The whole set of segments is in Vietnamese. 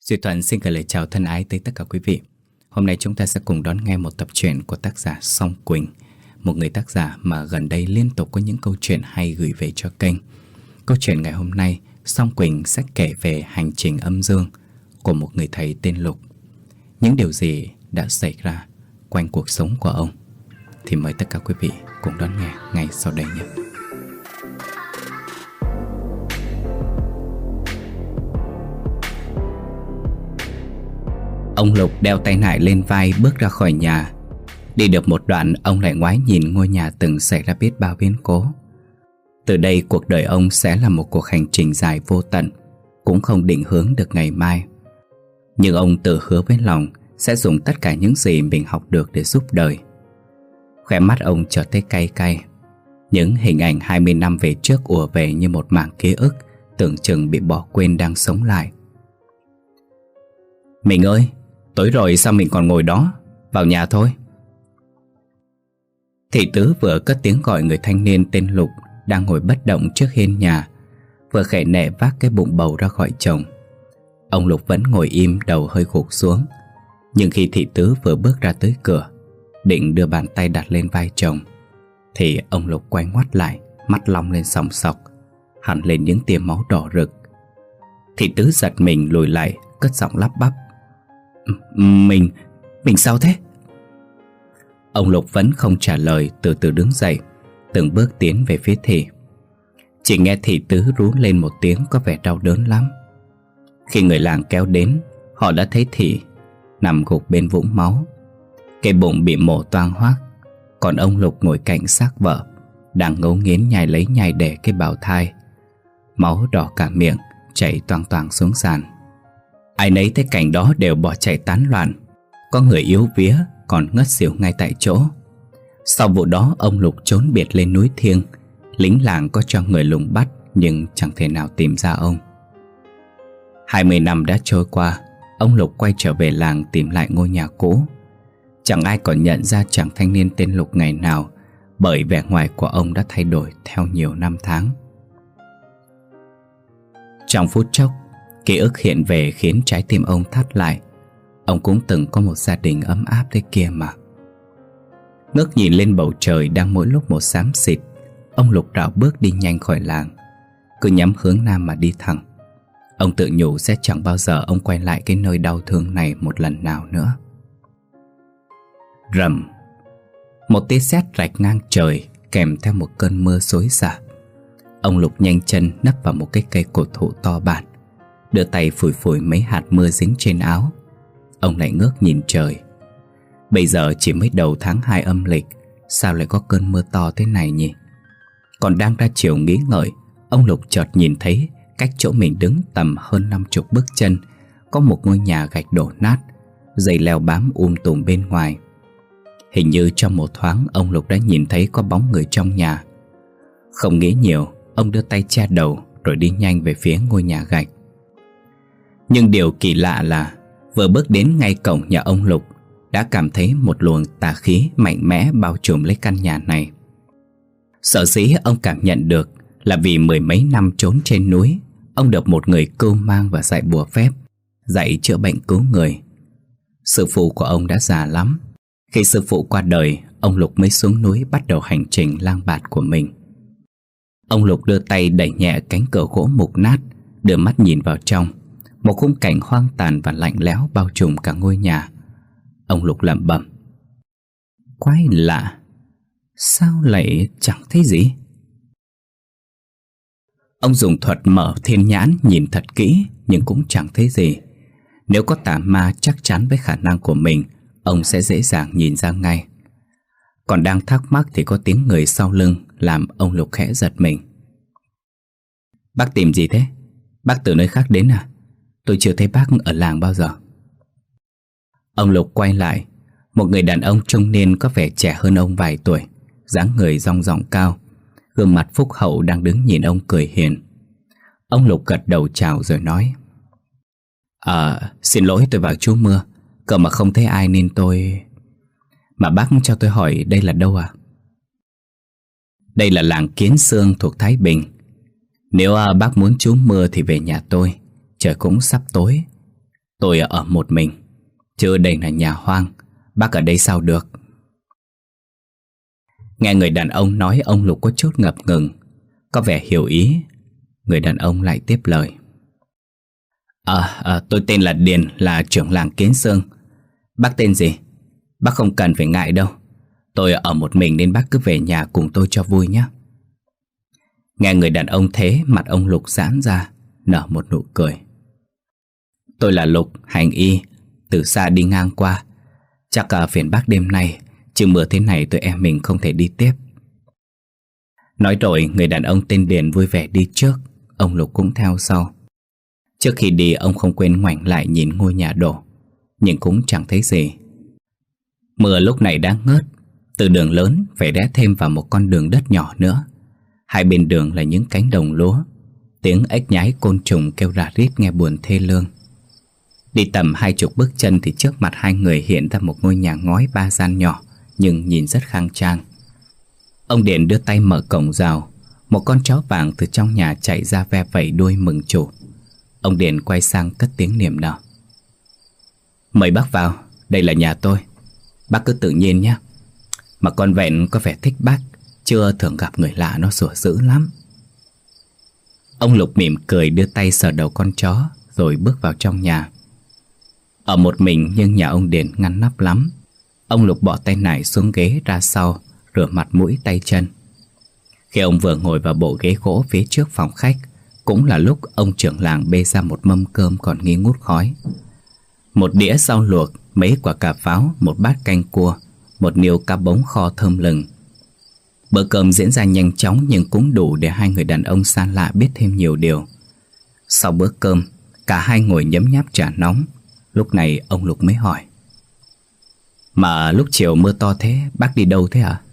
Duy Thuận xin gửi lời chào thân ái tới tất cả quý vị. Hôm nay chúng ta sẽ cùng đón nghe một tập truyện của tác giả Song Quỳnh, một người tác giả mà gần đây liên tục có những câu chuyện hay gửi về cho kênh. Câu chuyện ngày hôm nay, Song Quỳnh sẽ kể về hành trình âm dương của một người thầy tên Lục. Những điều gì đã xảy ra quanh cuộc sống của ông thì mời tất cả quý vị cùng đón nghe ngay sau đây nhé. Ông Lục đeo tay nải lên vai bước ra khỏi nhà. Đi được một đoạn, ông lại ngoái nhìn ngôi nhà từng xảy ra biết bao biến cố. Từ đây cuộc đời ông sẽ là một cuộc hành trình dài vô tận, cũng không định hướng được ngày mai. Nhưng ông tự hứa với lòng sẽ dùng tất cả những gì mình học được để giúp đời. Khóe mắt ông chợt thấy cay cay. Những hình ảnh 20 năm về trước ùa về như một mảng ký ức tưởng chừng bị bỏ quên đang sống lại. Mình ơi, tối rồi sao mình còn ngồi đó? Vào nhà thôi. Thị Tứ vừa cất tiếng gọi người thanh niên tên Lục đang ngồi bất động trước hiên nhà, vừa khệ nệ vác cái bụng bầu ra gọi chồng. Ông Lục vẫn ngồi im, đầu hơi gục xuống. Nhưng khi Thị Tứ vừa bước ra tới cửa, định đưa bàn tay đặt lên vai chồng, thì ông Lục quay ngoắt lại, mắt long lên sòng sọc, hẳn lên những tia máu đỏ rực. Thị Tứ giật mình lùi lại, cất giọng lắp bắp: Mình sao thế? Ông Lục vẫn không trả lời, từ từ đứng dậy, từng bước tiến về phía Thị. Chỉ nghe Thị Tứ rú lên một tiếng có vẻ đau đớn lắm. Khi người làng kéo đến, họ đã thấy Thị nằm gục bên vũng máu, cái bụng bị mổ toang hoác. Còn ông Lục ngồi cạnh xác vợ, đang ngấu nghiến nhai lấy nhai để cái bào thai. Máu đỏ cả miệng, chảy toang toang xuống sàn. Ai nấy thấy cảnh đó đều bỏ chạy tán loạn. Có người yếu vía còn ngất xỉu ngay tại chỗ. Sau vụ đó ông Lục trốn biệt lên núi Thiêng. Lính làng có cho người lùng bắt, nhưng chẳng thể nào tìm ra ông. 20 năm đã trôi qua, ông Lục quay trở về làng tìm lại ngôi nhà cũ. Chẳng ai còn nhận ra chàng thanh niên tên Lục ngày nào, bởi vẻ ngoài của ông đã thay đổi theo nhiều năm tháng. Trong phút chốc, ký ức hiện về khiến trái tim ông thắt lại. Ông cũng từng có một gia đình ấm áp thế kia mà. Ngước nhìn lên bầu trời đang mỗi lúc một xám xịt, ông Lục rảo bước đi nhanh khỏi làng, cứ nhắm hướng nam mà đi thẳng. Ông tự nhủ sẽ chẳng bao giờ ông quay lại cái nơi đau thương này một lần nào nữa. Rầm, một tia sét rạch ngang trời kèm theo một cơn mưa xối xả. Ông Lục nhanh chân nấp vào một cái cây cổ thụ to bản, đưa tay phủi phủi mấy hạt mưa dính trên áo. Ông lại ngước nhìn trời. Bây giờ chỉ mới đầu tháng 2 âm lịch, sao lại có cơn mưa to thế này nhỉ? Còn đang ra chiều nghĩ ngợi, ông Lục chợt nhìn thấy cách chỗ mình đứng tầm hơn 50 bước chân có một ngôi nhà gạch đổ nát, dây leo bám tùm bên ngoài. Hình như trong một thoáng ông Lục đã nhìn thấy có bóng người trong nhà. Không nghĩ nhiều, ông đưa tay che đầu rồi đi nhanh về phía ngôi nhà gạch. Nhưng điều kỳ lạ là vừa bước đến ngay cổng nhà ông Lục đã cảm thấy một luồng tà khí mạnh mẽ bao trùm lấy căn nhà này. Sở dĩ ông cảm nhận được là vì mười mấy năm trốn trên núi, ông được một người cưu mang và dạy bùa phép, dạy chữa bệnh cứu người. Sư phụ của ông đã già lắm. Khi sư phụ qua đời, ông Lục mới xuống núi bắt đầu hành trình lang bạt của mình. Ông Lục đưa tay đẩy nhẹ cánh cửa gỗ mục nát, đưa mắt nhìn vào trong. Một khung cảnh hoang tàn và lạnh lẽo bao trùm cả ngôi nhà. Ông Lục lẩm bẩm: Quái lạ, sao lại chẳng thấy gì? Ông dùng thuật mở thiên nhãn nhìn thật kỹ, nhưng cũng chẳng thấy gì. Nếu có tà ma chắc chắn với khả năng của mình, ông sẽ dễ dàng nhìn ra ngay. Còn đang thắc mắc thì có tiếng người sau lưng làm ông Lục khẽ giật mình. Bác tìm gì thế? Bác từ nơi khác đến à? Tôi chưa thấy bác ở làng bao giờ. Ông Lục quay lại. Một người đàn ông trung niên có vẻ trẻ hơn ông vài tuổi, dáng người dong dỏng cao, gương mặt phúc hậu đang đứng nhìn ông cười hiền. Ông Lục gật đầu chào rồi nói: Xin lỗi tôi vào trú mưa, cờ mà không thấy ai nên tôi... Mà bác cho tôi hỏi đây là đâu à? Đây là làng Kiến Xương thuộc Thái Bình. Nếu bác muốn trú mưa thì về nhà tôi. Trời cũng sắp tối. Tôi ở một mình, chứ đây là nhà hoang. Bác ở đây sao được? Nghe người đàn ông nói, ông Lục có chút ngập ngừng, có vẻ hiểu ý. Người đàn ông lại tiếp lời. Tôi tên là Điền, là trưởng làng Kiến Sương. Bác tên gì? Bác không cần phải ngại đâu. Tôi ở một mình nên bác cứ về nhà cùng tôi cho vui nhé. Nghe người đàn ông thế, mặt ông Lục giãn ra, nở một nụ cười. Tôi là Lục, hành y, từ xa đi ngang qua. Chắc phiền bác đêm nay, chứ mưa thế này tụi em mình không thể đi tiếp. Nói rồi, người đàn ông tên Điền vui vẻ đi trước. Ông Lục cũng theo sau. Trước khi đi, ông không quên ngoảnh lại nhìn ngôi nhà đổ, nhưng cũng chẳng thấy gì. Mưa lúc này đã ngớt. Từ đường lớn phải rẽ thêm vào một con đường đất nhỏ nữa. Hai bên đường là những cánh đồng lúa. Tiếng ếch nhái côn trùng kêu rà rít nghe buồn thê lương. Đi tầm 20 bước chân thì trước mặt hai người hiện ra một ngôi nhà ngói 3 gian nhỏ, nhưng nhìn rất khang trang. Ông Điền đưa tay mở cổng rào. Một con chó vàng từ trong nhà chạy ra ve vẩy đuôi mừng chủ. Ông Điền quay sang cất tiếng niềm nở. Mời bác vào, đây là nhà tôi. Bác cứ tự nhiên nhé. Mà con vẹn có vẻ thích bác, chưa thường gặp người lạ nó sủa dữ lắm. Ông Lục mỉm cười đưa tay sờ đầu con chó, rồi bước vào trong nhà. Ở một mình nhưng nhà ông Điền ngăn nắp lắm. Ông Lục bỏ tay nải xuống ghế ra sau, rửa mặt mũi tay chân. Khi ông vừa ngồi vào bộ ghế gỗ phía trước phòng khách, cũng là lúc ông trưởng làng bê ra một mâm cơm còn nghi ngút khói. Một đĩa rau luộc, mấy quả cà pháo, một bát canh cua, một niêu cá bống kho thơm lừng. Bữa cơm diễn ra nhanh chóng nhưng cũng đủ để hai người đàn ông xa lạ biết thêm nhiều điều. Sau bữa cơm, cả hai ngồi nhấm nháp trà nóng. Lúc này ông Lục mới hỏi. Mà lúc chiều mưa to thế, bác đi đâu thế hả?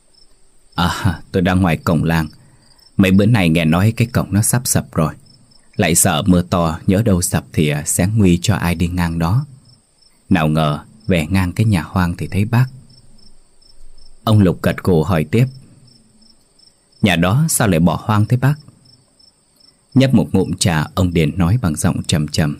Tôi đang ngoài cổng làng. Mấy bữa này nghe nói cái cổng nó sắp sập rồi. Lại sợ mưa to nhỡ đâu sập thì sẽ nguy cho ai đi ngang đó. Nào ngờ về ngang cái nhà hoang thì thấy bác. Ông Lục gật gù hỏi tiếp. Nhà đó sao lại bỏ hoang thế bác? Nhấp một ngụm trà, ông Điền nói bằng giọng trầm trầm.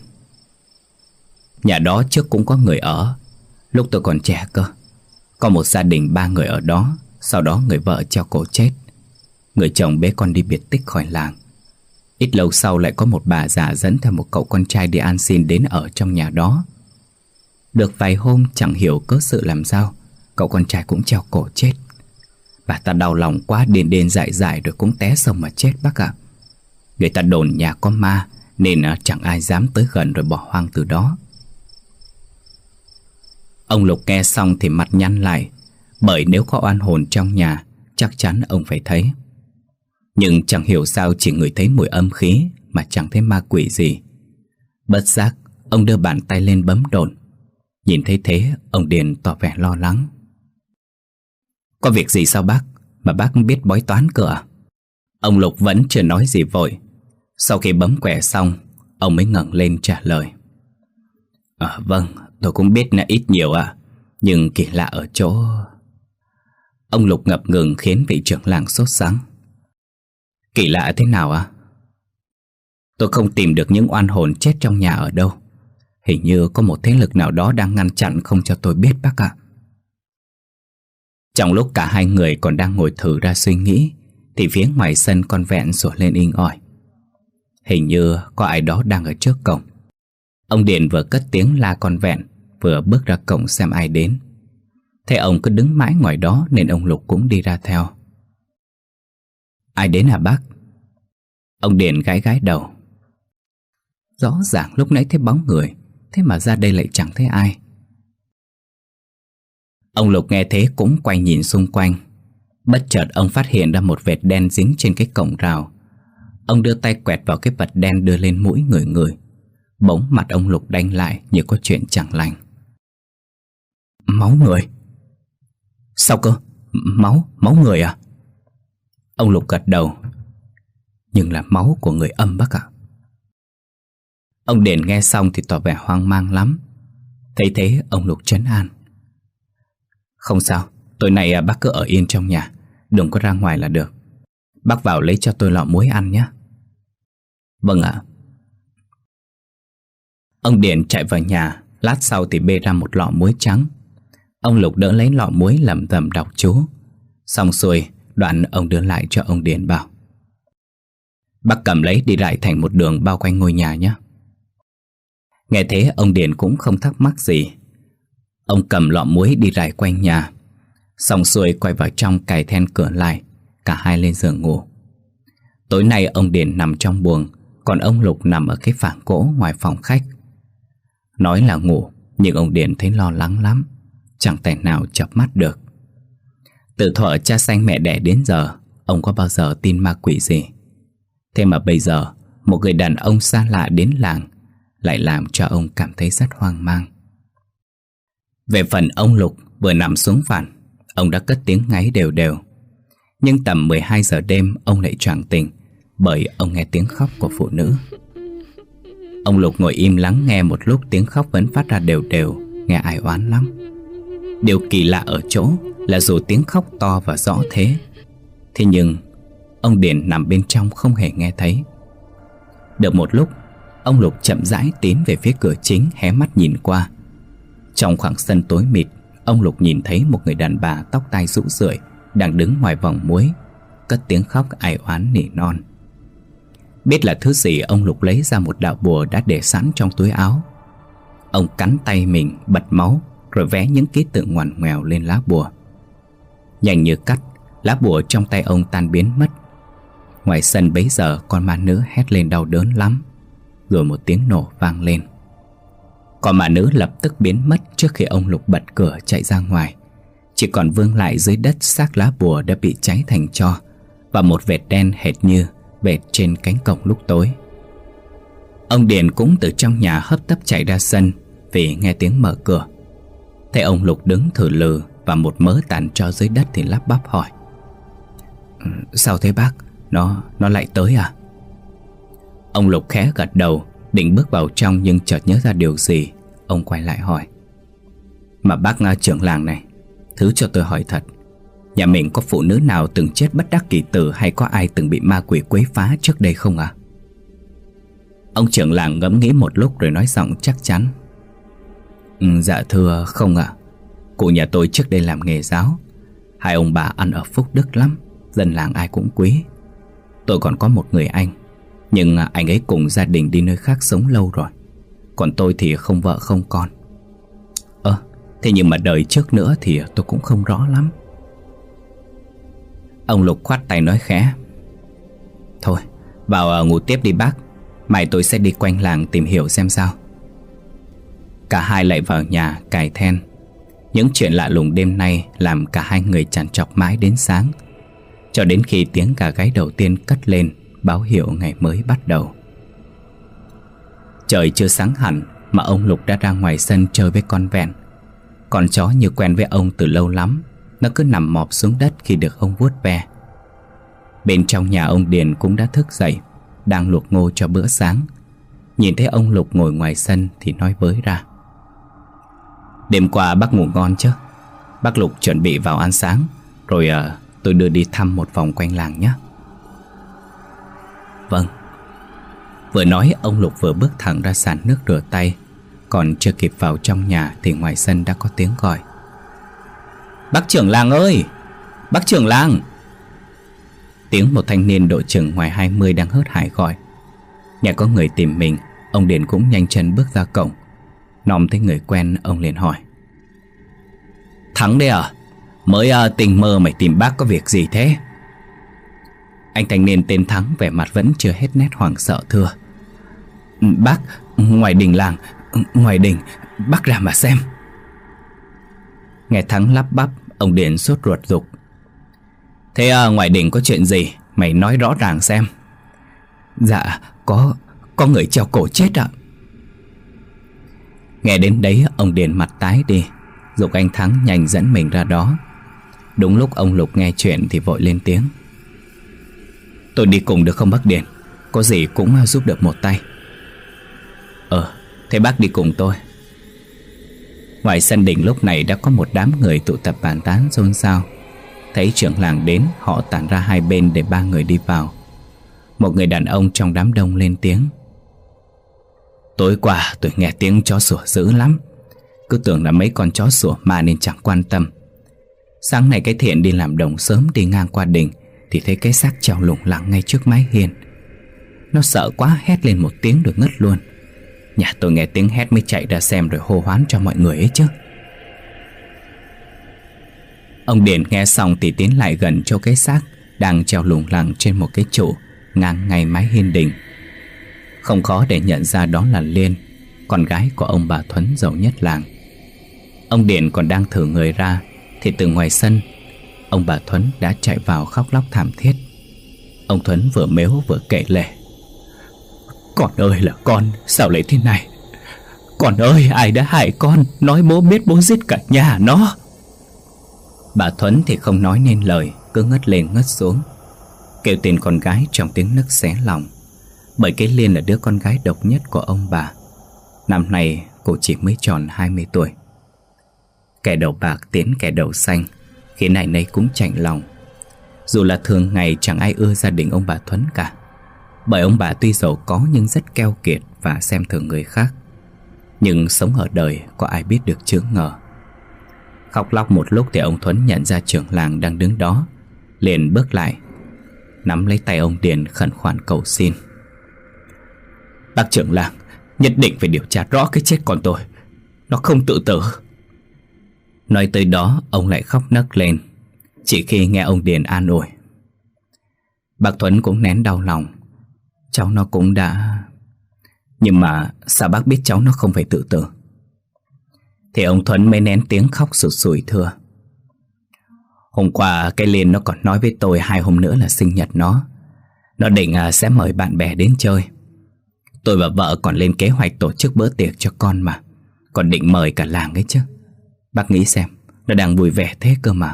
Nhà đó trước cũng có người ở. Lúc tôi còn trẻ cơ. Có một gia đình 3 người ở đó. Sau đó người vợ treo cổ chết. Người chồng bế con đi biệt tích khỏi làng. Ít lâu sau lại có một bà già dẫn theo một cậu con trai đi ăn xin đến ở trong nhà đó. Được vài hôm chẳng hiểu cớ sự làm sao, cậu con trai cũng treo cổ chết. Bà ta đau lòng quá, điên điên dại dại rồi cũng té sông mà chết bác ạ. Người ta đồn nhà có ma nên chẳng ai dám tới gần, rồi bỏ hoang từ đó. Ông Lục nghe xong thì mặt nhăn lại, bởi nếu có oan hồn trong nhà chắc chắn ông phải thấy. Nhưng chẳng hiểu sao chỉ ngửi thấy mùi âm khí mà chẳng thấy ma quỷ gì. Bất giác ông đưa bàn tay lên bấm đồn. Nhìn thấy thế, ông Điền tỏ vẻ lo lắng. Có việc gì sao bác, mà bác biết bói toán cơ à? Ông Lục vẫn chưa nói gì vội. Sau khi bấm quẻ xong, ông mới ngẩng lên trả lời. Vâng, tôi cũng biết là ít nhiều ạ. Nhưng kỳ lạ ở chỗ... Ông Lục ngập ngừng khiến vị trưởng làng sốt sắng. Kỳ lạ thế nào ạ? Tôi không tìm được những oan hồn chết trong nhà ở đâu. Hình như có một thế lực nào đó đang ngăn chặn không cho tôi biết bác ạ. Trong lúc cả hai người còn đang ngồi thử ra suy nghĩ thì phía ngoài sân con vẹn sủa lên inh ỏi. Hình như có ai đó đang ở trước cổng. Ông Điền vừa cất tiếng la con vẹn, vừa bước ra cổng xem ai đến. Thế ông cứ đứng mãi ngoài đó nên ông Lục cũng đi ra theo. Ai đến hả bác? Ông Điền gãi gãi đầu. Rõ ràng lúc nãy thấy bóng người, thế mà ra đây lại chẳng thấy ai. Ông Lục nghe thế cũng quay nhìn xung quanh. Bất chợt ông phát hiện ra một vệt đen dính trên cái cổng rào. Ông đưa tay quẹt vào cái vật đen đưa lên mũi ngửi ngửi. Bỗng mặt ông Lục đanh lại như có chuyện chẳng lành. Máu người. Sao cơ? Máu người à? Ông Lục gật đầu. Nhưng là máu của người âm bác ạ. Ông Điền nghe xong thì tỏ vẻ hoang mang lắm. Thấy thế ông Lục trấn an. Không sao, tối nay bác cứ ở yên trong nhà, đừng có ra ngoài là được. Bác vào lấy cho tôi lọ muối ăn nhé. Vâng ạ. Ông Điền chạy vào nhà, lát sau thì bê ra một lọ muối trắng. Ông Lục đỡ lấy lọ muối lẩm bẩm đọc chú. Xong xuôi, đoạn ông đưa lại cho ông Điền bảo: "Bác cầm lấy đi lại thành một đường bao quanh ngôi nhà nhé." Nghe thế ông Điền cũng không thắc mắc gì. Ông cầm lọ muối đi lại quanh nhà. Xong xuôi quay vào trong cài then cửa lại. Cả hai lên giường ngủ. Tối nay ông Điền nằm trong buồng, còn ông Lục nằm ở cái phản gỗ ngoài phòng khách. Nói là ngủ, nhưng ông Điền thấy lo lắng lắm, chẳng thể nào chợp mắt được. Từ thuở cha sanh mẹ đẻ đến giờ, ông có bao giờ tin ma quỷ gì. Thế mà bây giờ một người đàn ông xa lạ đến làng lại làm cho ông cảm thấy rất hoang mang. Về phần ông Lục, vừa nằm xuống phản, ông đã cất tiếng ngáy đều đều. Nhưng tầm 12 giờ đêm ông lại choàng tỉnh bởi ông nghe tiếng khóc của phụ nữ. Ông Lục ngồi im lắng nghe một lúc, tiếng khóc vẫn phát ra đều đều, nghe ai oán lắm. Điều kỳ lạ ở chỗ là dù tiếng khóc to và rõ thế nhưng ông Điền nằm bên trong không hề nghe thấy. Được một lúc, ông Lục chậm rãi tiến về phía cửa chính, hé mắt nhìn qua. Trong khoảng sân tối mịt, ông Lục nhìn thấy một người đàn bà tóc tai rũ rượi đang đứng ngoài vòng muối, cất tiếng khóc ai oán nỉ non. Biết là thứ gì, ông Lục lấy ra một đạo bùa đã để sẵn trong túi áo. Ông cắn tay mình bật máu, rồi vẽ những ký tự ngoằn ngoèo lên lá bùa. Nhanh như cắt, lá bùa trong tay ông tan biến mất. Ngoài sân bấy giờ, con ma nữ hét lên đau đớn lắm, rồi một tiếng nổ vang lên. Con ma nữ lập tức biến mất trước khi ông Lục bật cửa chạy ra ngoài. Chỉ còn vương lại dưới đất xác lá bùa đã bị cháy thành tro, và một vệt đen hệt như vệt trên cánh cổng lúc tối. Ông Điền cũng từ trong nhà hấp tấp chạy ra sân vì nghe tiếng mở cửa. Thấy ông Lục đứng thử lừ và một mớ tàn tro dưới đất thì lắp bắp hỏi: "Sao thế bác? Nó lại tới à?" Ông Lục khẽ gật đầu, định bước vào trong nhưng chợt nhớ ra điều gì. Ông quay lại hỏi: "Mà bác trưởng làng này, thứ cho tôi hỏi thật, nhà mình có phụ nữ nào từng chết bất đắc kỳ tử, hay có ai từng bị ma quỷ quấy phá trước đây không ạ?" Ông trưởng làng ngẫm nghĩ một lúc rồi nói giọng chắc chắn: "Dạ thưa không ạ. Cụ nhà tôi trước đây làm nghề giáo. Hai ông bà ăn ở phúc đức lắm, dân làng ai cũng quý. Tôi còn có một người anh, nhưng anh ấy cùng gia đình đi nơi khác sống lâu rồi. Còn tôi thì không vợ không con. Thế nhưng mà đời trước nữa thì tôi cũng không rõ lắm." Ông Lục khoát tay nói khẽ: "Thôi, vào ngủ tiếp đi bác. Mai tôi sẽ đi quanh làng tìm hiểu xem sao." Cả hai lại vào nhà cài then. Những chuyện lạ lùng đêm nay làm cả hai người trằn trọc mãi đến sáng, cho đến khi tiếng gà gáy đầu tiên cất lên báo hiệu ngày mới bắt đầu. Trời chưa sáng hẳn mà ông Lục đã ra ngoài sân chơi với con vẹn. Con chó như quen với ông từ lâu lắm, nó cứ nằm mọp xuống đất khi được ông vuốt ve. Bên trong nhà ông Điền cũng đã thức dậy, đang luộc ngô cho bữa sáng. Nhìn thấy ông Lục ngồi ngoài sân thì nói với ra: "Đêm qua bác ngủ ngon chứ? Bác Lục chuẩn bị vào ăn sáng, rồi tôi đưa đi thăm một vòng quanh làng nhé." "Vâng." Vừa nói ông Lục vừa bước thẳng ra sàn nước rửa tay. Còn chưa kịp vào trong nhà thì ngoài sân đã có tiếng gọi: "Bác trưởng làng ơi! Bác trưởng làng!" Tiếng một thanh niên độ chừng ngoài 20 đang hớt hải gọi. Nhà có người tìm mình, ông Điền cũng nhanh chân bước ra cổng. Nòm thấy người quen, ông liền hỏi: "Thắng đây à? Mới tình mơ mày tìm bác có việc gì thế?" Anh thanh niên tên Thắng vẻ mặt vẫn chưa hết nét hoảng sợ thưa: "Bác, ngoài đình làng, ngoài đình, bác ra mà xem." Nghe Thắng lắp bắp, ông Điền sốt ruột giục: "Thế ngoài đình có chuyện gì? Mày nói rõ ràng xem." "Dạ, có người treo cổ chết ạ." Nghe đến đấy ông Điền mặt tái đi, giục anh Thắng nhanh dẫn mình ra đó. Đúng lúc ông Lục nghe chuyện thì vội lên tiếng: "Tôi đi cùng được không bác Điền? Có gì cũng giúp được một tay." Thế bác đi cùng tôi." Ngoài sân đình lúc này đã có một đám người tụ tập bàn tán xôn xao. Thấy trưởng làng đến, họ tản ra hai bên để ba người đi vào. Một người đàn ông trong đám đông lên tiếng: Tối qua tôi nghe tiếng chó sủa dữ lắm. Cứ tưởng là mấy con chó sủa mà nên chẳng quan tâm. Sáng nay cái Thiện đi làm đồng sớm, đi ngang qua đình thì thấy cái xác treo lủng lẳng ngay trước mái hiên. Nó sợ quá hét lên một tiếng rồi ngất luôn. Nhà tôi nghe tiếng hét mới chạy ra xem rồi hô hoán cho mọi người ấy chứ. Ông Điền nghe xong thì tiến lại gần chỗ cái xác đang treo lủng lẳng trên một cái trụ ngang ngay mái hiên đình. Không khó để nhận ra đó là Liên, con gái của ông bà Thuấn giàu nhất làng. Ông Điền còn đang thử người ra thì từ ngoài sân, ông bà Thuấn đã chạy vào khóc lóc thảm thiết. Ông Thuấn vừa mếu vừa kể lể: "Con ơi là con, sao lại thế này? Con ơi, ai đã hại con? Nói bố biết bố giết cả nhà nó." Bà Thuấn thì không nói nên lời, cứ ngất lên ngất xuống, kêu tên con gái trong tiếng nức xé lòng. Bởi cái Liên là đứa con gái độc nhất của ông bà. Năm nay cô chỉ mới tròn 20 tuổi. Kẻ đầu bạc tiến kẻ đầu xanh, khiến ai nấy cũng chạnh lòng. Dù là thường ngày chẳng ai ưa gia đình ông bà Thuấn cả, bởi ông bà tuy giàu có nhưng rất keo kiệt và xem thường người khác. Nhưng sống ở đời có ai biết được chướng ngờ. Khóc lóc một lúc thì ông Thuấn nhận ra trưởng làng đang đứng đó, liền bước lại, nắm lấy tay ông Điền khẩn khoản cầu xin: "Bác trưởng làng, nhất định phải điều tra rõ cái chết con tôi. Nó không tự tử." Nói tới đó ông lại khóc nấc lên, chỉ khi nghe ông Điền an ủi: "Bác Thuấn cũng nén đau lòng. Cháu nó cũng đã... Nhưng mà sao bác biết cháu nó không phải tự tử?" Thì ông Thuấn mới nén tiếng khóc sụt sùi thưa: "Hôm qua cái Liên nó còn nói với tôi 2 hôm nữa là sinh nhật nó. Nó định sẽ mời bạn bè đến chơi. Tôi và vợ còn lên kế hoạch tổ chức bữa tiệc cho con mà. Còn định mời cả làng ấy chứ. Bác nghĩ xem, nó đang vui vẻ thế cơ mà."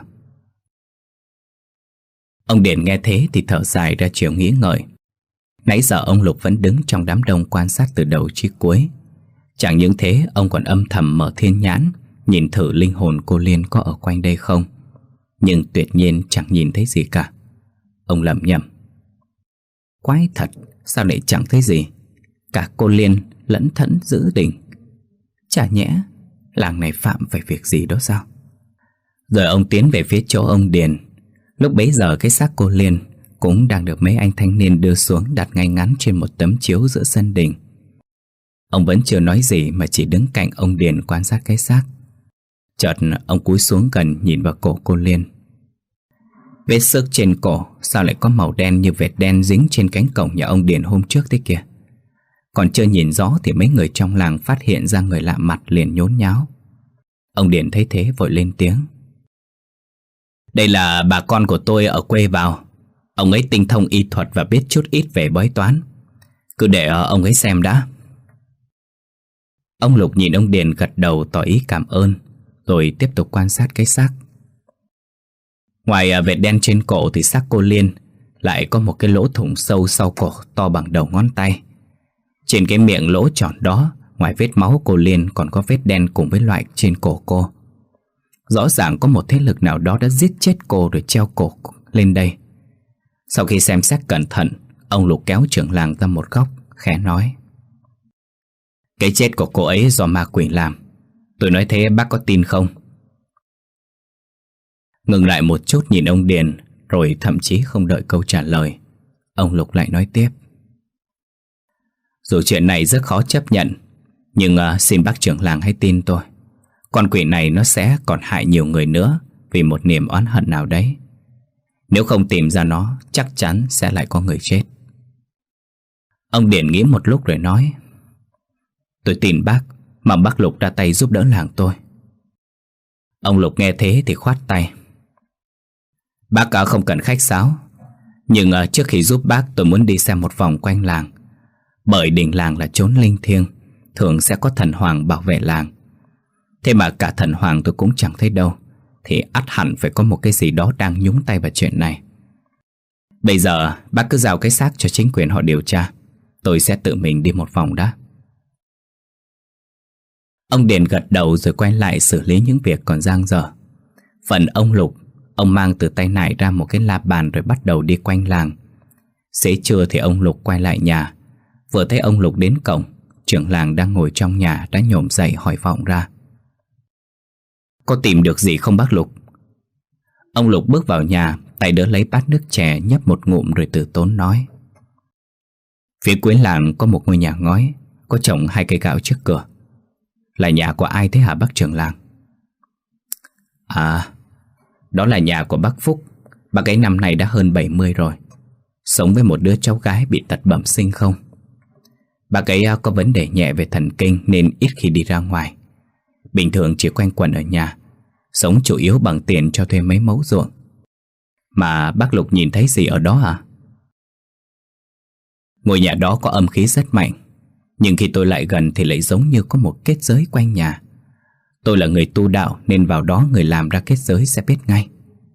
Ông Điền nghe thế thì thở dài ra chiều nghĩ ngợi. Nãy giờ ông Lục vẫn đứng trong đám đông quan sát từ đầu chí cuối. Chẳng những thế, ông còn âm thầm mở thiên nhãn, nhìn thử linh hồn cô Liên có ở quanh đây không. Nhưng tuyệt nhiên chẳng nhìn thấy gì cả. Ông lẩm nhẩm: "Quái thật, sao lại chẳng thấy gì? Cả cô Liên lẫn thẫn giữ đình. Chả nhẽ làng này phạm phải việc gì đó sao?" Rồi ông tiến về phía chỗ ông Điền. Lúc bấy giờ cái xác cô Liên cũng đang được mấy anh thanh niên đưa xuống, đặt ngay ngắn trên một tấm chiếu giữa sân đình. Ông vẫn chưa nói gì mà chỉ đứng cạnh ông Điền quan sát cái xác. Chợt ông cúi xuống gần nhìn vào cổ cô Liên. Vết xước trên cổ sao lại có màu đen như vệt đen dính trên cánh cổng nhà ông Điền hôm trước thế kìa. Còn chưa nhìn rõ thì mấy người trong làng phát hiện ra người lạ mặt liền nhốn nháo. Ông Điền thấy thế vội lên tiếng: "Đây là bà con của tôi ở quê vào. Ông ấy tinh thông y thuật và biết chút ít về bói toán. Cứ để ông ấy xem đã." Ông Lục nhìn ông Điền gật đầu tỏ ý cảm ơn, rồi tiếp tục quan sát cái xác. Ngoài vệt đen trên cổ thì xác cô Liên lại có một cái lỗ thủng sâu sau cổ to bằng đầu ngón tay. Trên cái miệng lỗ tròn đó, ngoài vết máu cô Liên còn có vết đen cùng với loại trên cổ cô. Rõ ràng có một thế lực nào đó đã giết chết cô rồi treo cổ lên đây. Sau khi xem xét cẩn thận, ông Lục kéo trưởng làng ra một góc, khẽ nói: "Cái chết của cô ấy do ma quỷ làm. Tôi nói thế bác có tin không?" Ngừng lại một chút nhìn ông Điền, rồi thậm chí không đợi câu trả lời, ông Lục lại nói tiếp: "Dù chuyện này rất khó chấp nhận, nhưng xin bác trưởng làng hãy tin tôi. Con quỷ này nó sẽ còn hại nhiều người nữa vì một niềm oán hận nào đấy. Nếu không tìm ra nó, chắc chắn sẽ lại có người chết." Ông Điền nghĩ một lúc rồi nói: "Tôi tin bác, mong bác Lục ra tay giúp đỡ làng tôi." Ông Lục nghe thế thì khoát tay: "Bác không cần khách sáo. Nhưng trước khi giúp bác, tôi muốn đi xem một vòng quanh làng. Bởi đình làng là chốn linh thiêng, thường sẽ có thần hoàng bảo vệ làng. Thế mà cả thần hoàng tôi cũng chẳng thấy đâu, thì ắt hẳn phải có một cái gì đó đang nhúng tay vào chuyện này. Bây giờ bác cứ giao cái xác cho chính quyền họ điều tra. Tôi sẽ tự mình đi một vòng đã." Ông Điền gật đầu rồi quay lại xử lý những việc còn dang dở. Phần ông Lục, ông mang từ tay nải ra một cái la bàn rồi bắt đầu đi quanh làng. Xế trưa thì ông Lục quay lại nhà. Vừa thấy ông Lục đến cổng trưởng làng đang ngồi trong nhà đã nhổm dậy hỏi vọng ra: "Có tìm được gì không bác Lục?" Ông Lục bước vào nhà, tay đỡ lấy bát nước chè nhấp một ngụm rồi từ tốn nói: "Phía cuối làng có một ngôi nhà ngói, có trồng 2 cây gạo trước cửa. Là nhà của ai thế hả bác trưởng làng?" "À, đó là nhà của bác Phúc. Bác ấy năm nay đã hơn 70 rồi, sống với một đứa cháu gái bị tật bẩm sinh không. Bác ấy có vấn đề nhẹ về thần kinh nên ít khi đi ra ngoài. Bình thường chỉ quanh quẩn ở nhà, sống chủ yếu bằng tiền cho thuê mấy mẫu ruộng. Mà bác Lục nhìn thấy gì ở đó à?" "Ngôi nhà đó có âm khí rất mạnh, nhưng khi tôi lại gần thì lại giống như có một kết giới quanh nhà. Tôi là người tu đạo nên vào đó người làm ra kết giới sẽ biết ngay."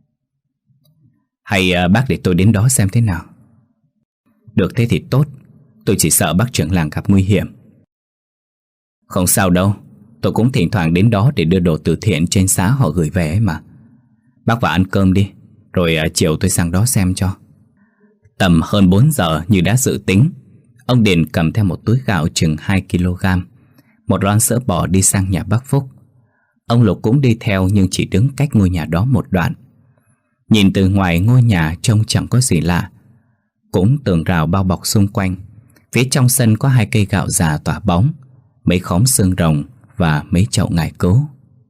"Hay bác để tôi đến đó xem thế nào?" "Được thế thì tốt, tôi chỉ sợ bác trưởng làng gặp nguy hiểm." "Không sao đâu, tôi cũng thỉnh thoảng đến đó để đưa đồ từ thiện trên xã họ gửi về ấy mà. Bác vào ăn cơm đi, rồi chiều tôi sang đó xem cho." Tầm hơn 4 giờ như đã dự tính, ông Điền cầm theo một túi gạo chừng 2 kg, một lon sữa bò đi sang nhà bác Phúc. Ông Lục cũng đi theo nhưng chỉ đứng cách ngôi nhà đó một đoạn. Nhìn từ ngoài ngôi nhà trông chẳng có gì lạ, cũng tường rào bao bọc xung quanh. Phía trong sân có 2 cây gạo già tỏa bóng, mấy khóm xương rồng và mấy chậu ngải cứu.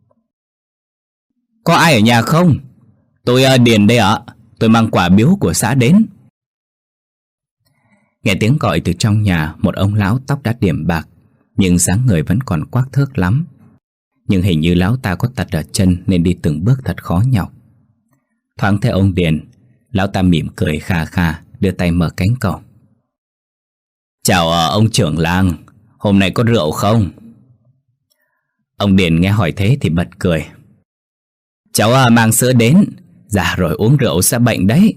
"Có ai ở nhà không? Tôi Điền đây ạ. Tôi mang quà biếu của xã đến." Nghe tiếng gọi từ trong nhà, một ông lão tóc đã điểm bạc nhưng dáng người vẫn còn quắc thước lắm. Nhưng hình như lão ta có tật ở chân nên đi từng bước thật khó nhọc. Thoáng thấy ông Điền, lão ta mỉm cười khà khà, đưa tay mở cánh cổng. "Chào ông trưởng làng, hôm nay có rượu không?" Ông Điền nghe hỏi thế thì bật cười. "Cháu mang sữa đến, già rồi uống rượu sẽ bệnh đấy."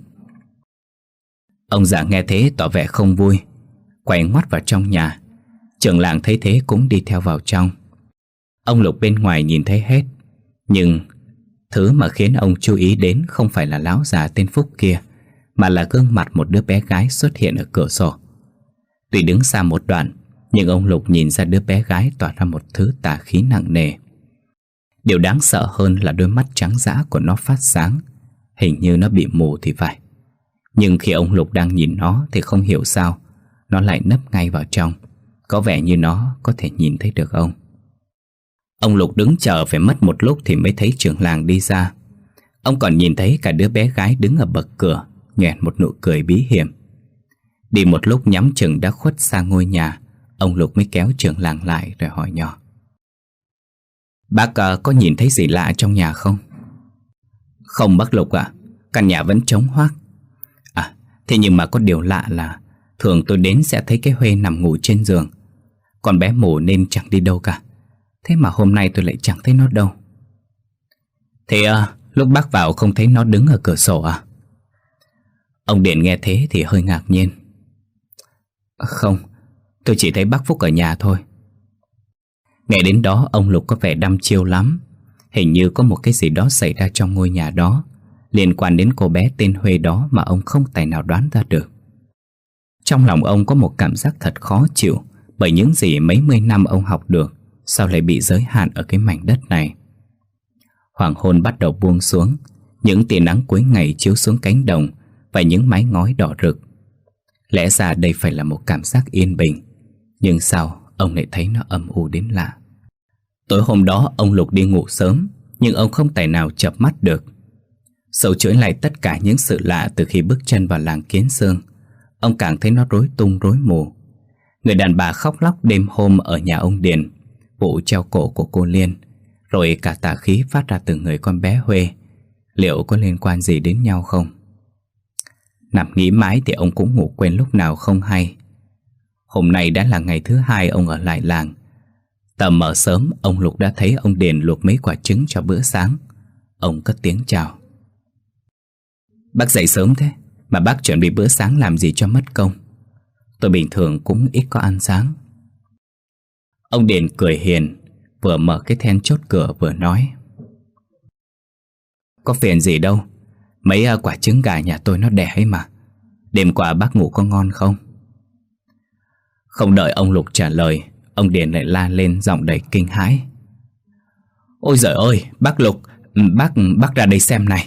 Ông già nghe thế tỏ vẻ không vui, quay ngoắt vào trong nhà. Trưởng làng thấy thế cũng đi theo vào trong. Ông Lục bên ngoài nhìn thấy hết, nhưng thứ mà khiến ông chú ý đến không phải là lão già tên Phúc kia, mà là gương mặt một đứa bé gái xuất hiện ở cửa sổ. Tuy đứng xa một đoạn, nhưng ông Lục nhìn ra đứa bé gái tỏa ra một thứ tà khí nặng nề. Điều đáng sợ hơn là đôi mắt trắng dã của nó phát sáng, hình như nó bị mù thì phải. Nhưng khi ông Lục đang nhìn nó thì không hiểu sao nó lại nấp ngay vào trong, có vẻ như nó có thể nhìn thấy được ông. Ông Lục đứng chờ phải mất một lúc thì mới thấy trưởng làng đi ra. Ông còn nhìn thấy cả đứa bé gái đứng ở bậc cửa, nhoẻn một nụ cười bí hiểm. Đi một lúc nhắm chừng đã khuất xa ngôi nhà, ông Lục mới kéo trưởng làng lại rồi hỏi nhỏ: "Bác có nhìn thấy gì lạ trong nhà không?" "Không bác Lục ạ, căn nhà vẫn trống hoác. À, thế nhưng mà có điều lạ là thường tôi đến sẽ thấy cái Huê nằm ngủ trên giường. Con bé mù nên chẳng đi đâu cả. Thế mà hôm nay tôi lại chẳng thấy nó đâu." "Thế lúc bác vào không thấy nó đứng ở cửa sổ à?" Ông Điền nghe thế thì hơi ngạc nhiên. "Không, tôi chỉ thấy bác Phúc ở nhà thôi." Nghe đến đó ông Lục có vẻ đăm chiêu lắm. Hình như có một cái gì đó xảy ra trong ngôi nhà đó liên quan đến cô bé tên Huê đó mà ông không tài nào đoán ra được. Trong lòng ông có một cảm giác thật khó chịu, bởi những gì mấy mươi năm ông học được sao lại bị giới hạn ở cái mảnh đất này. Hoàng hôn bắt đầu buông xuống, những tia nắng cuối ngày chiếu xuống cánh đồng và những mái ngói đỏ rực. Lẽ ra đây phải là một cảm giác yên bình, nhưng sao ông lại thấy nó âm u đến lạ. Tối hôm đó ông Lục đi ngủ sớm, nhưng ông không tài nào chợp mắt được. Sâu chuỗi lại tất cả những sự lạ từ khi bước chân vào làng Kiến Sương, ông càng thấy nó rối tung rối mù. Người đàn bà khóc lóc đêm hôm ở nhà ông Điền, vụ treo cổ của cô Liên, rồi cả tà khí phát ra từ người con bé Huê, liệu có liên quan gì đến nhau không? Nằm nghĩ mãi thì ông cũng ngủ quên lúc nào không hay. Hôm nay đã là ngày thứ 2 ông ở lại làng. Tầm mở sớm, ông Lục đã thấy ông Điền luộc mấy quả trứng cho bữa sáng. Ông cất tiếng chào: "Bác dậy sớm thế, mà bác chuẩn bị bữa sáng làm gì cho mất công? Tôi bình thường cũng ít có ăn sáng." Ông Điền cười hiền, vừa mở cái then chốt cửa vừa nói: "Có phiền gì đâu, mấy quả trứng gà nhà tôi nó đẻ ấy mà. Đêm qua bác ngủ có ngon không?" Không đợi ông Lục trả lời, ông Điền lại la lên giọng đầy kinh hãi. Ôi giời ơi, bác Lục, bác ra đây xem này.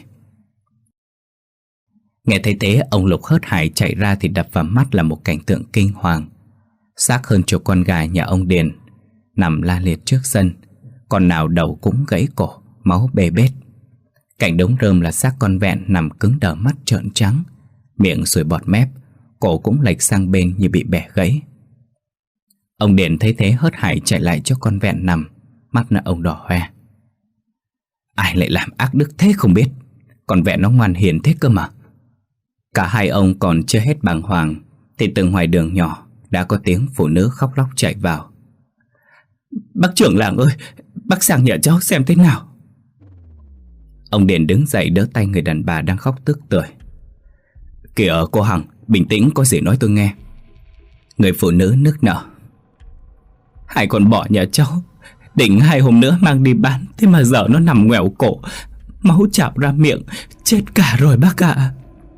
Nghe thấy thế, ông Lục hớt hải chạy ra thì đập vào mắt là một cảnh tượng kinh hoàng. Xác hơn chục con gà nhà ông Điền nằm la liệt trước sân, con nào đầu cũng gãy cổ, máu bê bết. Cạnh đống rơm là xác con vẹn nằm cứng đờ, mắt trợn trắng, miệng sùi bọt mép, cổ cũng lệch sang bên như bị bẻ gãy. Ông Điền thấy thế hớt hải chạy lại cho con vẹn nằm, mắt là ông đỏ hoe. Ai lại làm ác đức thế không biết, con vẹn nó ngoan hiền thế cơ mà. Cả hai ông còn chưa hết bàng hoàng thì từ ngoài đường nhỏ đã có tiếng phụ nữ khóc lóc chạy vào. Bác trưởng làng ơi, bác sang nhà cháu xem thế nào. Ông Điền đứng dậy đỡ tay người đàn bà đang khóc tức tưởi. Kìa cô Hằng, bình tĩnh, có gì nói tôi nghe. Người phụ nữ nức nở. Hai con bò nhà cháu định 2 hôm nữa mang đi bán, thế mà giờ nó nằm ngoẻo cổ, máu trào ra miệng, chết cả rồi bác ạ.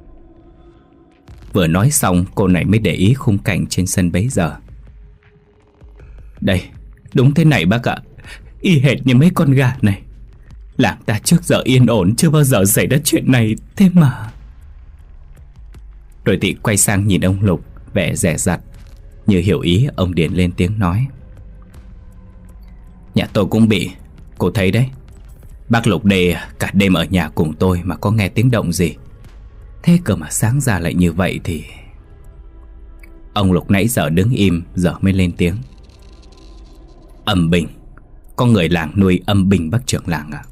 Vừa nói xong, cô này mới để ý khung cảnh trên sân bấy giờ. Đây, đúng thế này bác ạ, y hệt như mấy con gà này. Làng ta trước giờ yên ổn, chưa bao giờ xảy ra chuyện này, thế mà. Rồi thì quay sang nhìn ông Lục, vẻ dè dặt. Như hiểu ý, ông Điền lên tiếng nói. Nhà tôi cũng bị, cô thấy đấy. Bác Lục đây cả đêm ở nhà cùng tôi mà có nghe tiếng động gì. Thế cơ mà sáng ra lại như vậy thì... Ông Lục nãy giờ đứng im, giờ mới lên tiếng. Âm binh, có người làng nuôi âm binh bác trưởng làng à?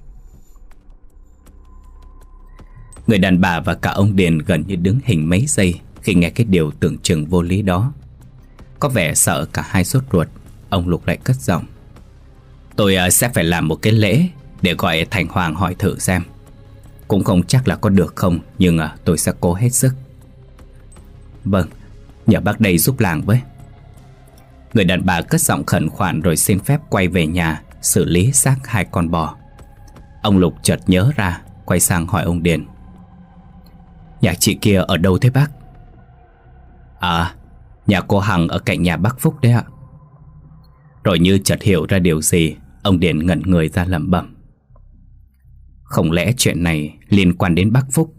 Người đàn bà và cả ông Điền gần như đứng hình mấy giây khi nghe cái điều tưởng chừng vô lý đó. Có vẻ sợ cả hai sốt ruột, ông Lục lại cất giọng. Tôi sẽ phải làm một cái lễ để gọi Thành Hoàng hỏi thử xem. Cũng không chắc là có được không, nhưng tôi sẽ cố hết sức. Vâng, nhờ bác đây giúp làng với. Người đàn bà cất giọng khẩn khoản rồi xin phép quay về nhà xử lý xác 2 con bò. Ông Lục chợt nhớ ra, quay sang hỏi ông Điền. Nhà chị kia ở đâu thế bác? À, nhà cô Hằng ở cạnh nhà bác Phúc đấy ạ. Rồi như chợt hiểu ra điều gì, ông Điền ngẩn người ra lẩm bẩm. Không lẽ chuyện này liên quan đến bác Phúc?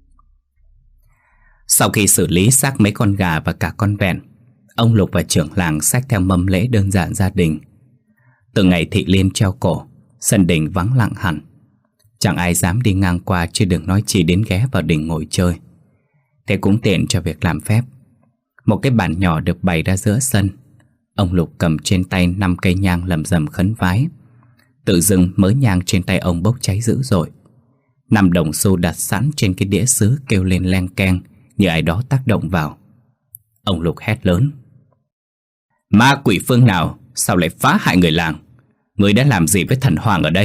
Sau khi xử lý xác mấy con gà và cả con vẹn, ông Lục và trưởng làng xách theo mâm lễ đơn giản gia đình. Từ ngày Thị Liên treo cổ, sân đình vắng lặng hẳn. Chẳng ai dám đi ngang qua, chứ đừng nói chi đến ghé vào đình ngồi chơi. Thế cũng tiện cho việc làm phép. Một cái bàn nhỏ được bày ra giữa sân. Ông Lục cầm trên tay 5 cây nhang lầm rầm khấn vái. Tự dưng mớ nhang trên tay ông bốc cháy dữ dội. 5 đồng xu đặt sẵn trên cái đĩa sứ kêu lên leng keng như ai đó tác động vào. Ông Lục hét lớn. Ma quỷ phương nào sao lại phá hại người làng? Người đã làm gì với thần Hoàng ở đây?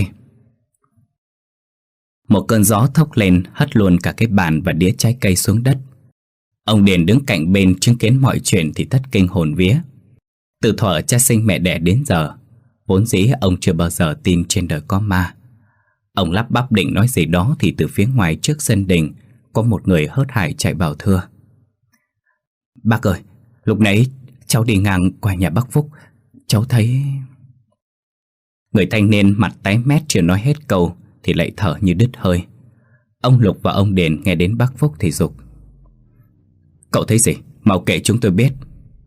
Một cơn gió thốc lên hất luôn cả cái bàn và đĩa trái cây xuống đất. Ông Điền đứng cạnh bên chứng kiến mọi chuyện thì thất kinh hồn vía. Từ thuở cha sinh mẹ đẻ đến giờ, vốn dĩ ông chưa bao giờ tin trên đời có ma. Ông lắp bắp định nói gì đó thì từ phía ngoài trước sân đình có một người hớt hải chạy vào thưa. Bác ơi, lúc nãy cháu đi ngang qua nhà bác Phúc, cháu thấy... Người thanh niên mặt tái mét chưa nói hết câu thì lại thở như đứt hơi. Ông Lục và ông Điền nghe đến bác Phúc thì giục. Cậu thấy gì? Mau kể chúng tôi biết.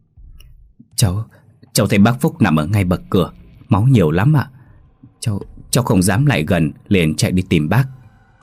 Cháu thấy bác Phúc nằm ở ngay bậc cửa, máu nhiều lắm ạ. Cháu không dám lại gần, liền chạy đi tìm bác.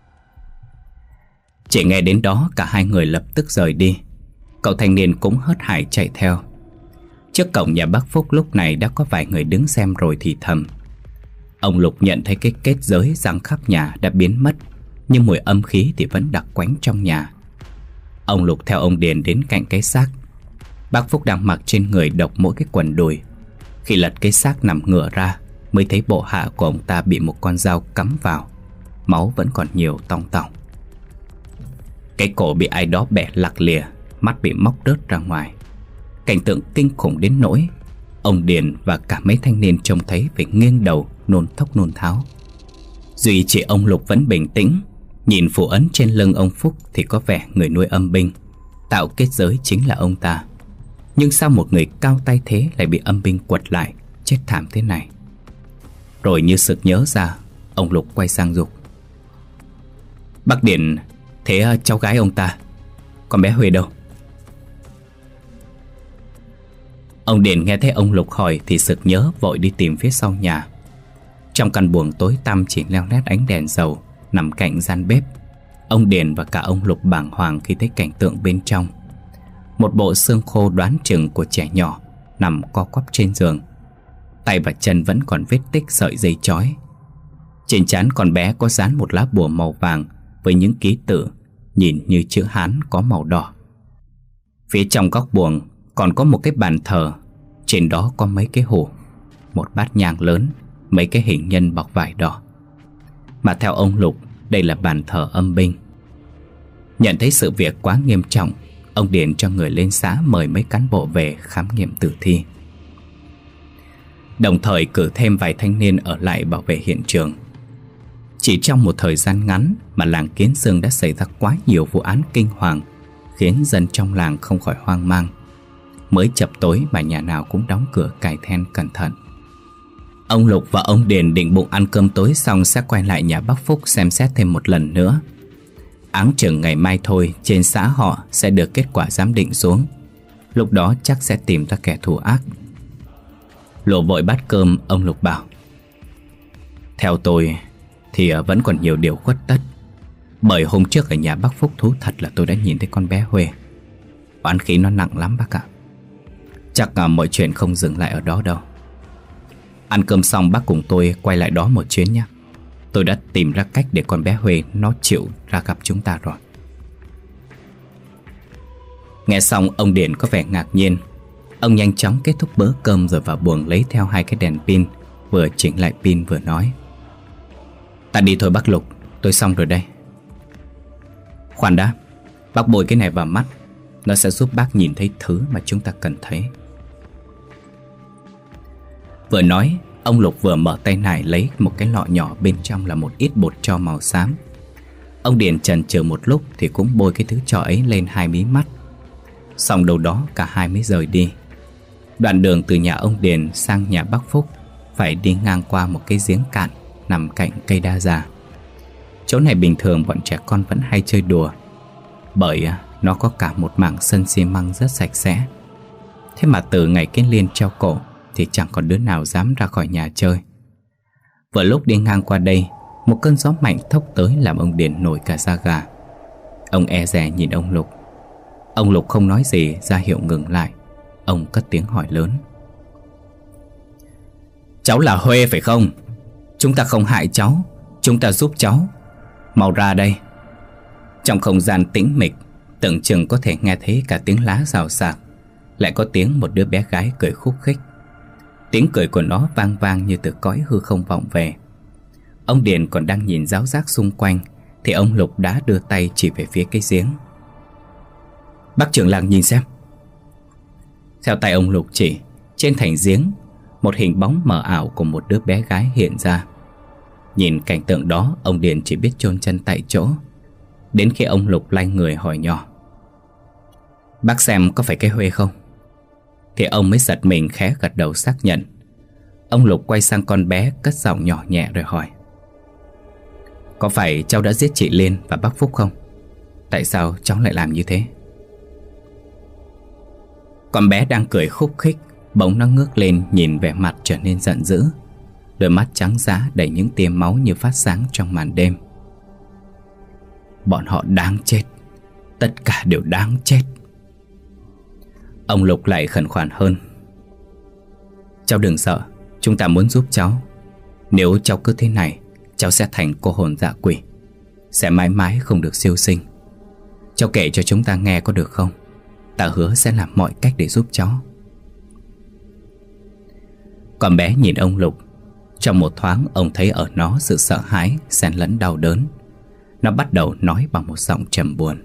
Chỉ nghe đến đó cả hai người lập tức rời đi. Cậu thanh niên cũng hớt hải chạy theo. Trước cổng nhà bác Phúc lúc này đã có vài người đứng xem rồi thì thầm. Ông Lục nhận thấy cái kết giới giăng khắp nhà đã biến mất, nhưng mùi âm khí thì vẫn đặc quánh trong nhà. Ông Lục theo ông Điền đến cạnh cái xác. Bác Phúc đang mặc trên người độc mỗi cái quần đùi. Khi lật cái xác nằm ngửa ra mới thấy bộ hạ của ông ta bị một con dao cắm vào. Máu vẫn còn nhiều tong tòng. Cái cổ bị ai đó bẻ lặc lìa, mắt bị móc rớt ra ngoài. Cảnh tượng kinh khủng đến nỗi ông Điền và cả mấy thanh niên trông thấy phải nghiêng đầu nôn thốc nôn tháo. Duy chỉ ông Lục vẫn bình tĩnh. Nhìn phù ấn trên lưng ông Phúc thì có vẻ người nuôi âm binh tạo kết giới chính là ông ta. Nhưng sao một người cao tay thế lại bị âm binh quật lại, chết thảm thế này. Rồi như sực nhớ ra, ông Lục quay sang giục: Bác Điền, thế cháu gái ông ta, con bé Huê đâu? Ông Điền nghe thấy ông Lục hỏi thì sực nhớ, vội đi tìm phía sau nhà. Trong căn buồng tối tăm chỉ leo lét ánh đèn dầu nằm cạnh gian bếp. Ông Điền và cả ông Lục bàng hoàng khi thấy cảnh tượng bên trong. Một bộ xương khô đoán chừng của trẻ nhỏ nằm co quắp trên giường. Tay và chân vẫn còn vết tích sợi dây trói. Trên trán con bé có dán một lá bùa màu vàng với những ký tự nhìn như chữ Hán có màu đỏ. Phía trong góc buồng còn có một cái bàn thờ. Trên đó có mấy cái hũ, một bát nhang lớn, mấy cái hình nhân bọc vải đỏ. Mà theo ông Lục, đây là bàn thờ âm binh. Nhận thấy sự việc quá nghiêm trọng, ông Điền cho người lên xã mời mấy cán bộ về khám nghiệm tử thi, đồng thời cử thêm vài thanh niên ở lại bảo vệ hiện trường. Chỉ trong một thời gian ngắn mà làng Kiến Dương đã xảy ra quá nhiều vụ án kinh hoàng, khiến dân trong làng không khỏi hoang mang. Mới chập tối mà nhà nào cũng đóng cửa cài then cẩn thận. Ông Lục và ông Điền định bụng ăn cơm tối xong sẽ quay lại nhà bác Phúc xem xét thêm một lần nữa. Áng chừng ngày mai thôi, trên xã họ sẽ được kết quả giám định xuống. Lúc đó chắc sẽ tìm ra kẻ thù ác. Lộ vội bát cơm, ông Lục bảo: Theo tôi thì vẫn còn nhiều điều khuất tất. Bởi hôm trước ở nhà bác Phúc thú thật là tôi đã nhìn thấy con bé Huê. Oán khí nó nặng lắm bác ạ. Chắc mọi chuyện không dừng lại ở đó đâu. Ăn cơm xong bác cùng tôi quay lại đó một chuyến nhé. Tôi đã tìm ra cách để con bé Huê nó chịu ra gặp chúng ta rồi. Nghe xong ông Điền có vẻ ngạc nhiên. Ông nhanh chóng kết thúc bữa cơm rồi vào buồng lấy theo hai cái đèn pin, vừa chỉnh lại pin vừa nói: Ta đi thôi bác Lục, tôi xong rồi đây. Khoan đã, bác bôi cái này vào mắt, nó sẽ giúp bác nhìn thấy thứ mà chúng ta cần thấy. Vừa nói, ông Lục vừa mở tay nải lấy một cái lọ nhỏ, bên trong là một ít bột tro màu xám. Ông Điền chần chừ một lúc thì cũng bôi cái thứ tro ấy lên hai mí mắt. Xong đâu đó cả hai mới rời đi. Đoạn đường từ nhà ông Điền sang nhà bác Phúc phải đi ngang qua một cái giếng cạn nằm cạnh cây đa già. Chỗ này bình thường bọn trẻ con vẫn hay chơi đùa, bởi nó có cả một mảng sân xi măng rất sạch sẽ. Thế mà từ ngày cái Liên treo cổ thì chẳng còn đứa nào dám ra khỏi nhà chơi. Vừa lúc đi ngang qua đây, một cơn gió mạnh thốc tới làm ông Điền nổi cả da gà. Ông e dè nhìn ông Lục. Ông Lục không nói gì, ra hiệu ngừng lại. Ông cất tiếng hỏi lớn: Cháu là Huê phải không? Chúng ta không hại cháu, chúng ta giúp cháu. Mau ra đây. Trong không gian tĩnh mịch, tưởng chừng có thể nghe thấy cả tiếng lá xào xạc, lại có tiếng một đứa bé gái cười khúc khích. Tiếng cười của nó vang vang như từ cõi hư không vọng về. Ông Điền còn đang nhìn ráo rác xung quanh thì ông Lục đã đưa tay chỉ về phía cái giếng. Bác trưởng làng nhìn xem. Theo tay ông Lục chỉ, trên thành giếng, một hình bóng mờ ảo của một đứa bé gái hiện ra. Nhìn cảnh tượng đó, ông Điền chỉ biết chôn chân tại chỗ. Đến khi ông Lục lay người hỏi nhỏ: Bác xem có phải cái Huê không? Thì ông mới giật mình khẽ gật đầu xác nhận. Ông Lục quay sang con bé, cất giọng nhỏ nhẹ rồi hỏi: Có phải cháu đã giết chị Liên và bác Phúc không? Tại sao cháu lại làm như thế? Con bé đang cười khúc khích, bỗng nó ngước lên nhìn vẻ mặt trở nên giận dữ. Đôi mắt trắng giá đầy những tia máu như phát sáng trong màn đêm. Bọn họ đáng chết, tất cả đều đáng chết. Ông Lục lại khẩn khoản hơn: Cháu đừng sợ, chúng ta muốn giúp cháu. Nếu cháu cứ thế này, cháu sẽ thành cô hồn dạ quỷ, sẽ mãi mãi không được siêu sinh. Cháu kể cho chúng ta nghe có được không? Ta hứa sẽ làm mọi cách để giúp cháu. Con bé nhìn ông Lục. Trong một thoáng ông thấy ở nó sự sợ hãi xen lẫn đau đớn. Nó bắt đầu nói bằng một giọng trầm buồn: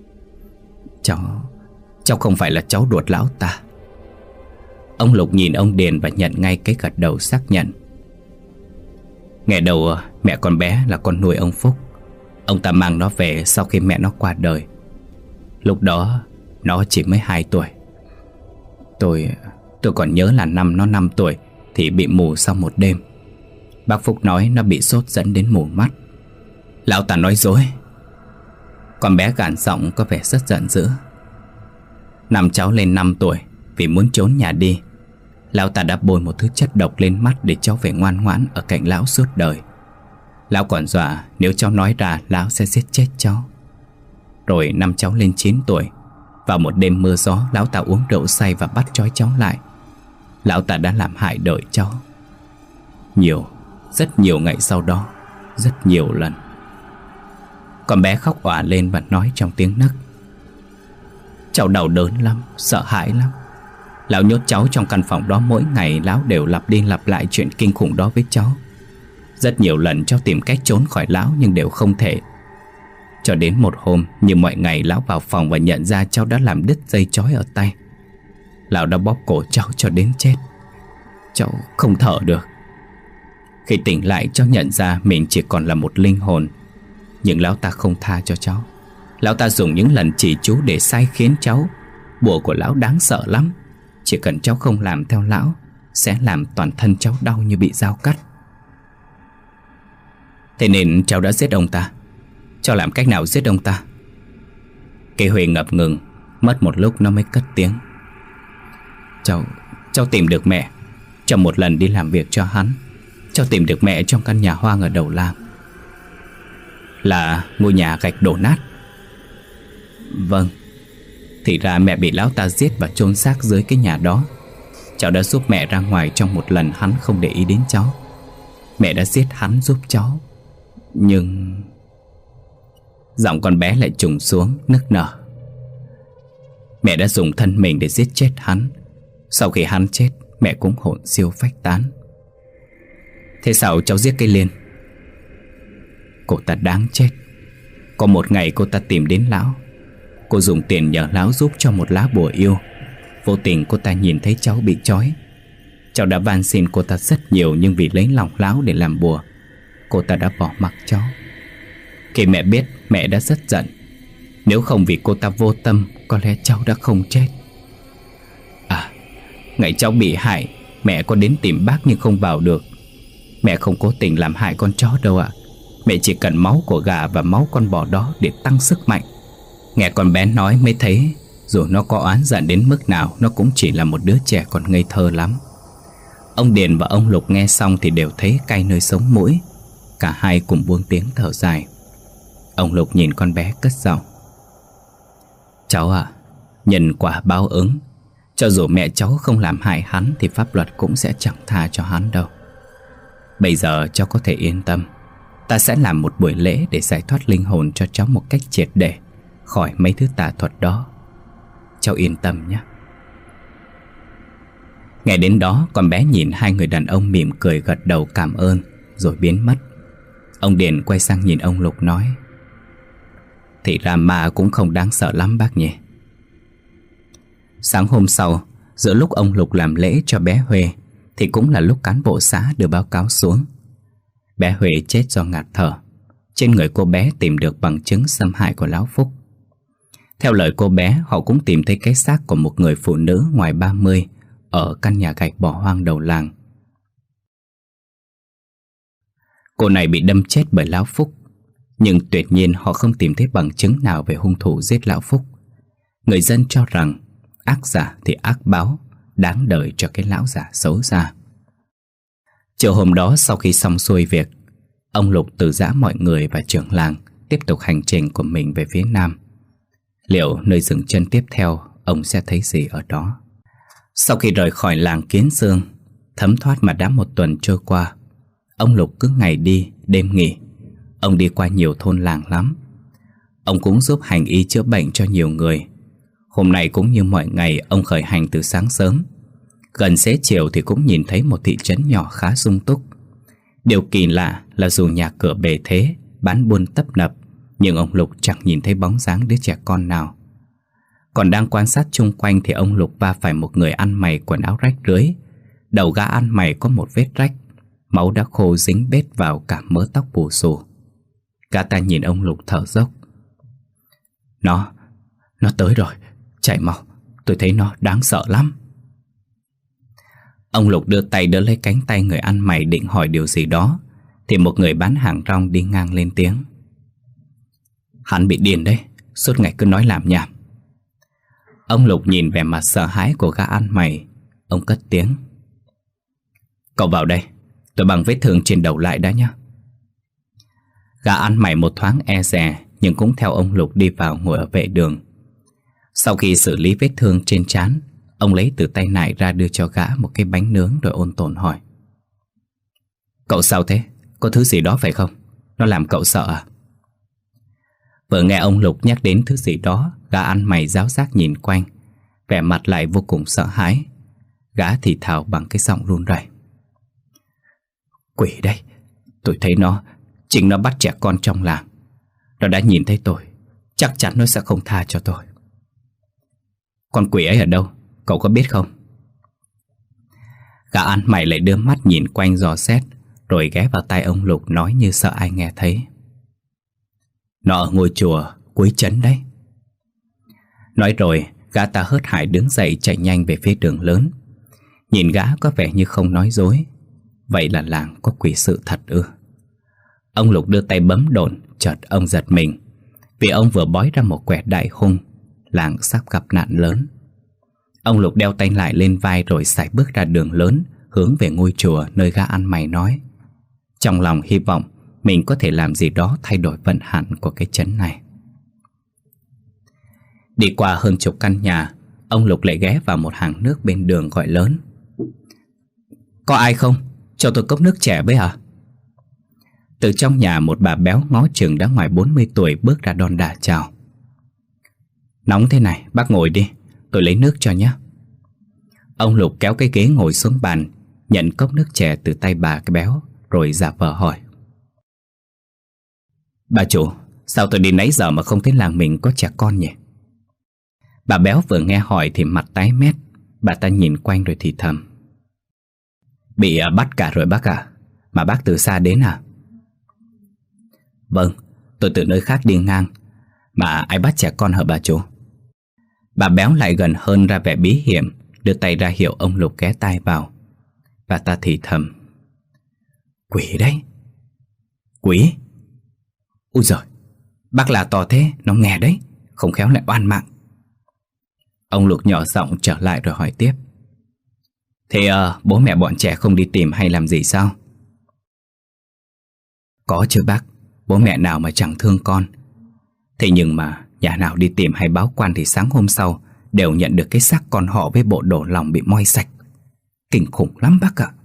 Cháu không phải là cháu ruột lão ta. Ông Lục nhìn ông Điền và nhận ngay cái gật đầu xác nhận. Ngày đầu mẹ con bé là con nuôi ông Phúc. Ông ta mang nó về sau khi mẹ nó qua đời. Lúc đó nó chỉ mới 2 tuổi. Tôi còn nhớ là năm nó 5 tuổi thì bị mù sau một đêm. Bác Phúc nói nó bị sốt dẫn đến mù mắt. Lão ta nói dối. Con bé gằn giọng có vẻ rất giận dữ. Năm cháu lên 5 tuổi, vì muốn trốn nhà đi, lão ta đã bôi một thứ chất độc lên mắt để cháu phải ngoan ngoãn ở cạnh lão suốt đời. Lão còn dọa nếu cháu nói ra lão sẽ giết chết cháu. Rồi năm cháu lên 9 tuổi, vào một đêm mưa gió, lão ta uống rượu say và bắt trói cháu lại. Lão ta đã làm hại đời cháu nhiều, rất nhiều ngày sau đó, rất nhiều lần. Con bé khóc òa lên và nói trong tiếng nấc. Cháu đau đớn lắm, sợ hãi lắm. Lão nhốt cháu trong căn phòng đó, mỗi ngày lão đều lặp đi lặp lại chuyện kinh khủng đó với cháu. Rất nhiều lần cháu tìm cách trốn khỏi lão nhưng đều không thể. Cho đến một hôm, như mọi ngày, lão vào phòng và nhận ra cháu đã làm đứt dây trói ở tay. Lão đã bóp cổ cháu cho đến chết. Cháu không thở được. Khi tỉnh lại, cháu nhận ra mình chỉ còn là một linh hồn. Nhưng lão ta không tha cho cháu. Lão ta dùng những lần chỉ chú để sai khiến cháu. Bùa của lão đáng sợ lắm. Chỉ cần cháu không làm theo lão, sẽ làm toàn thân cháu đau như bị dao cắt. Thế nên cháu đã giết ông ta. Cháu làm cách nào giết ông ta? Cây Huệ ngập ngừng. Mất một lúc nó mới cất tiếng. Cháu tìm được mẹ. Trong một lần đi làm việc cho hắn, cháu tìm được mẹ trong căn nhà hoang ở đầu làng. Là ngôi nhà gạch đổ nát. Vâng. Thì ra mẹ bị lão ta giết và chôn xác dưới cái nhà đó. Cháu đã giúp mẹ ra ngoài trong một lần hắn không để ý đến cháu. Mẹ đã giết hắn giúp cháu. Nhưng... Giọng con bé lại trùng xuống nức nở. Mẹ đã dùng thân mình để giết chết hắn. Sau khi hắn chết, mẹ cũng hồn siêu phách tán. Thế sao cháu giết cây Liên? Cô ta đáng chết. Có một ngày cô ta tìm đến lão. Cô dùng tiền nhờ lão giúp cho một lá bùa yêu. Vô tình cô ta nhìn thấy cháu bị trói. Cháu đã van xin cô ta rất nhiều, nhưng vì lấy lòng lão để làm bùa, cô ta đã bỏ mặc cháu. Khi mẹ biết, mẹ đã rất giận. Nếu không vì cô ta vô tâm, có lẽ cháu đã không chết. Ngày cháu bị hại, mẹ có đến tìm bác nhưng không vào được. Mẹ không cố tình làm hại con chó đâu ạ. Mẹ chỉ cần máu của gà và máu con bò đó để tăng sức mạnh. Nghe con bé nói mới thấy, dù nó có oán giận đến mức nào, nó cũng chỉ là một đứa trẻ còn ngây thơ lắm. Ông Điền và ông Lục nghe xong thì đều thấy cay nơi sống mũi. Cả hai cùng buông tiếng thở dài. Ông Lục nhìn con bé cất giọng. Cháu à, nhân quả báo ứng. Cho dù mẹ cháu không làm hại hắn thì pháp luật cũng sẽ chẳng tha cho hắn đâu. Bây giờ cháu có thể yên tâm. Ta sẽ làm một buổi lễ để giải thoát linh hồn cho cháu một cách triệt để khỏi mấy thứ tà thuật đó. Cháu yên tâm nhé. Ngày đến đó, con bé nhìn hai người đàn ông mỉm cười gật đầu cảm ơn rồi biến mất. Ông Điền quay sang nhìn ông Lục nói. Thì ra ma cũng không đáng sợ lắm bác nhỉ. Sáng hôm sau, giữa lúc ông Lục làm lễ cho bé Huệ thì cũng là lúc cán bộ xã đưa báo cáo xuống. Bé Huệ chết do ngạt thở. Trên người cô bé tìm được bằng chứng xâm hại của lão Phúc. Theo lời cô bé, họ cũng tìm thấy cái xác của một người phụ nữ ngoài 30 ở căn nhà gạch bỏ hoang đầu làng. Cô này bị đâm chết bởi lão Phúc. Nhưng tuyệt nhiên họ không tìm thấy bằng chứng nào về hung thủ giết lão Phúc. Người dân cho rằng ác giả thì ác báo, đáng đời cho cái lão già xấu xa. Chiều hôm đó, sau khi xong xuôi việc, ông Lục từ giã mọi người và trưởng làng tiếp tục hành trình của mình về phía nam. Liệu nơi dừng chân tiếp theo ông sẽ thấy gì ở đó? Sau khi rời khỏi làng Kiến Dương, thấm thoát mà đã một tuần trôi qua, ông Lục cứ ngày đi đêm nghỉ. Ông đi qua nhiều thôn làng lắm. Ông cũng giúp hành y chữa bệnh cho nhiều người. Hôm nay cũng như mọi ngày, ông khởi hành từ sáng sớm. Gần xế chiều thì cũng nhìn thấy một thị trấn nhỏ khá sung túc. Điều kỳ lạ là dù nhà cửa bề thế, bán buôn tấp nập, nhưng ông Lục chẳng nhìn thấy bóng dáng đứa trẻ con nào. Còn đang quan sát chung quanh thì ông Lục va phải một người ăn mày quần áo rách rưới. Đầu gã ăn mày có một vết rách, máu đã khô dính bết vào cả mớ tóc bù xù. Gã ta nhìn ông Lục thở dốc. Nó tới rồi, chạy mau, tôi thấy nó đáng sợ lắm. Ông Lục đưa tay đỡ lấy cánh tay người ăn mày định hỏi điều gì đó, thì một người bán hàng rong đi ngang lên tiếng: "Hắn bị điên đấy, suốt ngày cứ nói làm nhảm." Ông Lục nhìn vẻ mặt sợ hãi của gã ăn mày. Ông cất tiếng: "Cậu vào đây, tôi băng vết thương trên đầu lại đã nhá." Gã ăn mày một thoáng e dè, nhưng cũng theo ông Lục đi vào ngồi ở vệ đường. Sau khi xử lý vết thương trên trán, ông lấy từ tay nải ra đưa cho gã một cái bánh nướng rồi ôn tồn hỏi: "Cậu sao thế? Có thứ gì đó phải không? Nó làm cậu sợ à?" Vừa nghe ông Lục nhắc đến thứ gì đó, gã ăn mày giáo giác nhìn quanh, vẻ mặt lại vô cùng sợ hãi. Gã thì thào bằng cái giọng run rẩy: "Quỷ đây, tôi thấy chính nó bắt trẻ con trong làng. Nó đã nhìn thấy tôi, chắc chắn nó sẽ không tha cho tôi." "Con quỷ ấy ở đâu, cậu có biết không?" Gã ăn mày lại đưa mắt nhìn quanh dò xét, rồi ghé vào tai ông Lục nói như sợ ai nghe thấy: "Nó ở ngôi chùa cuối trấn đấy." Nói rồi, gã ta hớt hải đứng dậy chạy nhanh về phía đường lớn. Nhìn gã có vẻ như không nói dối. Vậy là làng có quỷ sự thật ư? Ông Lục đưa tay bấm đồn, chợt ông giật mình, vì ông vừa bói ra một quẻ đại hung. Làng sắp gặp nạn lớn. Ông Lục đeo tay lại lên vai rồi sải bước ra đường lớn, hướng về ngôi chùa nơi gã ăn mày nói, trong lòng hy vọng mình có thể làm gì đó thay đổi vận hạn của cái trấn này. Đi qua hơn chục căn nhà, ông Lục lại ghé vào một hàng nước bên đường gọi lớn: "Có ai không? Cho tôi cốc nước trẻ với à?" Từ trong nhà một bà béo ngó chừng đã ngoài 40 tuổi bước ra đon đả chào: "Nóng thế này, bác ngồi đi, tôi lấy nước cho nhé." Ông Lục kéo cái ghế ngồi xuống bàn, nhận cốc nước trẻ từ tay bà cái béo, rồi giả vờ hỏi: "Bà chủ, sao tôi đi nãy giờ mà không thấy làng mình có trẻ con nhỉ?" Bà béo vừa nghe hỏi thì mặt tái mét. Bà ta nhìn quanh rồi thì thầm: "Bị bắt cả rồi bác à? Mà bác từ xa đến à?" "Vâng, tôi từ nơi khác đi ngang. Mà ai bắt trẻ con hả bà chủ?" Bà béo lại gần hơn ra vẻ bí hiểm, đưa tay ra hiệu ông Lục ghé tai vào. Bà ta thì thầm: "Quỷ đấy." "Quỷ? Ui giời, bác là to thế, nó nghe đấy, không khéo lại oan mạng." Ông Lục nhỏ giọng trở lại rồi hỏi tiếp: "Thế bố mẹ bọn trẻ không đi tìm hay làm gì sao?" "Có chứ bác, bố mẹ nào mà chẳng thương con. Thế nhưng mà nhà nào đi tìm hay báo quan thì sáng hôm sau đều nhận được cái xác con họ với bộ đổ lòng bị moi sạch. Kinh khủng lắm bác ạ."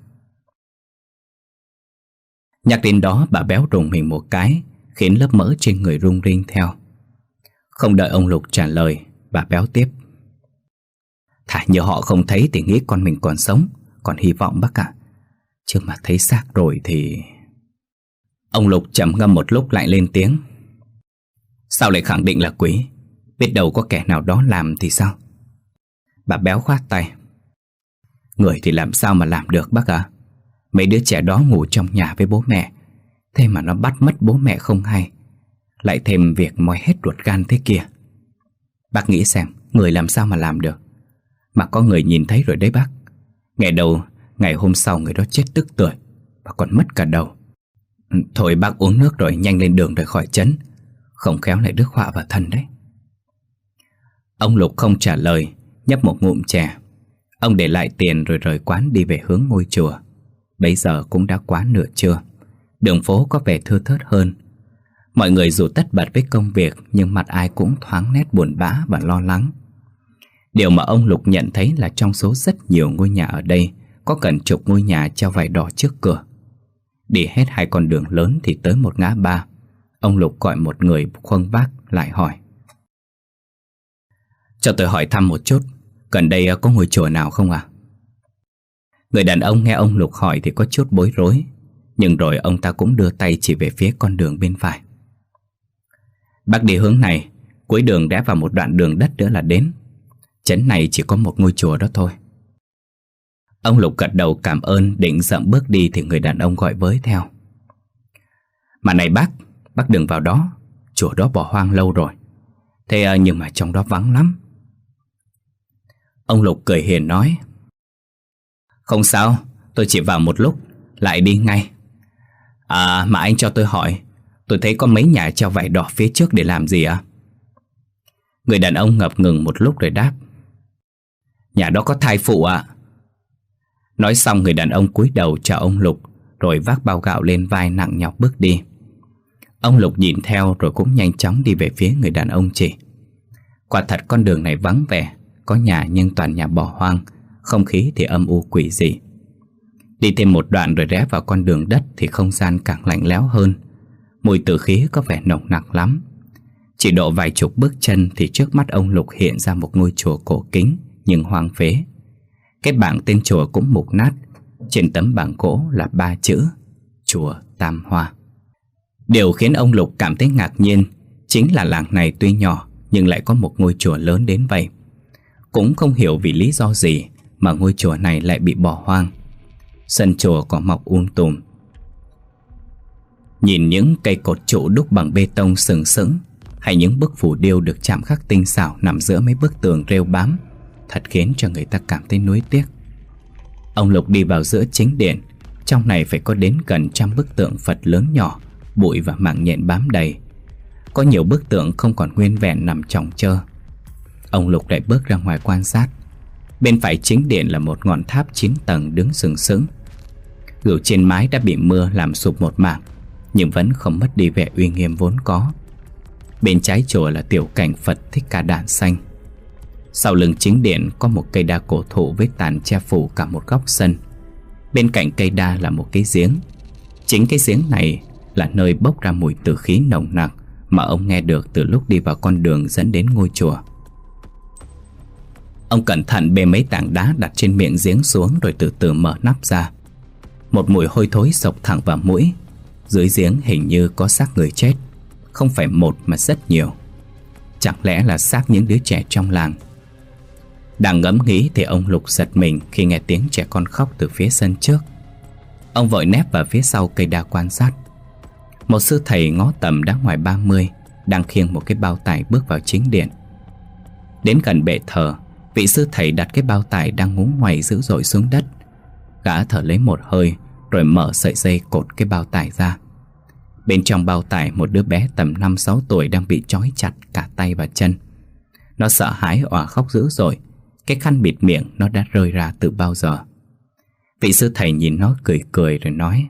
Nhắc đến đó, bà béo rùng mình một cái, khiến lớp mỡ trên người rung rinh theo. Không đợi ông Lục trả lời, bà béo tiếp: "Thà như họ không thấy thì nghĩ con mình còn sống, còn hy vọng bác ạ. Chứ mà thấy xác rồi thì..." Ông Lục trầm ngâm một lúc lại lên tiếng: "Sao lại khẳng định là quỷ? Biết đâu có kẻ nào đó làm thì sao?" Bà béo khoát tay: "Người thì làm sao mà làm được bác ạ? Mấy đứa trẻ đó ngủ trong nhà với bố mẹ, thế mà nó bắt mất bố mẹ không hay, lại thêm việc moi hết ruột gan thế kia. Bác nghĩ xem, người làm sao mà làm được? Mà có người nhìn thấy rồi đấy bác. Ngày hôm sau người đó chết tức tưởi và còn mất cả đầu. Thôi bác uống nước rồi nhanh lên đường rời khỏi trấn, không khéo lại rước họa vào thân đấy." Ông Lục không trả lời, nhấp một ngụm chè. Ông để lại tiền rồi rời quán đi về hướng ngôi chùa. Bấy giờ cũng đã quá nửa trưa, đường phố có vẻ thưa thớt hơn. Mọi người dù tất bật với công việc, nhưng mặt ai cũng thoáng nét buồn bã và lo lắng. Điều mà ông Lục nhận thấy là trong số rất nhiều ngôi nhà ở đây, có gần chục ngôi nhà treo vải đỏ trước cửa. Đi hết 2 con đường lớn thì tới một ngã ba. Ông Lục gọi một người khuâng vác lại hỏi: "Cho tôi hỏi thăm một chút, gần đây có ngôi chùa nào không ạ?" Người đàn ông nghe ông Lục hỏi thì có chút bối rối, nhưng rồi ông ta cũng đưa tay chỉ về phía con đường bên phải: "Bác đi hướng này, cuối đường rẽ vào một đoạn đường đất nữa là đến. Trấn này chỉ có một ngôi chùa đó thôi." Ông Lục gật đầu cảm ơn, định dậm bước đi thì người đàn ông gọi với theo: "Mà này bác đừng vào đó, chùa đó bỏ hoang lâu rồi. Thế nhưng mà trong đó vắng lắm." Ông Lục cười hiền nói: Không sao, tôi chỉ vào một lúc, lại đi ngay. À mà anh cho tôi hỏi, tôi thấy có mấy nhà treo vải đỏ phía trước để làm gì ạ? Người đàn ông ngập ngừng một lúc rồi đáp: Nhà đó có thai phụ ạ. Nói xong người đàn ông cúi đầu chào ông Lục, rồi vác bao gạo lên vai nặng nhọc bước đi. Ông Lục nhìn theo rồi cũng nhanh chóng đi về phía người đàn ông chỉ. Quả thật con đường này vắng vẻ, có nhà nhưng toàn nhà bỏ hoang, không khí thì âm u quỷ dị. Đi thêm một đoạn rồi rẽ vào con đường đất thì không gian càng lạnh lẽo hơn. Mùi tử khí có vẻ nồng nặc lắm. Chỉ độ vài chục bước chân thì trước mắt ông Lục hiện ra một ngôi chùa cổ kính nhưng hoang phế. Cái bảng tên chùa cũng mục nát. Trên tấm bảng gỗ là 3 chữ: Chùa Tam Hoa. Điều khiến ông Lục cảm thấy ngạc nhiên chính là làng này tuy nhỏ nhưng lại có một ngôi chùa lớn đến vậy. Cũng không hiểu vì lý do gì mà ngôi chùa này lại bị bỏ hoang. Sân chùa có mọc tùm. Nhìn những cây cột trụ đúc bằng bê tông sừng sững, hay những bức phù điêu được chạm khắc tinh xảo nằm giữa mấy bức tường rêu bám, thật khiến cho người ta cảm thấy nuối tiếc. Ông Lục đi vào giữa chính điện. Trong này phải có đến gần 100 bức tượng Phật lớn nhỏ, bụi và mạng nhện bám đầy. Có nhiều bức tượng không còn nguyên vẹn nằm chồng chơ. Ông Lục lại bước ra ngoài quan sát. Bên phải chính điện là một ngọn tháp 9 tầng đứng sừng sững. Dù trên mái đã bị mưa làm sụp một mảng, nhưng vẫn không mất đi vẻ uy nghiêm vốn có. Bên trái chùa là tiểu cảnh Phật Thích Ca Đản xanh. Sau lưng chính điện có một cây đa cổ thụ với tàn che phủ cả một góc sân. Bên cạnh cây đa là một cái giếng. Chính cái giếng này là nơi bốc ra mùi tử khí nồng nặc mà ông nghe được từ lúc đi vào con đường dẫn đến ngôi chùa. Ông cẩn thận bê mấy tảng đá đặt trên miệng giếng xuống rồi từ từ mở nắp ra. Một mùi hôi thối xộc thẳng vào mũi. Dưới giếng hình như có xác người chết. Không phải một mà rất nhiều. Chẳng lẽ là xác những đứa trẻ trong làng? Đang ngẫm nghĩ thì ông Lục giật mình khi nghe tiếng trẻ con khóc từ phía sân trước. Ông vội nép vào phía sau cây đa quan sát. Một sư thầy ngó tầm đã ngoài 30 đang khiêng một cái bao tải bước vào chính điện. Đến gần bệ thờ, vị sư thầy đặt cái bao tải đang ngúng ngoẩy dữ dội xuống đất. Gã thở lấy một hơi rồi mở sợi dây cột cái bao tải ra. Bên trong bao tải một đứa bé tầm 5-6 tuổi đang bị trói chặt cả tay và chân. Nó sợ hãi òa khóc dữ dội. Cái khăn bịt miệng nó đã rơi ra từ bao giờ. Vị sư thầy nhìn nó cười cười rồi nói: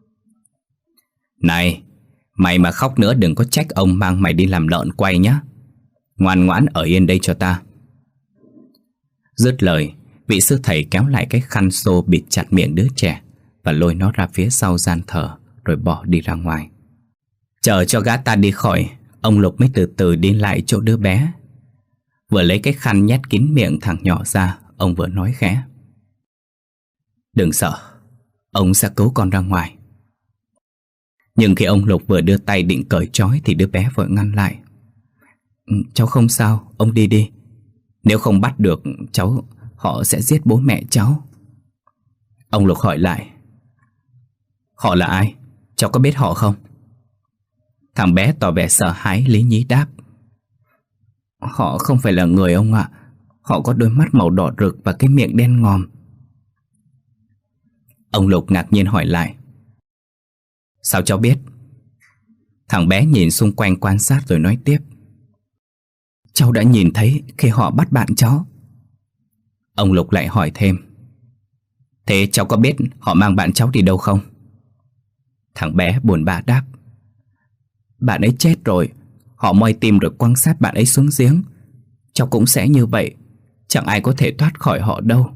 Này, mày mà khóc nữa đừng có trách ông mang mày đi làm lợn quay nhá. Ngoan ngoãn ở yên đây cho ta. Dứt lời, vị sư thầy kéo lại cái khăn xô bịt chặt miệng đứa trẻ và lôi nó ra phía sau gian thờ rồi bỏ đi ra ngoài. Chờ cho gã ta đi khỏi, ông Lục mới từ từ đi lại chỗ đứa bé. Vừa lấy cái khăn nhét kín miệng thằng nhỏ ra, ông vừa nói khẽ: Đừng sợ, ông sẽ cứu con ra ngoài. Nhưng khi ông Lục vừa đưa tay định cởi trói thì đứa bé vội ngăn lại: Cháu không sao, ông đi đi. Nếu không bắt được cháu, họ sẽ giết bố mẹ cháu. Ông Lục hỏi lại: Họ là ai? Cháu có biết họ không? Thằng bé tỏ vẻ sợ hãi lý nhí đáp: Họ không phải là người ông ạ. Họ có đôi mắt màu đỏ rực và cái miệng đen ngòm. Ông Lục ngạc nhiên hỏi lại: Sao cháu biết? Thằng bé nhìn xung quanh quan sát rồi nói tiếp: Cháu đã nhìn thấy khi họ bắt bạn cháu. Ông Lục lại hỏi thêm: Thế cháu có biết họ mang bạn cháu đi đâu không? Thằng bé buồn bã đáp: Bạn ấy chết rồi. Họ moi tim rồi quăng xác bạn ấy xuống giếng. Cháu cũng sẽ như vậy. Chẳng ai có thể thoát khỏi họ đâu.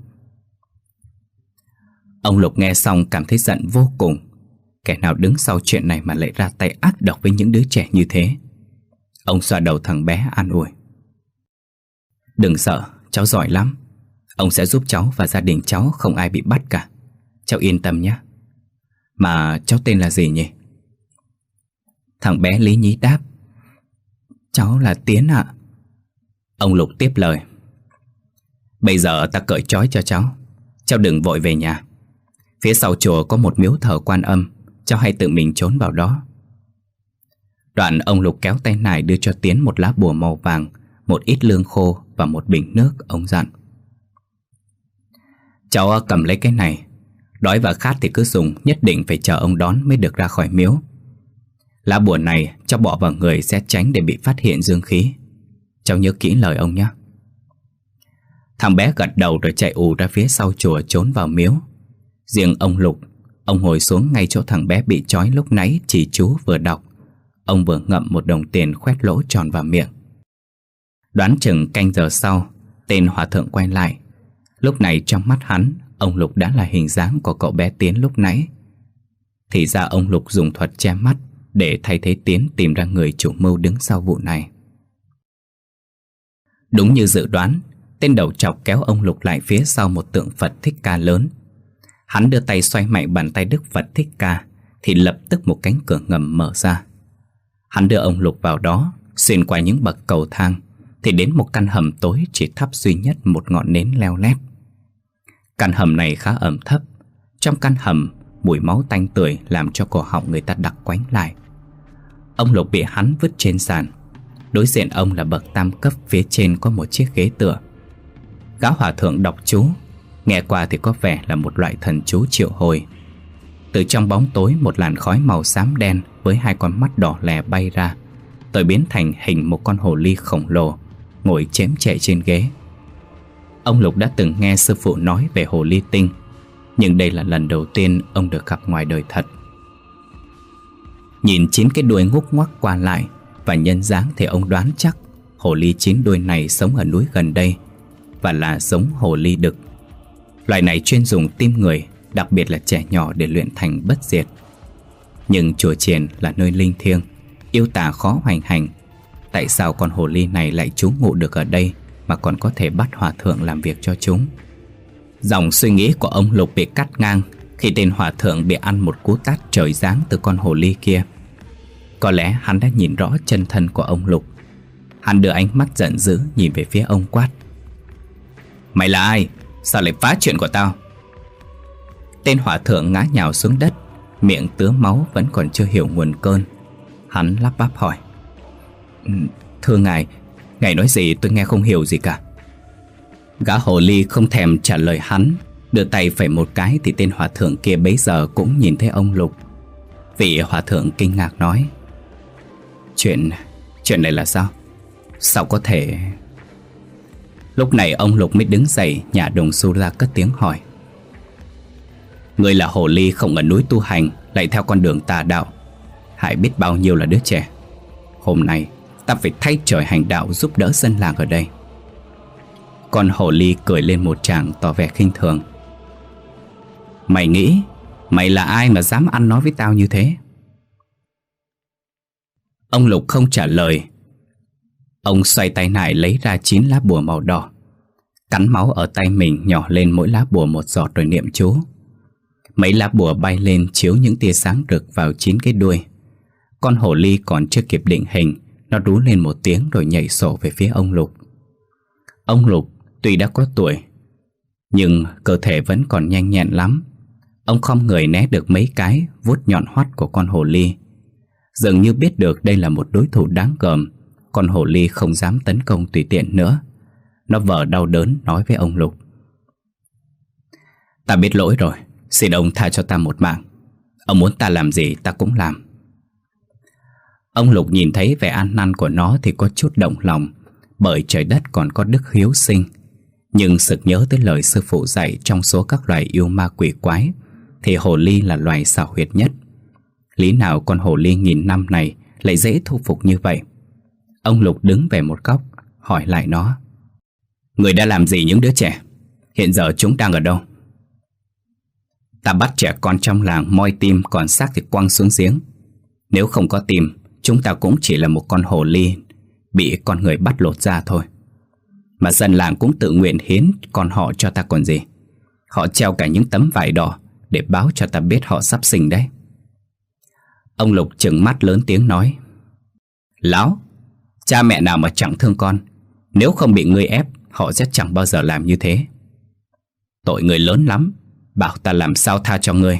Ông Lục nghe xong cảm thấy giận vô cùng. Kẻ nào đứng sau chuyện này mà lại ra tay ác độc với những đứa trẻ như thế? Ông xoa đầu thằng bé an ủi: Đừng sợ, cháu giỏi lắm. Ông sẽ giúp cháu và gia đình cháu không ai bị bắt cả. Cháu yên tâm nhé. Mà cháu tên là gì nhỉ? Thằng bé lý nhí đáp: Cháu là Tiến ạ. Ông Lục tiếp lời: Bây giờ ta cởi trói cho cháu. Cháu đừng vội về nhà. Phía sau chùa có một miếu thờ Quan Âm. Cháu hãy tự mình trốn vào đó. Đoạn ông Lục kéo tay nải đưa cho Tiến một lá bùa màu vàng, một ít lương khô và một bình nước. Ông dặn: Cháu cầm lấy cái này. Đói và khát thì cứ dùng, nhất định phải chờ ông đón mới được ra khỏi miếu. Lá bùa này cháu bỏ vào người sẽ tránh để bị phát hiện dương khí. Cháu nhớ kỹ lời ông nhé. Thằng bé gật đầu rồi chạy ù ra phía sau chùa trốn vào miếu. Riêng ông Lục, ông ngồi xuống ngay chỗ thằng bé bị trói lúc nãy, chỉ chú vừa đọc. Ông vừa ngậm một đồng tiền khoét lỗ tròn vào miệng. Đoán chừng canh giờ sau, tên hòa thượng quay lại. Lúc này trong mắt hắn, ông Lục đã là hình dáng của cậu bé Tiến lúc nãy. Thì ra ông Lục dùng thuật che mắt để thay thế Tiến tìm ra người chủ mưu đứng sau vụ này. Đúng như dự đoán, tên đầu trọc kéo ông Lục lại phía sau một tượng Phật Thích Ca lớn. Hắn đưa tay xoay mạnh bàn tay Đức Phật Thích Ca thì lập tức một cánh cửa ngầm mở ra. Hắn đưa ông Lục vào đó, xuyên qua những bậc cầu thang thì đến một căn hầm tối chỉ thắp duy nhất một ngọn nến leo lét. Căn hầm này khá ẩm thấp. Trong căn hầm, mùi máu tanh tưởi làm cho cổ họng người ta đặc quánh lại. Ông Lục bị hắn vứt trên sàn. Đối diện ông là bậc tam cấp, phía trên có một chiếc ghế tựa. Gã hòa thượng đọc chú, nghe qua thì có vẻ là một loại thần chú triệu hồi. Từ trong bóng tối, một làn khói màu xám đen với hai con mắt đỏ lè bay ra, rồi biến thành hình một con hồ ly khổng lồ ngồi chém chệ trên ghế. Ông Lục đã từng nghe sư phụ nói về hồ ly tinh, nhưng đây là lần đầu tiên ông được gặp ngoài đời thật. Nhìn 9 cái đuôi ngúc ngoắc qua lại và nhân dáng thì ông đoán chắc hồ ly 9 đuôi này sống ở núi gần đây và là giống hồ ly đực. Loài này chuyên dùng tim người, đặc biệt là trẻ nhỏ, để luyện thành bất diệt. Nhưng chùa chiền là nơi linh thiêng, yêu tà khó hoành hành. Tại sao con hồ ly này lại trú ngụ được ở đây mà còn có thể bắt hòa thượng làm việc cho chúng? Dòng suy nghĩ của ông Lục bị cắt ngang khi tên hòa thượng bị ăn một cú tát trời giáng từ con hồ ly kia. Có lẽ hắn đã nhìn rõ chân thân của ông Lục. Hắn đưa ánh mắt giận dữ nhìn về phía ông quát: "Mày là ai? Sao lại phá chuyện của tao?" Tên hòa thượng ngã nhào xuống đất, miệng tứa máu, vẫn còn chưa hiểu nguồn cơn. Hắn lắp bắp hỏi: "Thưa ngài, ngài nói gì tôi nghe không hiểu gì cả." Gã hồ ly không thèm trả lời hắn, đưa tay phẩy một cái thì tên hòa thượng kia bấy giờ cũng nhìn thấy ông Lục. Vị hòa thượng kinh ngạc nói: Chuyện này là sao? Sao có thể... Lúc này ông Lục mới đứng dậy, nhả đồng xu ra cất tiếng hỏi: "Ngươi là hồ ly không ở núi tu hành, lại theo con đường tà đạo, hại biết bao nhiêu là đứa trẻ. Hôm nay ta phải thay trời hành đạo giúp đỡ dân làng ở đây." Con hồ ly cười lên một tràng tỏ vẻ khinh thường: "Mày nghĩ mày là ai mà dám ăn nói với tao như thế?" Ông Lục không trả lời. Ông xoay tay lại lấy ra 9 lá bùa màu đỏ, cắn máu ở tay mình, nhỏ lên mỗi lá bùa một giọt rồi niệm chú. Mấy lá bùa bay lên chiếu những tia sáng rực vào 9 cái đuôi. Con hồ ly còn chưa kịp định hình, nó rú lên một tiếng rồi nhảy sổ về phía ông Lục. Ông Lục tuy đã có tuổi, nhưng cơ thể vẫn còn nhanh nhẹn lắm. Ông không người né được mấy cái vuốt nhọn hoắt của con hồ ly. Dường như biết được đây là một đối thủ đáng gờm, con hồ ly không dám tấn công tùy tiện nữa. Nó vờ đau đớn nói với ông Lục: "Ta biết lỗi rồi, xin ông tha cho ta một mạng. Ông muốn ta làm gì ta cũng làm." Ông Lục nhìn thấy vẻ ăn năn của nó thì có chút động lòng, bởi trời đất còn có đức hiếu sinh. Nhưng sực nhớ tới lời sư phụ dạy, trong số các loài yêu ma quỷ quái thì hồ ly là loài xảo huyệt nhất. Lý nào con hồ ly nghìn năm này lại dễ thu phục như vậy? Ông Lục đứng về một góc, hỏi lại nó: "Người đã làm gì những đứa trẻ? Hiện giờ chúng đang ở đâu?" "Ta bắt trẻ con trong làng moi tim, còn xác thì quăng xuống giếng. Nếu không có tim, chúng ta cũng chỉ là một con hồ ly bị con người bắt lột ra thôi. Mà dân làng cũng tự nguyện hiến con họ cho ta còn gì. Họ treo cả những tấm vải đỏ để báo cho ta biết họ sắp sinh đấy." Ông Lục trừng mắt lớn tiếng nói: "Láo, cha mẹ nào mà chẳng thương con. Nếu không bị ngươi ép, họ sẽ chẳng bao giờ làm như thế. Tội người lớn lắm, bảo ta làm sao tha cho ngươi."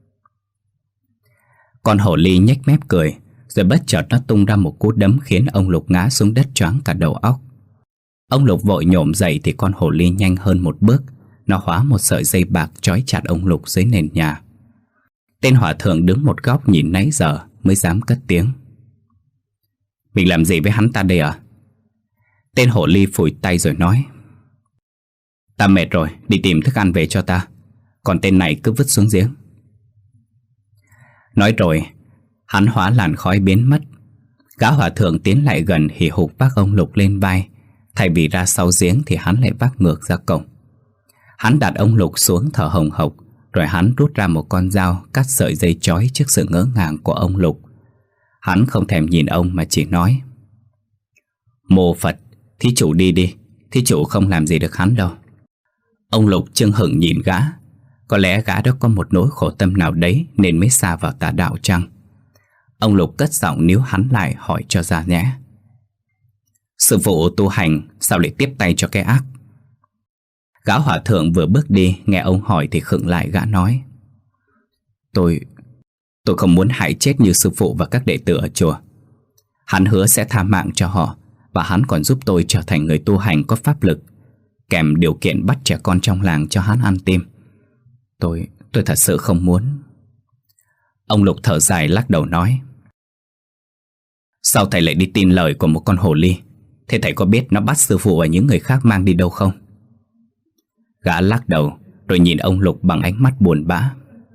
Con hồ ly nhếch mép cười, rồi bất chợt nó tung ra một cú đấm khiến ông Lục ngã xuống đất choáng cả đầu óc. Ông Lục vội nhổm dậy thì con hồ ly nhanh hơn một bước, nó hóa một sợi dây bạc trói chặt ông Lục dưới nền nhà. Tên hòa thượng đứng một góc nhìn nãy giờ mới dám cất tiếng. Mình làm gì với hắn ta đây à? Tên hồ ly phủi tay rồi nói. Ta mệt rồi, đi tìm thức ăn về cho ta. Còn tên này cứ vứt xuống giếng. Nói rồi, hắn hóa làn khói biến mất. Gã hòa thượng tiến lại gần hì hục vác ông Lục lên vai. Thay vì ra sau giếng thì hắn lại vác ngược ra cổng. Hắn đặt ông Lục xuống thở hồng hộc, rồi hắn rút ra một con dao cắt sợi dây trói trước sự ngỡ ngàng của ông Lục. Hắn không thèm nhìn ông mà chỉ nói. Mô Phật, thí chủ đi đi, thí chủ không làm gì được hắn đâu. Ông Lục chưng hửng nhìn gã. Có lẽ gã đó có một nỗi khổ tâm nào đấy nên mới sa vào tà đạo chăng? Ông Lục cất giọng níu hắn lại hỏi cho ra nhẽ. Sư phụ tu hành sao lại tiếp tay cho cái ác? Gã hòa thượng vừa bước đi, nghe ông hỏi thì khựng lại. Gã nói. Tôi không muốn hại chết như sư phụ và các đệ tử ở chùa. Hắn hứa sẽ tha mạng cho họ, và hắn còn giúp tôi trở thành người tu hành có pháp lực, kèm điều kiện bắt trẻ con trong làng cho hắn ăn tim. Tôi thật sự không muốn. Ông Lục thở dài lắc đầu nói. Sao thầy lại đi tin lời của một con hồ ly? Thế thầy có biết nó bắt sư phụ và những người khác mang đi đâu không? Gã lắc đầu rồi nhìn ông Lục bằng ánh mắt buồn bã.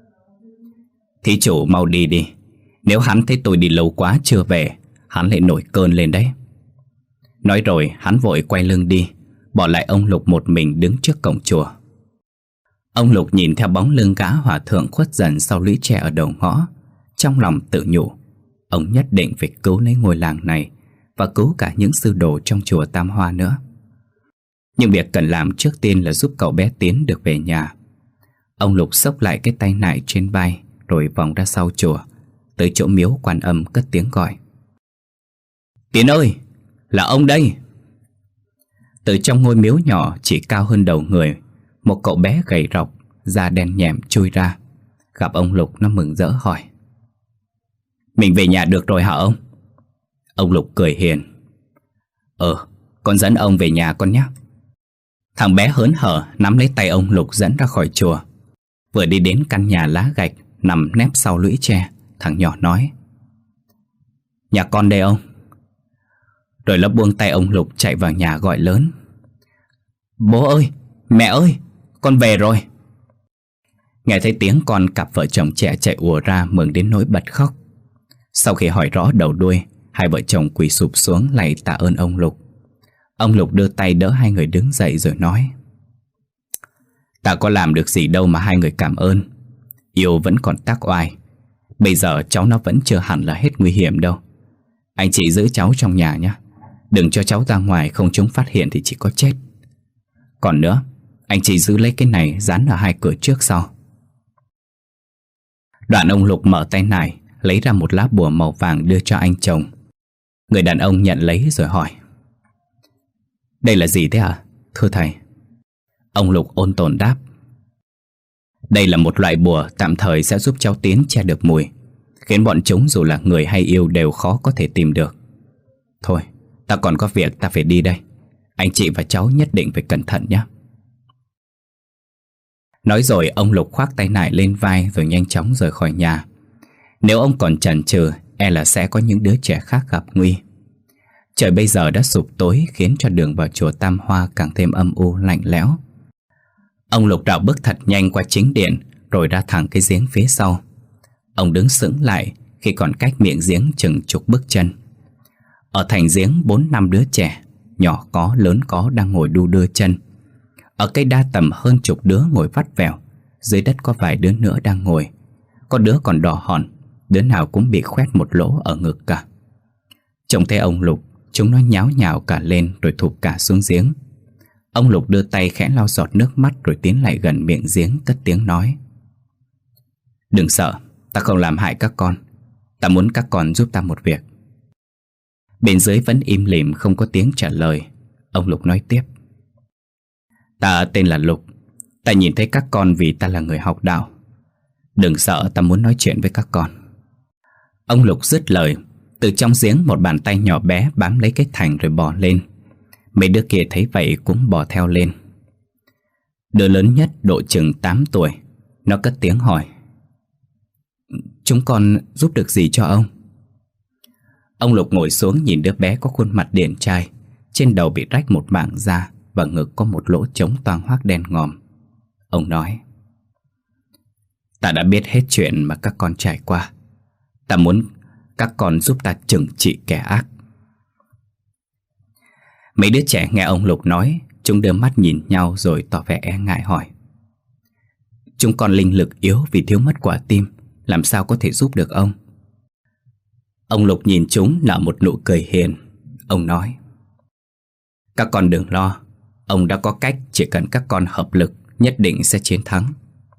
Thí chủ mau đi đi. Nếu hắn thấy tôi đi lâu quá chưa về, hắn lại nổi cơn lên đấy. Nói rồi hắn vội quay lưng đi, bỏ lại ông Lục một mình đứng trước cổng chùa. Ông Lục nhìn theo bóng lưng gã hòa thượng khuất dần sau lũy tre ở đầu ngõ, trong lòng tự nhủ, ông nhất định phải cứu lấy ngôi làng này và cứu cả những sư đồ trong chùa Tam Hoa nữa. Nhưng việc cần làm trước tiên là giúp cậu bé Tiến được về nhà. Ông Lục xốc lại cái tay nải trên vai rồi vòng ra sau chùa, tới chỗ miếu Quan Âm cất tiếng gọi. Tiến ơi, là ông đây. Từ trong ngôi miếu nhỏ chỉ cao hơn đầu người, một cậu bé gầy rộc, da đen nhẹm chui ra. Gặp ông Lục nó mừng rỡ hỏi. Mình về nhà được rồi hả ông? Ông Lục cười hiền. Con dẫn ông về nhà con nhé. Thằng bé hớn hở nắm lấy tay ông Lục dẫn ra khỏi chùa. Vừa đi đến căn nhà lá gạch nằm nép sau lũy tre, thằng nhỏ nói. Nhà con đây ông. Rồi nó buông tay ông Lục chạy vào nhà gọi lớn. Bố ơi, mẹ ơi, con về rồi. Nghe thấy tiếng con, cặp vợ chồng trẻ chạy ùa ra mừng đến nỗi bật khóc. Sau khi hỏi rõ đầu đuôi, hai vợ chồng quỳ sụp xuống lạy tạ ơn ông Lục. Ông Lục đưa tay đỡ hai người đứng dậy rồi nói. Ta có làm được gì đâu mà hai người cảm ơn. Yêu vẫn còn tác oai. Bây giờ cháu nó vẫn chưa hẳn là hết nguy hiểm đâu. Anh chị giữ cháu trong nhà nhé. Đừng cho cháu ra ngoài, không chúng phát hiện thì chỉ có chết. Còn nữa, anh chị giữ lấy cái này dán ở hai cửa trước sau. Đoạn ông Lục mở tay nải, lấy ra một lá bùa màu vàng đưa cho anh chồng. Người đàn ông nhận lấy rồi hỏi. Đây là gì thế ạ, thưa thầy? Ông Lục ôn tồn đáp. Đây là một loại bùa tạm thời sẽ giúp cháu Tiến che được mùi, khiến bọn chúng dù là người hay yêu đều khó có thể tìm được. Thôi, ta còn có việc, ta phải đi đây. Anh chị và cháu nhất định phải cẩn thận nhé. Nói rồi ông Lục khoác tay nải lên vai rồi nhanh chóng rời khỏi nhà. Nếu ông còn chần chừ, e là sẽ có những đứa trẻ khác gặp nguy. Trời bây giờ đã sụp tối, khiến cho đường vào chùa Tam Hoa càng thêm âm u lạnh lẽo. Ông Lục rảo bước thật nhanh qua chính điện, rồi ra thẳng cái giếng phía sau. Ông đứng sững lại khi còn cách miệng giếng chừng chục bước chân. Ở thành giếng 4-5 đứa trẻ, nhỏ có lớn có, đang ngồi đu đưa chân. Ở cây đa tầm hơn chục đứa ngồi vắt vẻo. Dưới đất có vài đứa nữa đang ngồi. Có đứa còn đỏ hòn, đứa nào cũng bị khoét một lỗ ở ngực cả. Trông thấy ông Lục, chúng nó nháo nhào cả lên rồi thụp cả xuống giếng. Ông Lục đưa tay khẽ lau giọt nước mắt rồi tiến lại gần miệng giếng cất tiếng nói. Đừng sợ, ta không làm hại các con. Ta muốn các con giúp ta một việc. Bên dưới vẫn im lìm không có tiếng trả lời. Ông Lục nói tiếp. Ta tên là Lục. Ta nhìn thấy các con vì ta là người học đạo. Đừng sợ, ta muốn nói chuyện với các con. Ông Lục dứt lời, từ trong giếng một bàn tay nhỏ bé bám lấy cái thành rồi bò lên. Mấy đứa kia thấy vậy cũng bò theo lên. Đứa lớn nhất độ chừng 8 tuổi. Nó cất tiếng hỏi: "Chúng con giúp được gì cho ông?" Ông Lục ngồi xuống nhìn đứa bé có khuôn mặt điển trai, trên đầu bị rách một mảng da và ngực có một lỗ trống toang hoác đen ngòm. Ông nói: "Ta đã biết hết chuyện mà các con trải qua. Ta muốn các con giúp ta trừng trị kẻ ác." Mấy đứa trẻ nghe ông Lục nói, chúng đưa mắt nhìn nhau rồi tỏ vẻ e ngại hỏi: "Chúng con linh lực yếu vì thiếu mất quả tim, làm sao có thể giúp được ông?" Ông Lục nhìn chúng nở một nụ cười hiền. Ông nói: "Các con đừng lo, ông đã có cách, chỉ cần các con hợp lực nhất định sẽ chiến thắng."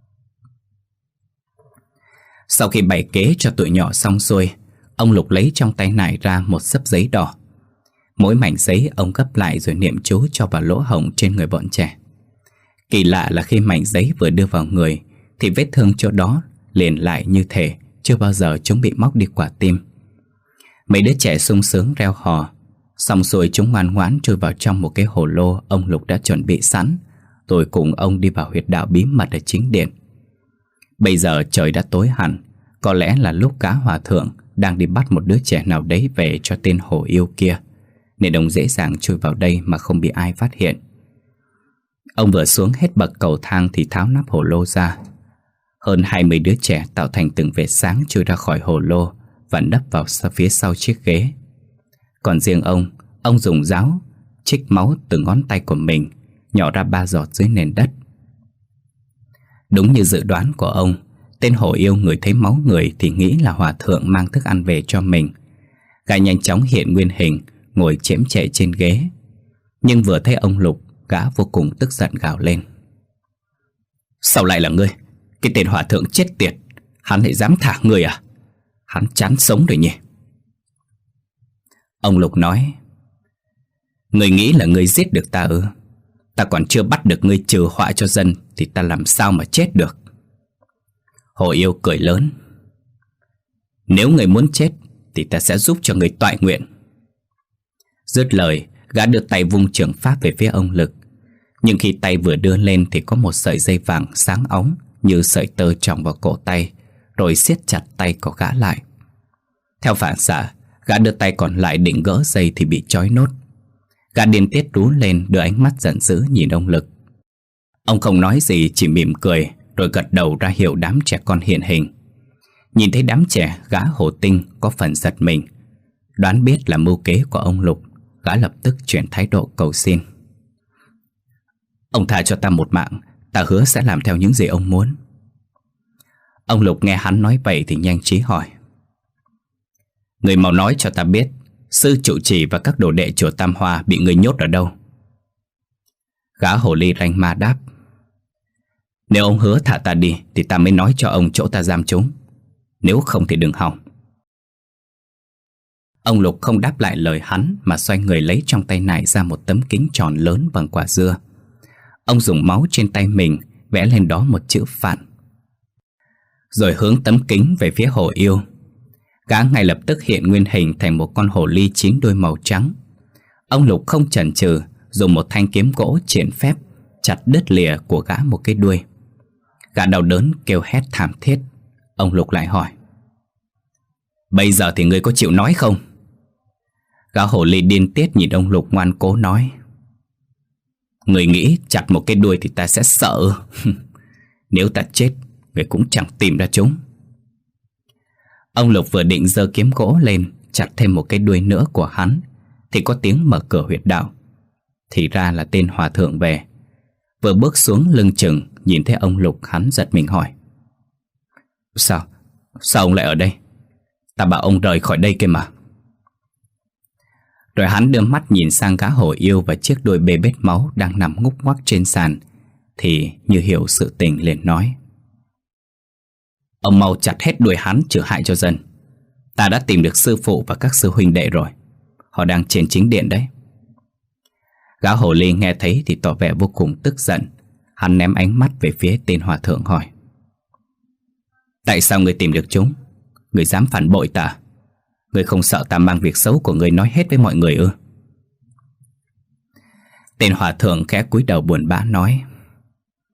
Sau khi bày kế cho tụi nhỏ xong xuôi, ông Lục lấy trong tay nải ra một xấp giấy đỏ. Mỗi mảnh giấy ông gấp lại rồi niệm chú cho vào lỗ hổng trên người bọn trẻ. Kỳ lạ là khi mảnh giấy vừa đưa vào người thì vết thương chỗ đó liền lại như thể chưa bao giờ chúng bị móc đi quả tim. Mấy đứa trẻ sung sướng reo hò. Xong xuôi chúng ngoan ngoãn chui vào trong một cái hồ lô ông Lục đã chuẩn bị sẵn, rồi cùng ông đi vào huyệt đạo bí mật ở chính điện. Bây giờ trời đã tối hẳn, có lẽ là lúc Gã Hòa Thượng đang đi bắt một đứa trẻ nào đấy về cho tên Hổ Yêu kia, nên ông dễ dàng chui vào đây mà không bị ai phát hiện. Ông vừa xuống hết bậc cầu thang thì tháo nắp hồ lô ra. Hơn 20 đứa trẻ tạo thành từng vệt sáng chui ra khỏi hồ lô và nấp vào phía sau chiếc ghế. Còn riêng ông dùng giáo trích máu từ ngón tay của mình, nhỏ ra 3 giọt dưới nền đất. Đúng như dự đoán của ông, tên Hổ Yêu ngửi thấy máu người thì nghĩ là Hòa Thượng mang thức ăn về cho mình. Gã nhanh chóng hiện nguyên hình, ngồi chễm chệ trên ghế. Nhưng vừa thấy ông Lục, gã vô cùng tức giận gào lên: "Sao lại là ngươi? Cái tên Hòa Thượng chết tiệt, hắn lại dám thả ngươi à? Hắn chán sống rồi nhỉ?" Ông Lục nói: "Ngươi nghĩ là ngươi giết được ta ư? Ta còn chưa bắt được ngươi trừ họa cho dân thì ta làm sao mà chết được?" Hổ Yêu cười lớn: "Nếu ngươi muốn chết thì ta sẽ giúp cho ngươi toại nguyện." Dứt lời, gã đưa tay vung trường pháp về phía ông Lực. Nhưng khi tay vừa đưa lên thì có một sợi dây vàng sáng óng như sợi tơ tròng vào cổ tay, rồi siết chặt tay của gã lại. Theo phản xạ, gã đưa tay còn lại định gỡ dây thì bị trói nốt. Gã điên tiết rú lên, đưa ánh mắt giận dữ nhìn ông Lực. Ông không nói gì, chỉ mỉm cười rồi gật đầu ra hiệu đám trẻ con hiện hình. Nhìn thấy đám trẻ, gã Hồ Tinh có phần giật mình. Đoán biết là mưu kế của ông Lục, gã lập tức chuyển thái độ cầu xin: "Ông tha cho ta một mạng, ta hứa sẽ làm theo những gì ông muốn." Ông Lục nghe hắn nói vậy thì nhanh trí hỏi: "Người mau nói cho ta biết, sư trụ trì và các đồ đệ chùa Tam Hoa bị người nhốt ở đâu?" Gã Hồ Ly ranh ma đáp: "Nếu ông hứa thả ta đi thì ta mới nói cho ông chỗ ta giam chúng, nếu không thì đừng hòng." Ông Lục không đáp lại lời hắn mà xoay người lấy trong tay nải ra một tấm kính tròn lớn bằng quả dưa. Ông dùng máu trên tay mình vẽ lên đó một chữ Phạn, rồi hướng tấm kính về phía Hổ Yêu. Gã ngay lập tức hiện nguyên hình thành một con hồ ly 9 đuôi màu trắng. Ông Lục không chần chừ, dùng một thanh kiếm gỗ triển phép chặt đứt lìa của gã một cái đuôi. Gã đau đớn kêu hét thảm thiết. Ông Lục lại hỏi: "Bây giờ thì ngươi có chịu nói không?" Gã hồ ly điên tiết nhìn ông Lục ngoan cố nói: "Người nghĩ chặt một cái đuôi thì ta sẽ sợ? Nếu ta chết, người cũng chẳng tìm ra chúng." Ông Lục vừa định giơ kiếm gỗ lên chặt thêm một cái đuôi nữa của hắn thì có tiếng mở cửa huyệt đạo. Thì ra là tên Hòa Thượng về. Vừa bước xuống lưng chừng, nhìn thấy ông Lục, hắn giật mình hỏi: Sao ông lại ở đây? Ta bảo ông rời khỏi đây kia mà." Rồi hắn đưa mắt nhìn sang gã Hổ Yêu và chiếc đuôi bê bết máu đang nằm ngúc ngoắc trên sàn, thì như hiểu sự tình liền nói: "Ông mau chặt hết đuôi hắn trừ hại cho dân. Ta đã tìm được sư phụ và các sư huynh đệ rồi, họ đang trên chính điện đấy." Gã Hồ Ly nghe thấy thì tỏ vẻ vô cùng tức giận. Hắn ném ánh mắt về phía tên Hòa Thượng hỏi: "Tại sao ngươi tìm được chúng? Ngươi dám phản bội ta? Ngươi không sợ ta mang việc xấu của ngươi nói hết với mọi người ư?" Tên Hòa Thượng khẽ cúi đầu buồn bã nói: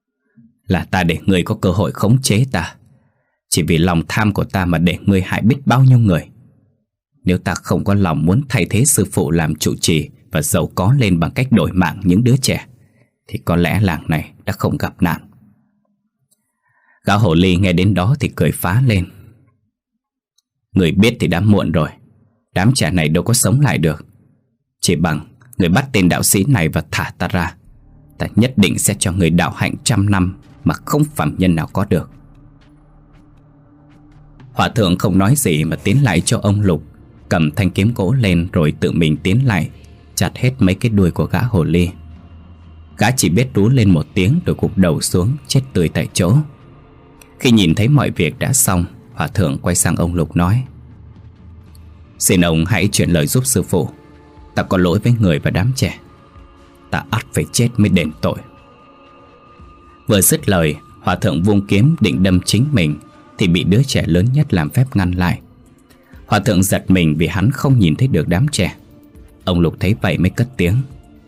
Là ta để ngươi có cơ hội khống chế ta. Chỉ vì lòng tham của ta mà để ngươi hại biết bao nhiêu người. Nếu ta không có lòng muốn thay thế sư phụ làm trụ trì và giàu có lên bằng cách đổi mạng những đứa trẻ, thì có lẽ làng này đã không gặp nạn. Gã hồ ly nghe đến đó thì cười phá lên. Người biết thì đã muộn rồi. Đám trẻ này đâu có sống lại được. Chỉ bằng người bắt tên đạo sĩ này và thả ta ra, ta nhất định sẽ cho người đạo hạnh 100 năm mà không phàm nhân nào có được. Hòa thượng không nói gì mà tiến lại cho ông Lục, cầm thanh kiếm gỗ lên rồi tự mình tiến lại, chặt hết mấy cái đuôi của gã hồ ly. Gã chỉ biết rú lên một tiếng rồi gục đầu xuống chết tươi tại chỗ. Khi nhìn thấy mọi việc đã xong, hòa thượng quay sang ông Lục nói: Xin ông hãy chuyển lời giúp sư phụ. Ta có lỗi với người và đám trẻ. Ta ắt phải chết mới đền tội. Vừa dứt lời, hòa thượng vung kiếm định đâm chính mình thì bị đứa trẻ lớn nhất làm phép ngăn lại. Hòa thượng giật mình vì hắn không nhìn thấy được đám trẻ. Ông Lục thấy vậy mới cất tiếng: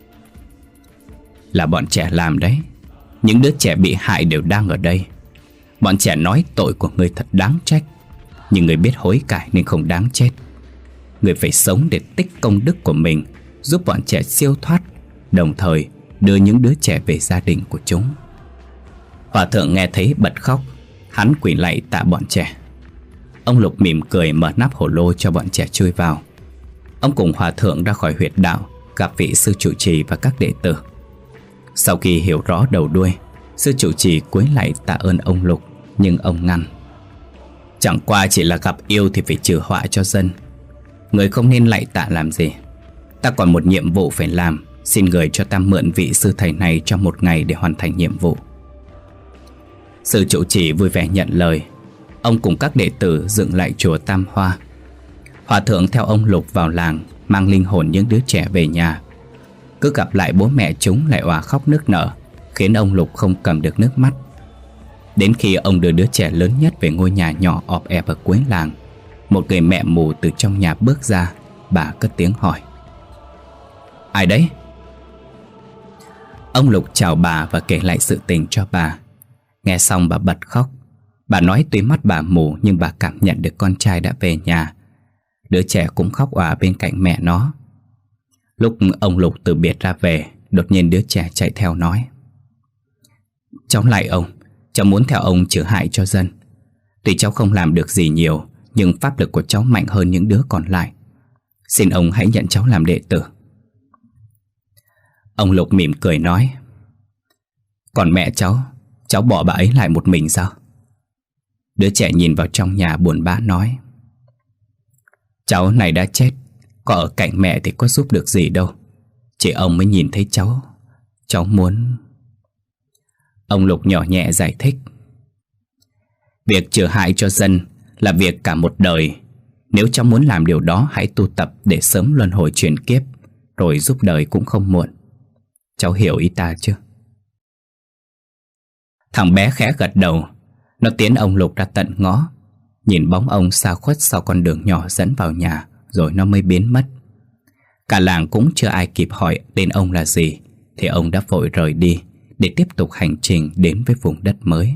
Là bọn trẻ làm đấy. Những đứa trẻ bị hại đều đang ở đây. Bọn trẻ nói tội của ngươi thật đáng trách, nhưng ngươi biết hối cải nên không đáng chết. Ngươi phải sống để tích công đức của mình, giúp bọn trẻ siêu thoát, đồng thời đưa những đứa trẻ về gia đình của chúng. Hòa thượng nghe thấy bật khóc. Hắn quỳ lạy tạ bọn trẻ. Ông Lục mỉm cười mở nắp hồ lô cho bọn trẻ chui vào. Ông cùng hòa thượng ra khỏi huyệt đạo, gặp vị sư trụ trì và các đệ tử. Sau khi hiểu rõ đầu đuôi, sư trụ trì cúi lạy tạ ơn ông Lục, nhưng ông ngăn: Chẳng qua chỉ là gặp yêu thì phải trừ họa cho dân. Người không nên lạy tạ làm gì. Ta còn một nhiệm vụ phải làm. Xin người cho ta mượn vị sư thầy này trong 1 ngày để hoàn thành nhiệm vụ. Sư trụ trì vui vẻ nhận lời. Ông cùng các đệ tử dựng lại chùa Tam Hoa. Hòa thượng theo ông Lục vào làng, mang linh hồn những đứa trẻ về nhà. Cứ gặp lại bố mẹ chúng lại òa khóc nức nở, khiến ông Lục không cầm được nước mắt. Đến khi ông đưa đứa trẻ lớn nhất về ngôi nhà nhỏ ọp ẹp ở cuối làng, một người mẹ mù từ trong nhà bước ra. Bà cất tiếng hỏi: Ai đấy? Ông Lục chào bà và kể lại sự tình cho bà. Nghe xong bà bật khóc. Bà nói tuy mắt bà mù nhưng bà cảm nhận được con trai đã về nhà. Đứa trẻ cũng khóc òa bên cạnh mẹ nó. Lúc ông Lục từ biệt ra về, đột nhiên đứa trẻ chạy theo nói: Cháu lạy ông, cháu muốn theo ông trừ hại cho dân. Tuy cháu không làm được gì nhiều, nhưng pháp lực của cháu mạnh hơn những đứa còn lại. Xin ông hãy nhận cháu làm đệ tử. Ông Lục mỉm cười nói: Còn mẹ cháu bỏ bà ấy lại một mình sao? Đứa trẻ nhìn vào trong nhà buồn bã nói: Cháu này đã chết, có ở cạnh mẹ thì có giúp được gì đâu. Chỉ ông mới nhìn thấy cháu muốn... Ông Lục nhỏ nhẹ giải thích: Việc trừ hại cho dân là việc cả một đời. Nếu cháu muốn làm điều đó, hãy tu tập để sớm luân hồi chuyển kiếp, rồi giúp đời cũng không muộn. Cháu hiểu ý ta chứ? Thằng bé khẽ gật đầu. Nó tiến ông Lục ra tận ngõ, nhìn bóng ông xa khuất sau con đường nhỏ dẫn vào nhà, rồi nó mới biến mất. Cả làng cũng chưa ai kịp hỏi tên ông là gì thì ông đã vội rời đi để tiếp tục hành trình đến với vùng đất mới.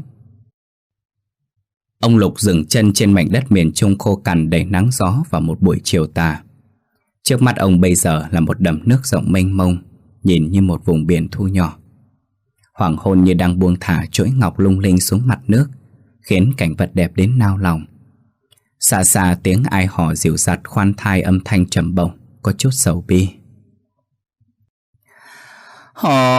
Ông Lục dừng chân trên mảnh đất miền Trung khô cằn đầy nắng gió vào một buổi chiều tà. Trước mắt ông bây giờ là một đầm nước rộng mênh mông, nhìn như một vùng biển thu nhỏ. Hoàng hôn như đang buông thả chuỗi ngọc lung linh xuống mặt nước, khiến cảnh vật đẹp đến nao lòng. Xa xa tiếng ai hò dịu dặt khoan thai âm thanh trầm bổng, có chút sầu bi. Hò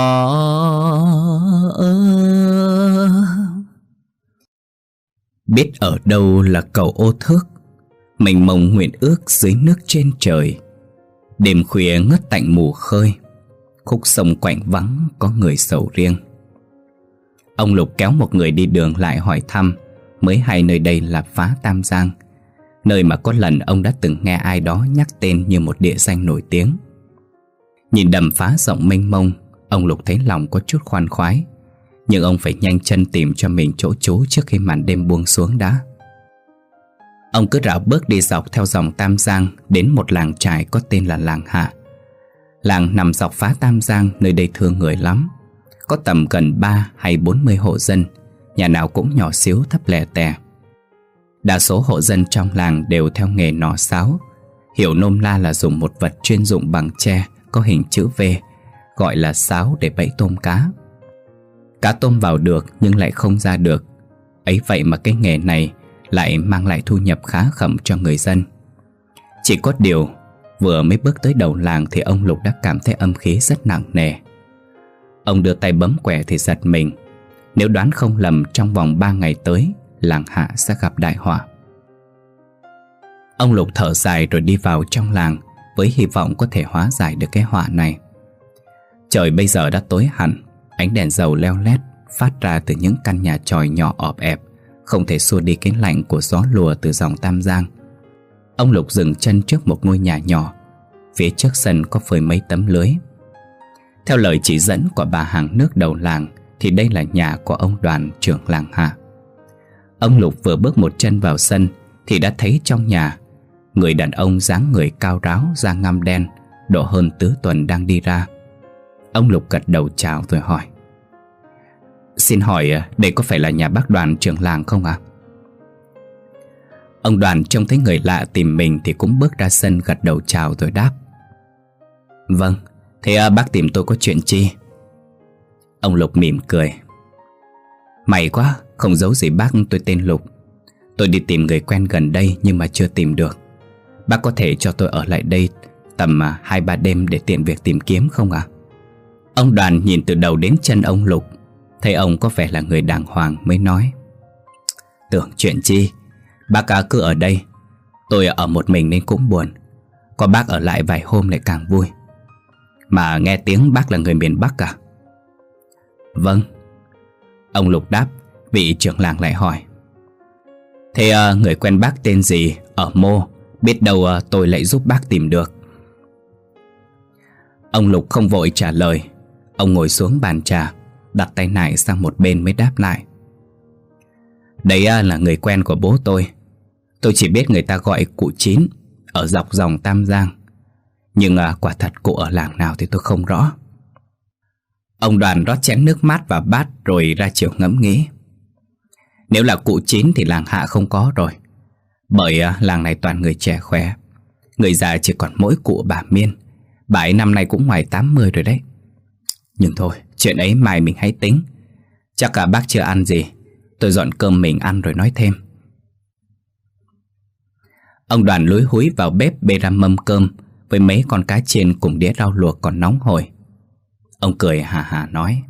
biết ở đâu là cầu Ô Thước, mình mộng nguyện ước dưới nước trên trời. Đêm khuya ngất tạnh mù khơi, khúc sông quạnh vắng có người sầu riêng. Ông Lục kéo một người đi đường lại hỏi thăm, mới hay nơi đây là Phá Tam Giang, nơi mà có lần ông đã từng nghe ai đó nhắc tên như một địa danh nổi tiếng. Nhìn đầm phá rộng mênh mông, ông Lục thấy lòng có chút khoan khoái, nhưng ông phải nhanh chân tìm cho mình chỗ trú trước khi màn đêm buông xuống đã. Ông cứ rảo bước đi dọc theo dòng Tam Giang đến một làng trài có tên là làng Hạ. Làng nằm dọc Phá Tam Giang, nơi đây thương người lắm. có tầm gần 3 hay 40 hộ dân, nhà nào cũng nhỏ xíu thấp lè tè. Đa số hộ dân trong làng đều theo nghề nỏ sáo, hiểu nôm na là dùng một vật chuyên dụng bằng tre có hình chữ V, gọi là sáo để bẫy tôm cá. Cá tôm vào được nhưng lại không ra được. Ấy vậy mà cái nghề này lại mang lại thu nhập khá khẩm cho người dân. Chỉ có điều, vừa mới bước tới đầu làng thì ông Lục đã cảm thấy âm khí rất nặng nề. Ông đưa tay bấm quẻ thì giật mình. Nếu đoán không lầm, trong vòng 3 ngày tới, làng Hạ sẽ gặp đại họa. Ông Lục thở dài rồi đi vào trong làng với hy vọng có thể hóa giải được cái họa này. Trời bây giờ đã tối hẳn, ánh đèn dầu leo lét phát ra từ những căn nhà chòi nhỏ ọp ẹp, không thể xua đi cái lạnh của gió lùa từ dòng Tam Giang. Ông Lục dừng chân trước một ngôi nhà nhỏ. Phía trước sân có phơi mấy tấm lưới. Theo lời chỉ dẫn của bà hàng nước đầu làng thì đây là nhà của ông Đoàn, trưởng làng Hạ. Ông Lục vừa bước một chân vào sân thì đã thấy trong nhà người đàn ông dáng người cao ráo, da ngăm đen, độ hơn tứ tuần đang đi ra. Ông Lục gật đầu chào rồi hỏi: "Xin hỏi đây có phải là nhà bác Đoàn, trưởng làng không ạ?" Ông Đoàn trông thấy người lạ tìm mình thì cũng bước ra sân gật đầu chào rồi đáp: "Vâng, thế bác tìm tôi có chuyện chi?" Ông Lục mỉm cười: "May quá, không giấu gì bác, tôi tên Lục. Tôi đi tìm người quen gần đây nhưng mà chưa tìm được. Bác có thể cho tôi ở lại đây tầm 2-3 đêm để tiện việc tìm kiếm không ạ?" Ông Đoàn nhìn từ đầu đến chân ông Lục, thấy ông có vẻ là người đàng hoàng mới nói: "Tưởng chuyện chi, bác cứ ở đây. Tôi ở một mình nên cũng buồn. Có bác ở lại vài hôm lại càng vui. Mà nghe tiếng bác là người miền Bắc à?" "Vâng." Ông Lục đáp. Vị trưởng làng lại hỏi: "Thế người quen bác tên gì, ở mô, biết đâu tôi lại giúp bác tìm được." Ông Lục không vội trả lời. Ông ngồi xuống bàn trà, đặt tay nải sang một bên mới đáp lại: "Đấy là người quen của bố tôi. Tôi chỉ biết người ta gọi cụ Chín, ở dọc dòng Tam Giang. Nhưng quả thật cụ ở làng nào thì tôi không rõ." Ông Đoàn rót chén nước mát vào bát rồi ra chiều ngẫm nghĩ. Nếu là cụ Chín thì làng Hạ không có rồi, bởi làng này toàn người trẻ khỏe. Người già chỉ còn mỗi cụ bà Miên. Bà ấy năm nay cũng ngoài 80 rồi đấy. Nhưng thôi, chuyện ấy mai mình hãy tính. Chắc cả bác chưa ăn gì, tôi dọn cơm mình ăn rồi nói thêm. Ông Đoàn lúi húi vào bếp bê ra mâm cơm với mấy con cá chiên cùng đĩa rau luộc còn nóng hổi. Ông cười hà hà nói: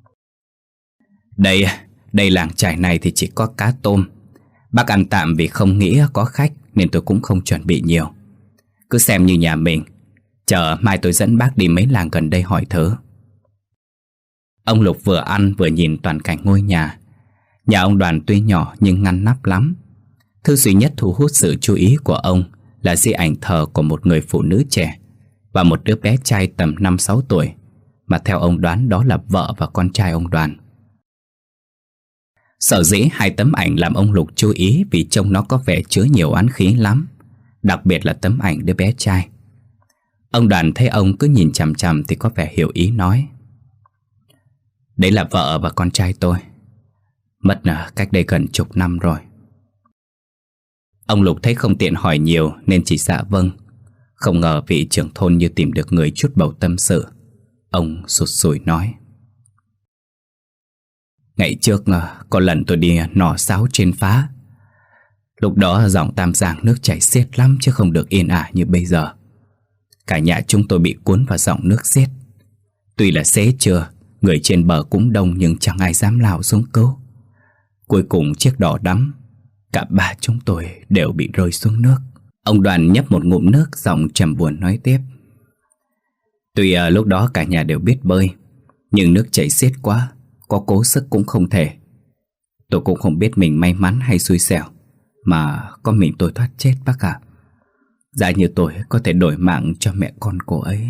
Đây làng chài này thì chỉ có cá tôm. Bác ăn tạm vì không nghĩ có khách nên tôi cũng không chuẩn bị nhiều. Cứ xem như nhà mình. Chờ mai tôi dẫn bác đi mấy làng gần đây hỏi thử." Ông Lục vừa ăn vừa nhìn toàn cảnh ngôi nhà. Nhà ông Đoàn tuy nhỏ nhưng ngăn nắp lắm. Thứ duy nhất thu hút sự chú ý của ông là di ảnh thờ của một người phụ nữ trẻ và một đứa bé trai tầm 5-6 tuổi, mà theo ông đoán đó là vợ và con trai ông Đoàn. Sở dĩ hai tấm ảnh làm ông Lục chú ý vì trông nó có vẻ chứa nhiều oán khí lắm, đặc biệt là tấm ảnh đứa bé trai. Ông Đoàn thấy ông cứ nhìn chằm chằm thì có vẻ hiểu ý nói: "Đấy là vợ và con trai tôi. Mất cách đây gần chục năm rồi." Ông Lục thấy không tiện hỏi nhiều nên chỉ dạ vâng. Không ngờ vị trưởng thôn như tìm được người chút bầu tâm sự. Ông sụt sùi nói: "Ngày trước có lần tôi đi nỏ sáo trên phá. Lúc đó dòng Tam Giang nước chảy xiết lắm chứ không được yên ả như bây giờ. Cả nhà chúng tôi bị cuốn vào dòng nước xiết. Tuy là xế trưa, người trên bờ cũng đông nhưng chẳng ai dám lao xuống cứu. Cuối cùng chiếc đò đắm, cả ba chúng tôi đều bị rơi xuống nước." Ông Đoàn nhấp một ngụm nước, giọng trầm buồn nói tiếp: "Tuy lúc đó cả nhà đều biết bơi, nhưng nước chảy xiết quá, có cố sức cũng không thể. Tôi cũng không biết mình may mắn hay xui xẻo mà có mình tôi thoát chết bác ạ. Giá như tôi có thể đổi mạng cho mẹ con cô ấy."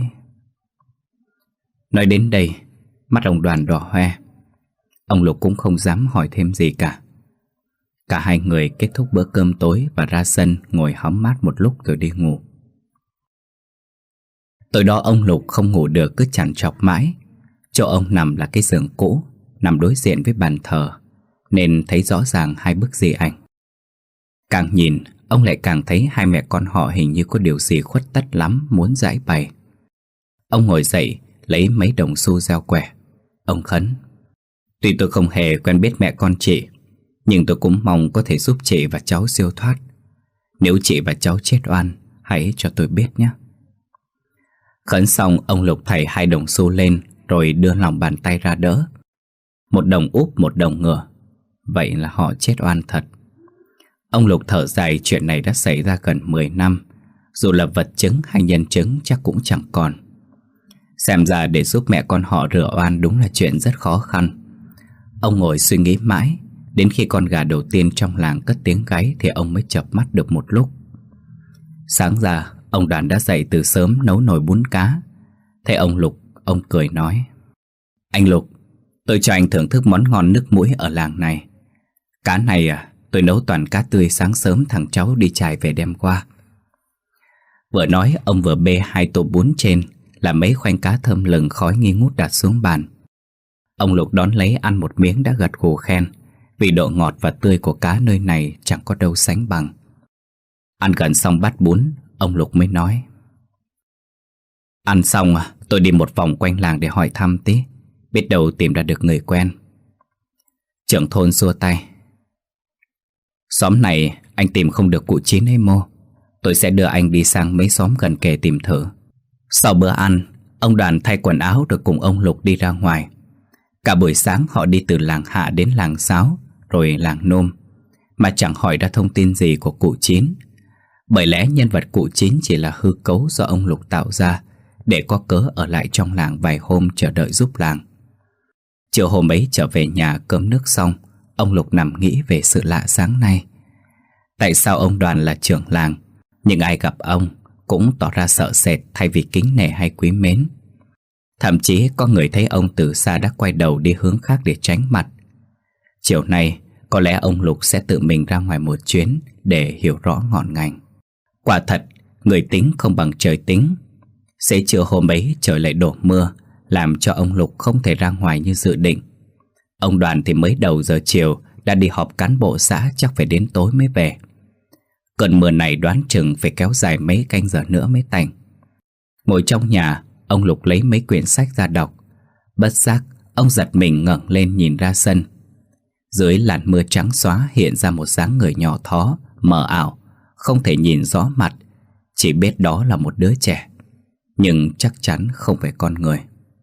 Nói đến đây, mắt ông Đoàn đỏ hoe. Ông Lục cũng không dám hỏi thêm gì cả. Cả hai người kết thúc bữa cơm tối và ra sân ngồi hóng mát một lúc rồi đi ngủ. Tối đó ông Lục không ngủ được, cứ trằn trọc mãi. Chỗ ông nằm là cái giường cũ, nằm đối diện với bàn thờ, nên thấy rõ ràng hai bức di ảnh. Càng nhìn, ông lại càng thấy hai mẹ con họ hình như có điều gì khuất tất lắm, muốn giải bày. Ông ngồi dậy, lấy mấy đồng xu gieo quẻ. Ông khấn: tuy tôi không hề quen biết mẹ con chị, nhưng tôi cũng mong có thể giúp chị và cháu siêu thoát. Nếu chị và cháu chết oan, hãy cho tôi biết nhé. Khấn xong, ông Lục thảy hai đồng xu lên, rồi đưa lòng bàn tay ra đỡ. Một đồng úp, một đồng ngửa. Vậy là họ chết oan thật. Ông Lục thở dài, chuyện này đã xảy ra gần 10 năm. Dù là vật chứng hay nhân chứng chắc cũng chẳng còn. Xem ra để giúp mẹ con họ rửa oan đúng là chuyện rất khó khăn. Ông ngồi suy nghĩ mãi, đến khi con gà đầu tiên trong làng cất tiếng gáy thì ông mới chợp mắt được một lúc. Sáng ra, ông Đoàn đã dậy từ sớm nấu nồi bún cá. Thấy ông Lục, ông cười nói: anh Lục, tôi cho anh thưởng thức món ngon nước mũi ở làng này. Cá này tôi nấu toàn cá tươi, sáng sớm thằng cháu đi chài về đem qua. Vừa nói, ông vừa bê hai tô bún trên là mấy khoanh cá thơm lừng khói nghi ngút đặt xuống bàn. Ông Lục đón lấy ăn một miếng đã gật gù khen, vì độ ngọt và tươi của cá nơi này chẳng có đâu sánh bằng. Ăn gần xong bát bún, ông Lục mới nói: ăn xong tôi đi một vòng quanh làng để hỏi thăm tí, biết đâu tìm ra được người quen. Trưởng thôn xua tay: xóm này anh tìm không được cụ Chín ấy mô, tôi sẽ đưa anh đi sang mấy xóm gần kề tìm thử. Sau bữa ăn, ông Đoàn thay quần áo rồi cùng ông Lục đi ra ngoài. Cả buổi sáng họ đi từ làng Hạ đến làng Sáo, rồi làng Nôm, mà chẳng hỏi ra thông tin gì của cụ Chín. Bởi lẽ nhân vật cụ Chín chỉ là hư cấu do ông Lục tạo ra để có cớ ở lại trong làng vài hôm chờ đợi giúp làng. Chiều hôm ấy trở về nhà cơm nước xong, ông Lục nằm nghĩ về sự lạ sáng nay. Tại sao ông Đoàn là trưởng làng, nhưng ai gặp ông cũng tỏ ra sợ sệt thay vì kính nể hay quý mến. Thậm chí có người thấy ông từ xa đã quay đầu đi hướng khác để tránh mặt. Chiều nay có lẽ ông Lục sẽ tự mình ra ngoài một chuyến để hiểu rõ ngọn ngành. Quả thật, người tính không bằng trời tính. Xế trưa hôm ấy trời lại đổ mưa, làm cho ông Lục không thể ra ngoài như dự định. Ông Đoàn thì mới đầu giờ chiều đã đi họp cán bộ xã, chắc phải đến tối mới về. Cơn mưa này đoán chừng phải kéo dài mấy canh giờ nữa mới tạnh. Ngồi trong nhà, ông Lục lấy mấy quyển sách ra đọc. Bất giác, ông giật mình ngẩng lên nhìn ra sân. Dưới làn mưa trắng xóa hiện ra một dáng người nhỏ thó, mờ ảo, không thể nhìn rõ mặt, chỉ biết đó là một đứa trẻ, nhưng chắc chắn không phải con người.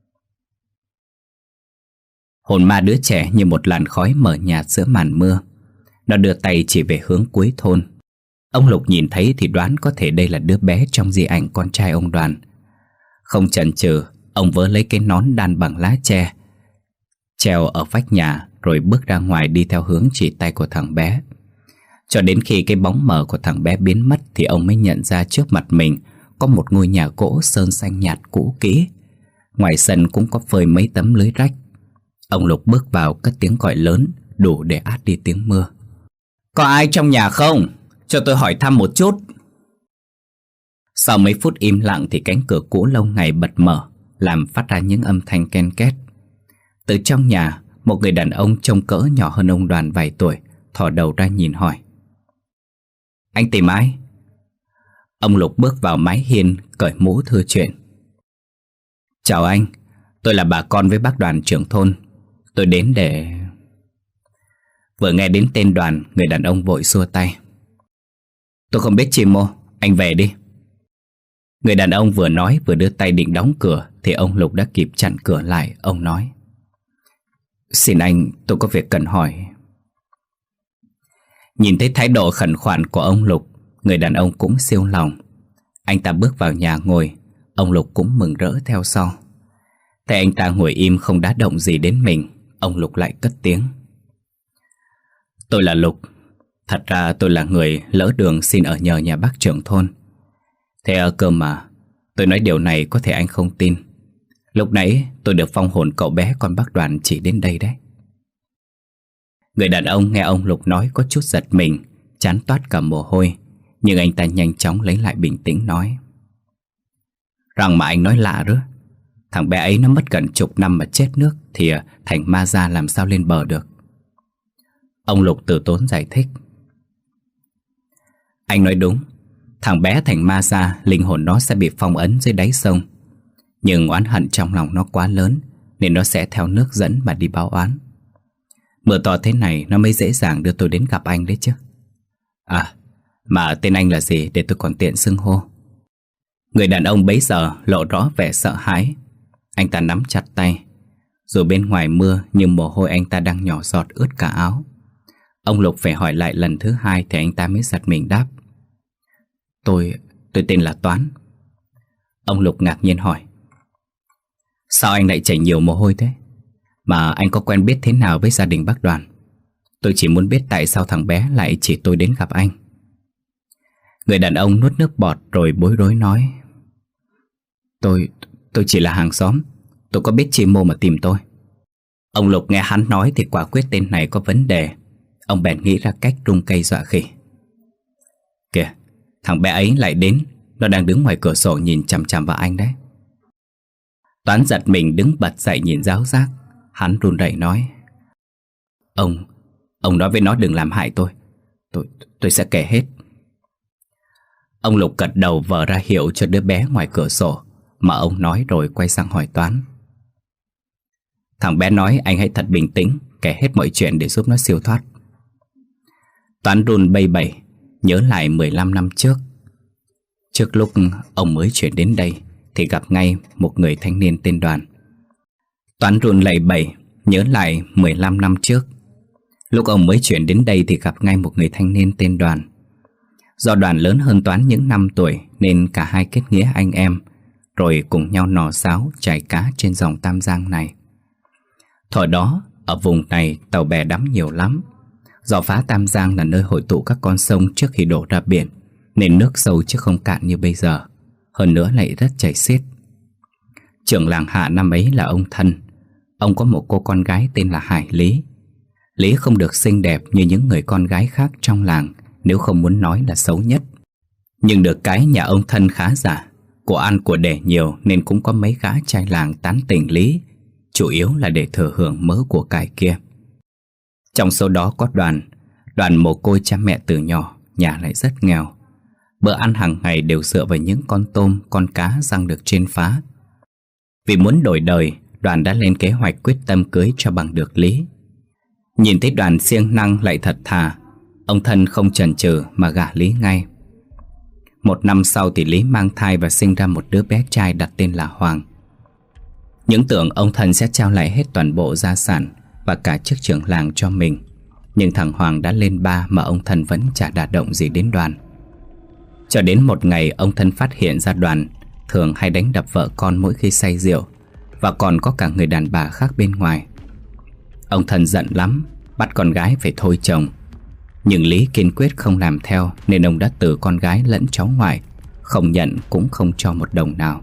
Hồn ma đứa trẻ như một làn khói mờ nhạt giữa màn mưa. Nó đưa tay chỉ về hướng cuối thôn. Ông Lục nhìn thấy thì đoán có thể đây là đứa bé trong di ảnh con trai ông Đoàn. Không chần chừ, ông vớ lấy cái nón đan bằng lá tre treo ở vách nhà, rồi bước ra ngoài đi theo hướng chỉ tay của thằng bé. Cho đến khi cái bóng mờ của thằng bé biến mất thì ông mới nhận ra trước mặt mình có một ngôi nhà gỗ sơn xanh nhạt cũ kỹ. Ngoài sân cũng có phơi mấy tấm lưới rách. Ông Lục bước vào cất tiếng gọi lớn, đủ để át đi tiếng mưa: có ai trong nhà không? Cho tôi hỏi thăm một chút. Sau mấy phút im lặng thì cánh cửa cũ lâu ngày bật mở, làm phát ra những âm thanh ken két. Từ trong nhà, một người đàn ông trông cỡ nhỏ hơn ông Đoàn vài tuổi thò đầu ra nhìn hỏi: anh tìm ai? Ông Lục bước vào mái hiên, cởi mũ thưa chuyện: chào anh, tôi là bà con với bác Đoàn trưởng thôn. Tôi đến để... Vừa nghe đến tên Đoàn, người đàn ông vội xua tay: tôi không biết chim mô, anh về đi. Người đàn ông vừa nói vừa đưa tay định đóng cửa thì ông Lục đã kịp chặn cửa lại. Ông nói: xin anh, tôi có việc cần hỏi. Nhìn thấy thái độ khẩn khoản của ông Lục, người đàn ông cũng siêu lòng. Anh ta bước vào nhà ngồi, ông Lục cũng mừng rỡ theo sau. Thấy anh ta ngồi im không đá động gì đến mình, ông Lục lại cất tiếng: tôi là Lục. Thật ra tôi là người lỡ đường xin ở nhờ nhà bác trưởng thôn. Thế cơ mà, tôi nói điều này có thể anh không tin. Lúc nãy tôi được vong hồn cậu bé con bác Đoàn chỉ đến đây đấy. Người đàn ông nghe ông Lục nói có chút giật mình, trán toát cả mồ hôi. Nhưng anh ta nhanh chóng lấy lại bình tĩnh nói: rằng mà anh nói lạ đó. Thằng bé ấy nó mất gần chục năm mà chết nước thì thành ma da làm sao lên bờ được. Ông Lục từ tốn giải thích. Anh nói đúng. Thằng bé thành ma da, linh hồn nó sẽ bị phong ấn dưới đáy sông. Nhưng oán hận trong lòng nó quá lớn, nên nó sẽ theo nước dẫn mà đi báo oán. Mưa to thế này nó mới dễ dàng đưa tôi đến gặp anh đấy chứ. À, mà tên anh là gì để tôi còn tiện xưng hô? Người đàn ông bấy giờ lộ rõ vẻ sợ hãi. Anh ta nắm chặt tay. Dù bên ngoài mưa nhưng mồ hôi anh ta đang nhỏ giọt ướt cả áo. Ông Lục phải hỏi lại lần thứ hai thì anh ta mới giật mình đáp. Tôi tên là Toán. Ông Lục ngạc nhiên hỏi. Sao anh lại chảy nhiều mồ hôi thế? Mà anh có quen biết thế nào với gia đình bác Đoàn? Tôi chỉ muốn biết tại sao thằng bé lại chỉ tôi đến gặp anh. Người đàn ông nuốt nước bọt rồi bối rối nói. Tôi chỉ là hàng xóm. Tôi có biết chi mô mà tìm tôi. Ông Lục nghe hắn nói thì quả quyết tên này có vấn đề. Ông bèn nghĩ ra cách rung cây dọa khỉ. Kìa, thằng bé ấy lại đến. Nó đang đứng ngoài cửa sổ nhìn chằm chằm vào anh đấy. Toán giật mình đứng bật dậy nhìn ráo rác. Hắn run rẩy nói. Ông nói với nó đừng làm hại tôi. Tôi sẽ kể hết. Ông Lục gật đầu vờ ra hiệu cho đứa bé ngoài cửa sổ mà ông nói, rồi quay sang hỏi Toán. Thằng bé nói anh hãy thật bình tĩnh, kể hết mọi chuyện để giúp nó siêu thoát. Toán run bây bẩy nhớ lại 15 năm trước. Trước lúc ông mới chuyển đến đây thì gặp ngay một người thanh niên tên Đoàn. Toán run lẩy bẩy nhớ lại 15 năm trước. Lúc ông mới chuyển đến đây thì gặp ngay một người thanh niên tên Đoàn. Do Đoàn lớn hơn Toán những năm tuổi nên cả hai kết nghĩa anh em, rồi cùng nhau nò sáo chài cá trên dòng Tam Giang này. Thời đó ở vùng này tàu bè đắm nhiều lắm. Do phá Tam Giang là nơi hội tụ các con sông trước khi đổ ra biển, nên nước sâu chứ không cạn như bây giờ. Hơn nữa lại rất chảy xiết. Trưởng làng Hạ năm ấy là ông Thân. Ông có một cô con gái tên là Hải Lý. Lý không được xinh đẹp như những người con gái khác trong làng, nếu không muốn nói là xấu nhất. Nhưng được cái nhà ông Thân khá giả, của ăn của để nhiều nên cũng có mấy gã trai làng tán tỉnh Lý, chủ yếu là để thừa hưởng mớ của cải kia. Trong số đó có Đoàn mồ côi cha mẹ từ nhỏ, nhà lại rất nghèo. Bữa ăn hàng ngày đều dựa vào những con tôm, con cá giăng được trên phá. Vì muốn đổi đời, Đoàn đã lên kế hoạch quyết tâm cưới cho bằng được Lý. Nhìn thấy Đoàn siêng năng lại thật thà, ông Thân không chần chừ mà gả Lý ngay. Một năm sau thì Lý mang thai và sinh ra một đứa bé trai đặt tên là Hoàng. Những tưởng ông Thân sẽ trao lại hết toàn bộ gia sản và cả chức trưởng làng cho mình, nhưng thằng Hoàng đã lên ba mà ông Thân vẫn chả đả động gì đến Đoàn. Cho đến một ngày ông Thân phát hiện ra Đoàn thường hay đánh đập vợ con mỗi khi say rượu, và còn có cả người đàn bà khác bên ngoài. Ông Thân giận lắm, bắt con gái phải thôi chồng. Nhưng Lý kiên quyết không làm theo, nên ông đã từ con gái lẫn cháu ngoại, không nhận cũng không cho một đồng nào.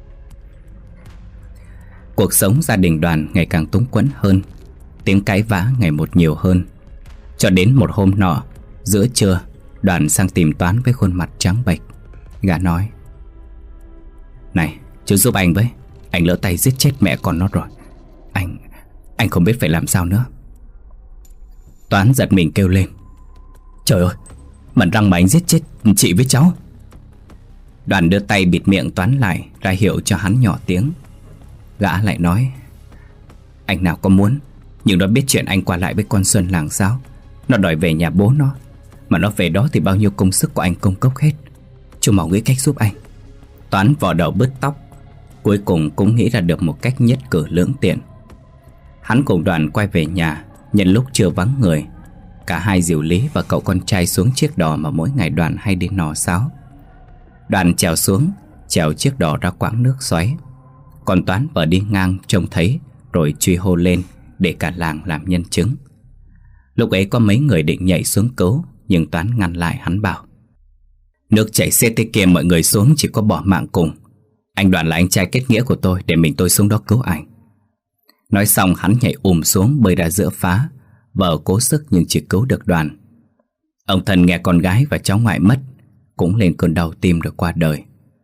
Cuộc sống gia đình Đoàn ngày càng túng quẫn hơn, tiếng cãi vã ngày một nhiều hơn. Cho đến một hôm nọ, giữa trưa, Đoàn sang tìm Toán với khuôn mặt trắng bệch. Gã nói: Này, chú giúp anh với. Anh lỡ tay giết chết mẹ con nó rồi. Anh không biết phải làm sao nữa. Toán giật mình kêu lên: Trời ơi, mẩn răng mà anh giết chết chị với cháu. Đoàn đưa tay bịt miệng Toán lại, ra hiệu cho hắn nhỏ tiếng. Gã lại nói: Anh nào có muốn, nhưng nó biết chuyện anh qua lại với con Xuân làng sao. Nó đòi về nhà bố nó, mà nó về đó thì bao nhiêu công sức của anh công cốc hết. Chú mau nghĩ cách giúp anh. Toán vò đầu bứt tóc, cuối cùng cũng nghĩ ra được một cách nhất cử lưỡng tiện. Hắn cùng Đoàn quay về nhà. Nhân lúc chưa vắng người, cả hai dìu Lý và cậu con trai xuống chiếc đò mà mỗi ngày Đoàn hay đi nò sáo. Đoàn trèo xuống, chèo chiếc đò ra quãng nước xoáy. Còn Toán vừa đi ngang trông thấy, rồi truy hô lên để cả làng làm nhân chứng. Lúc ấy có mấy người định nhảy xuống cứu, nhưng Toán ngăn lại. Hắn bảo: Nước chảy xiết thế kia, mọi người xuống chỉ có bỏ mạng cùng. Anh Đoàn là anh trai kết nghĩa của tôi, để mình tôi xuống đó cứu anh. Nói xong hắn nhảy xuống bơi ra giữa phá, vợ cố sức nhưng chỉ cứu được Đoàn. Ông Thân nghe con gái và cháu ngoại mất, cũng lên cơn đau tim rồi qua đời.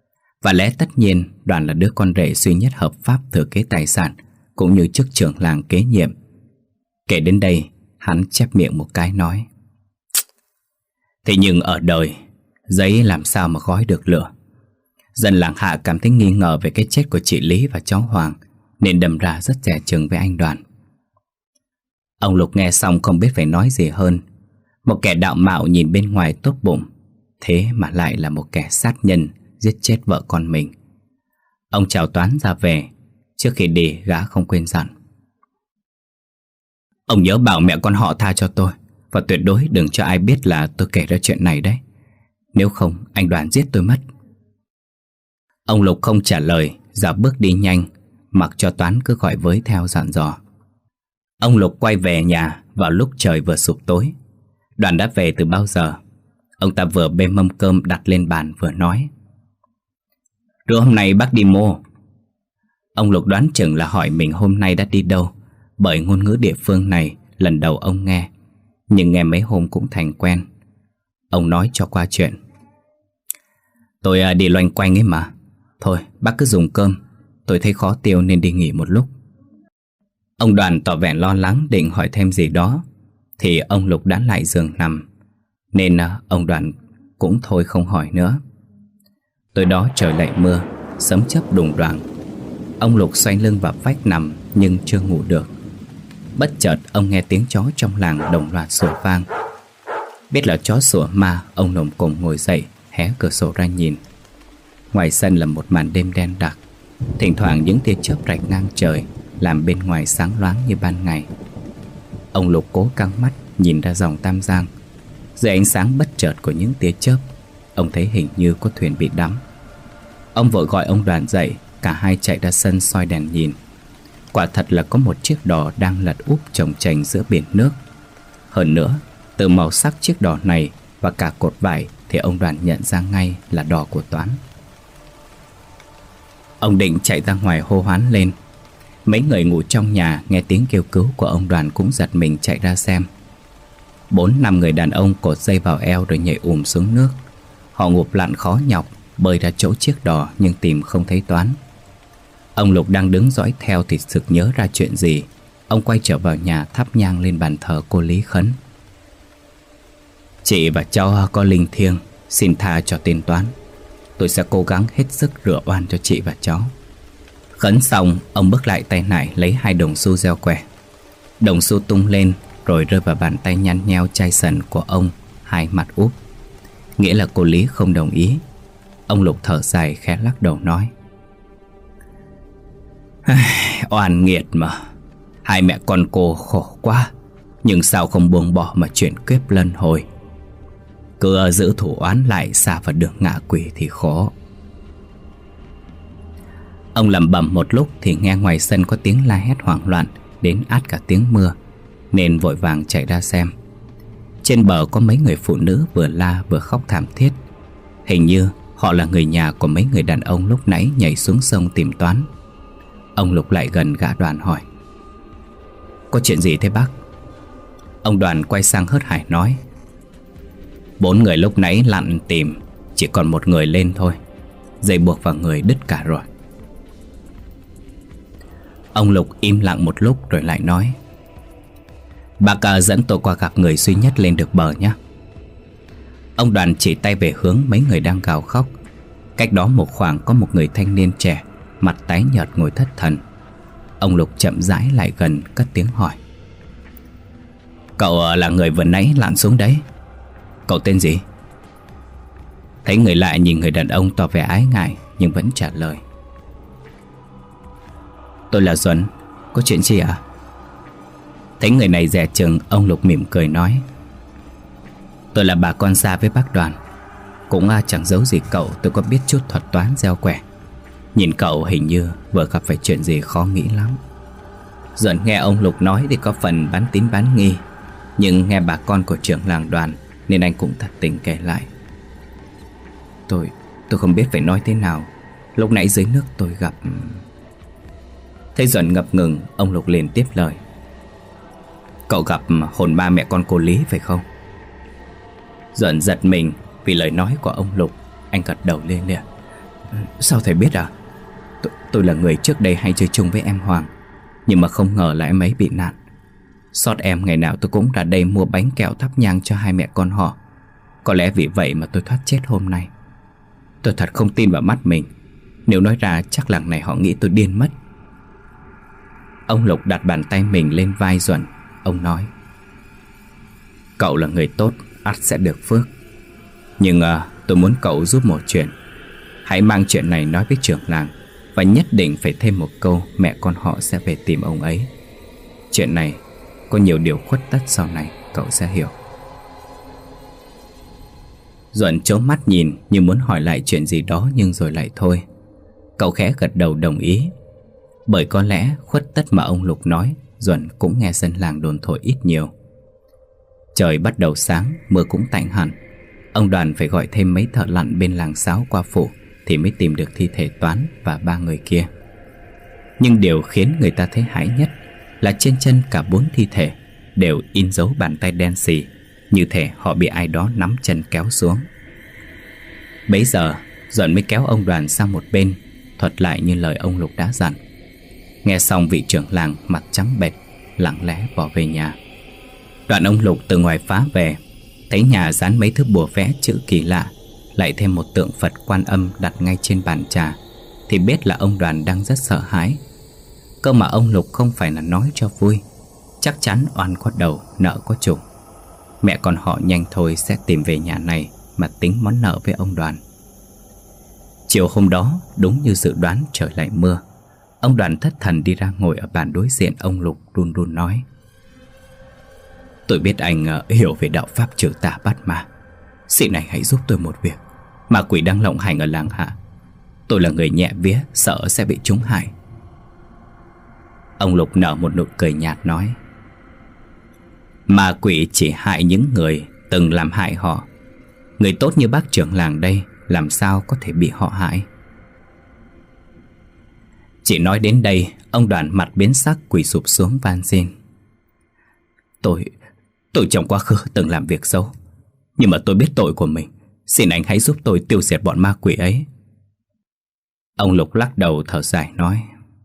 Và lẽ tất nhiên Đoàn là đứa con rể duy nhất hợp pháp thừa kế tài sản, cũng như chức trưởng làng kế nhiệm. Kể đến đây, hắn chép miệng một cái nói: Thế nhưng ở đời, giấy làm sao mà gói được lửa. Dân làng Hạ cảm thấy nghi ngờ về cái chết của chị Lý và cháu Hoàng, nên đâm ra rất dè chừng với anh Đoàn. Ông Lục nghe xong không biết phải nói gì hơn. Một kẻ đạo mạo nhìn bên ngoài tốt bụng, thế mà lại là một kẻ sát nhân, giết chết vợ con mình. Ông chào Toán ra về. Trước khi đi, gã không quên dặn: Ông nhớ bảo mẹ con họ tha cho tôi, và tuyệt đối đừng cho ai biết là tôi kể ra chuyện này đấy. Nếu không, anh Đoàn giết tôi mất. Ông Lục không trả lời, dạo bước đi nhanh, mặc cho Toán cứ gọi với theo dặn dò. Ông Lục quay về nhà vào lúc trời vừa sụp tối. Đoàn đã về từ bao giờ. Ông ta vừa bê mâm cơm đặt lên bàn vừa nói: Rồi hôm nay bác đi mô. Ông Lục đoán chừng là hỏi mình hôm nay đã đi đâu, bởi ngôn ngữ địa phương này lần đầu ông nghe, nhưng nghe mấy hôm cũng thành quen. Ông nói cho qua chuyện: Tôi đi loanh quanh ấy mà. Thôi bác cứ dùng cơm, tôi thấy khó tiêu nên đi nghỉ một lúc. Ông Đoàn tỏ vẻ lo lắng định hỏi thêm gì đó, thì ông Lục đã lại giường nằm, nên ông Đoàn cũng thôi không hỏi nữa. Tối đó trời lại mưa, sấm chớp đùng đoàng. Ông Lục xoay lưng vào vách nằm nhưng chưa ngủ được. Bất chợt ông nghe tiếng chó trong làng đồng loạt sủa vang. Biết là chó sủa ma, ông lồm cồm ngồi dậy, hé cửa sổ ra nhìn. Ngoài sân là một màn đêm đen đặc. Thỉnh thoảng những tia chớp rạch ngang trời, làm bên ngoài sáng loáng như ban ngày. Ông Lục cố căng mắt nhìn ra dòng Tam Giang. Dưới ánh sáng bất chợt của những tia chớp, ông thấy hình như có thuyền bị đắm. Ông vội gọi ông Đoàn dậy. Cả hai chạy ra sân soi đèn nhìn. Quả thật là có một chiếc đò đang lật úp chồng chành giữa biển nước. Hơn nữa, từ màu sắc chiếc đò này và cả cột vải thì ông Đoàn nhận ra ngay là đò của Toán. Ông định chạy ra ngoài hô hoán lên. Mấy người ngủ trong nhà nghe tiếng kêu cứu của ông Đoàn cũng giật mình chạy ra xem. 4-5 người đàn ông cột dây vào eo rồi nhảy xuống nước. Họ ngụp lặn khó nhọc bơi ra chỗ chiếc đò nhưng tìm không thấy Toán. Ông Lục đang đứng dõi theo thì sực nhớ ra chuyện gì. Ông quay trở vào nhà thắp nhang lên bàn thờ cô Lý khấn: Chị và cháu có linh thiêng, xin tha cho tên Toán. Tôi sẽ cố gắng hết sức rửa oan cho chị và cháu. Khấn xong, ông bước lại tay nải lấy 2 đồng xu gieo quẻ. Đồng xu tung lên rồi rơi vào bàn tay nhăn nheo chai sần của ông, hai mặt úp. Nghĩa là cô Lý không đồng ý. Ông Lục thở dài khẽ lắc đầu nói: Oan nghiệt mà. Hai mẹ con cô khổ quá, nhưng sao không buông bỏ mà chuyển kiếp luân hồi. Cứ giữ thủ oán lại xa vào đường ngạ quỷ thì khó. Ông lẩm bẩm một lúc thì nghe ngoài sân có tiếng la hét hoảng loạn đến át cả tiếng mưa, nên vội vàng chạy ra xem. Trên bờ có mấy người phụ nữ vừa la vừa khóc thảm thiết. Hình như họ là người nhà của mấy người đàn ông lúc nãy nhảy xuống sông tìm Toán. Ông Lục lại gần gã Đoàn hỏi: Có chuyện gì thế bác? Ông Đoàn quay sang hớt hải nói: 4 người lúc nãy lặn tìm, chỉ còn 1 người lên thôi. Dây buộc vào người đứt cả rồi. Ông Lục im lặng một lúc rồi lại nói: Bác dẫn tôi qua gặp người duy nhất lên được bờ nhé. Ông Đoàn chỉ tay về hướng mấy người đang gào khóc. Cách đó một khoảng có một người thanh niên trẻ, mặt tái nhợt ngồi thất thần. Ông Lục chậm rãi lại gần cất tiếng hỏi: Cậu là người vừa nãy lặn xuống đấy. Cậu tên gì? Thấy người lạ nhìn người đàn ông tỏ vẻ ái ngại nhưng vẫn trả lời: Tôi là Duẩn. Có chuyện gì ạ? Thấy người này dè chừng, ông Lục mỉm cười nói: Tôi là bà con xa với bác Đoàn. Cũng chẳng giấu gì cậu, tôi có biết chút thuật toán gieo quẻ. Nhìn cậu hình như vừa gặp phải chuyện gì khó nghĩ lắm. Duẩn nghe ông Lục nói thì có phần bán tín bán nghi, nhưng nghe bà con của trưởng làng Đoàn nên anh cũng thật tình kể lại. Tôi không biết phải nói thế nào. Lúc nãy dưới nước tôi gặp... Thấy Duẩn ngập ngừng, ông Lục liền tiếp lời: Cậu gặp hồn ma mẹ con cô Lý phải không? Duẩn giật mình vì lời nói của ông Lục. Anh gật đầu lia lịa: Sao thầy biết à? Tôi là người trước đây hay chơi chung với em Hoàng, nhưng mà không ngờ là em ấy bị nạn. Xót em, ngày nào tôi cũng ra đây mua bánh kẹo thắp nhang cho hai mẹ con họ. Có lẽ vì vậy mà tôi thoát chết hôm nay. Tôi thật không tin vào mắt mình. Nếu nói ra chắc làng này họ nghĩ tôi điên mất. Ông Lục đặt bàn tay mình lên vai Duẩn. Ông nói: cậu là người tốt, ắt sẽ được phước. Nhưng tôi muốn cậu giúp một chuyện. Hãy mang chuyện này nói với trưởng làng, và nhất định phải thêm một câu mẹ con họ sẽ về tìm ông ấy. Chuyện này có nhiều điều khuất tất, sau này cậu sẽ hiểu. Duẩn trố mắt nhìn như muốn hỏi lại chuyện gì đó, nhưng rồi lại thôi. Cậu khẽ gật đầu đồng ý. Bởi có lẽ khuất tất mà ông Lục nói, Duẩn cũng nghe dân làng đồn thổi ít nhiều. Trời bắt đầu sáng, mưa cũng tạnh hẳn. Ông Đoàn phải gọi thêm mấy thợ lặn bên làng Sáo qua phủ thì mới tìm được thi thể Toán và ba người kia. Nhưng điều khiến người ta thấy hãi nhất là trên chân cả 4 thi thể đều in dấu bàn tay đen xì, như thể họ bị ai đó nắm chân kéo xuống. Bấy giờ Duẩn mới kéo ông Đoàn sang một bên, thuật lại như lời ông Lục đã dặn. Nghe xong, vị trưởng làng mặt trắng bệch lặng lẽ bỏ về nhà. Đoạn ông Lục từ ngoài phá về, thấy nhà dán mấy thứ bùa vẽ chữ kỳ lạ, lại thêm một tượng Phật Quan Âm đặt ngay trên bàn trà, thì biết là ông Đoàn đang rất sợ hãi. Cơ mà ông Lục không phải là nói cho vui, chắc chắn oan có đầu nợ có chủ. Mẹ con họ nhanh thôi sẽ tìm về nhà này mà tính món nợ với ông Đoàn. Chiều hôm đó, đúng như dự đoán, trời lại mưa. Ông Đoàn thất thần đi ra ngồi ở bàn đối diện ông Lục, run run nói: tôi biết anh hiểu về đạo pháp trừ tà bắt ma. Xin anh hãy giúp tôi một việc. Ma quỷ đang lộng hành ở làng hạ. Tôi là người nhẹ vía, sợ sẽ bị trúng hại. Ông Lục nở một nụ cười nhạt nói: ma quỷ chỉ hại những người từng làm hại họ. Người tốt như bác trưởng làng đây làm sao có thể bị họ hại. Chỉ nói đến đây, ông Đoàn mặt biến sắc, quỳ sụp xuống van xin: Tôi trong quá khứ từng làm việc xấu, nhưng mà tôi biết tội của mình. Xin anh hãy giúp tôi tiêu diệt bọn ma quỷ ấy. Ông Lục lắc đầu thở dài nói: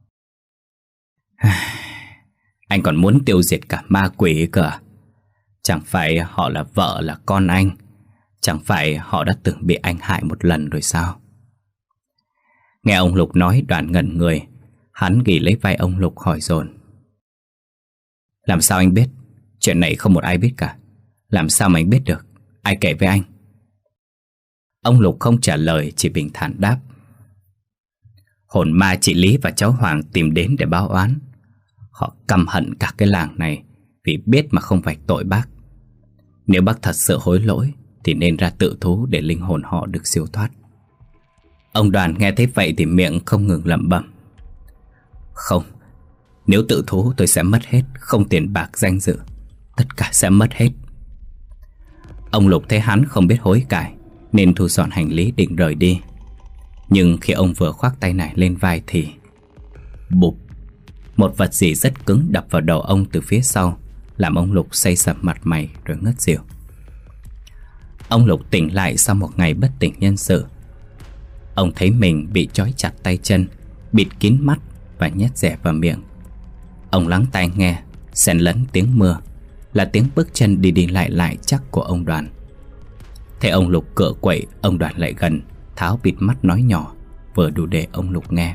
anh còn muốn tiêu diệt cả ma quỷ cơ à? Chẳng phải họ là vợ là con anh? Chẳng phải họ đã từng bị anh hại một lần rồi sao? Nghe ông Lục nói, Đoàn ngẩn người. Hắn ghì lấy vai ông Lục hỏi dồn: làm sao anh biết? Chuyện này không một ai biết cả. Làm sao mà anh biết được? Ai kể với anh? Ông Lục không trả lời, chỉ bình thản đáp: hồn ma chị Lý và cháu Hoàng tìm đến để báo oán. Họ căm hận cả cái làng này vì biết mà không phải tội bác. Nếu bác thật sự hối lỗi thì nên ra tự thú để linh hồn họ được siêu thoát. Ông Đoàn nghe thấy vậy thì miệng không ngừng lẩm bẩm: không, nếu tự thú tôi sẽ mất hết, không tiền bạc danh dự, tất cả sẽ mất hết. Ông Lục thấy hắn không biết hối cải nên thu dọn hành lý định rời đi. Nhưng khi ông vừa khoác tay này lên vai thì bụp, một vật gì rất cứng đập vào đầu ông từ phía sau, làm ông Lục say sẩm mặt mày rồi ngất xỉu. Ông Lục tỉnh lại sau một ngày bất tỉnh nhân sự. Ông thấy mình bị trói chặt tay chân, bịt kín mắt và nhét rẻ vào miệng. Ông lắng tai nghe, xen lẫn tiếng mưa là tiếng bước chân đi đi lại lại chắc của ông Đoàn. Thấy ông Lục cựa quậy, ông Đoàn lại gần, tháo bịt mắt nói nhỏ, vừa đủ để ông Lục nghe: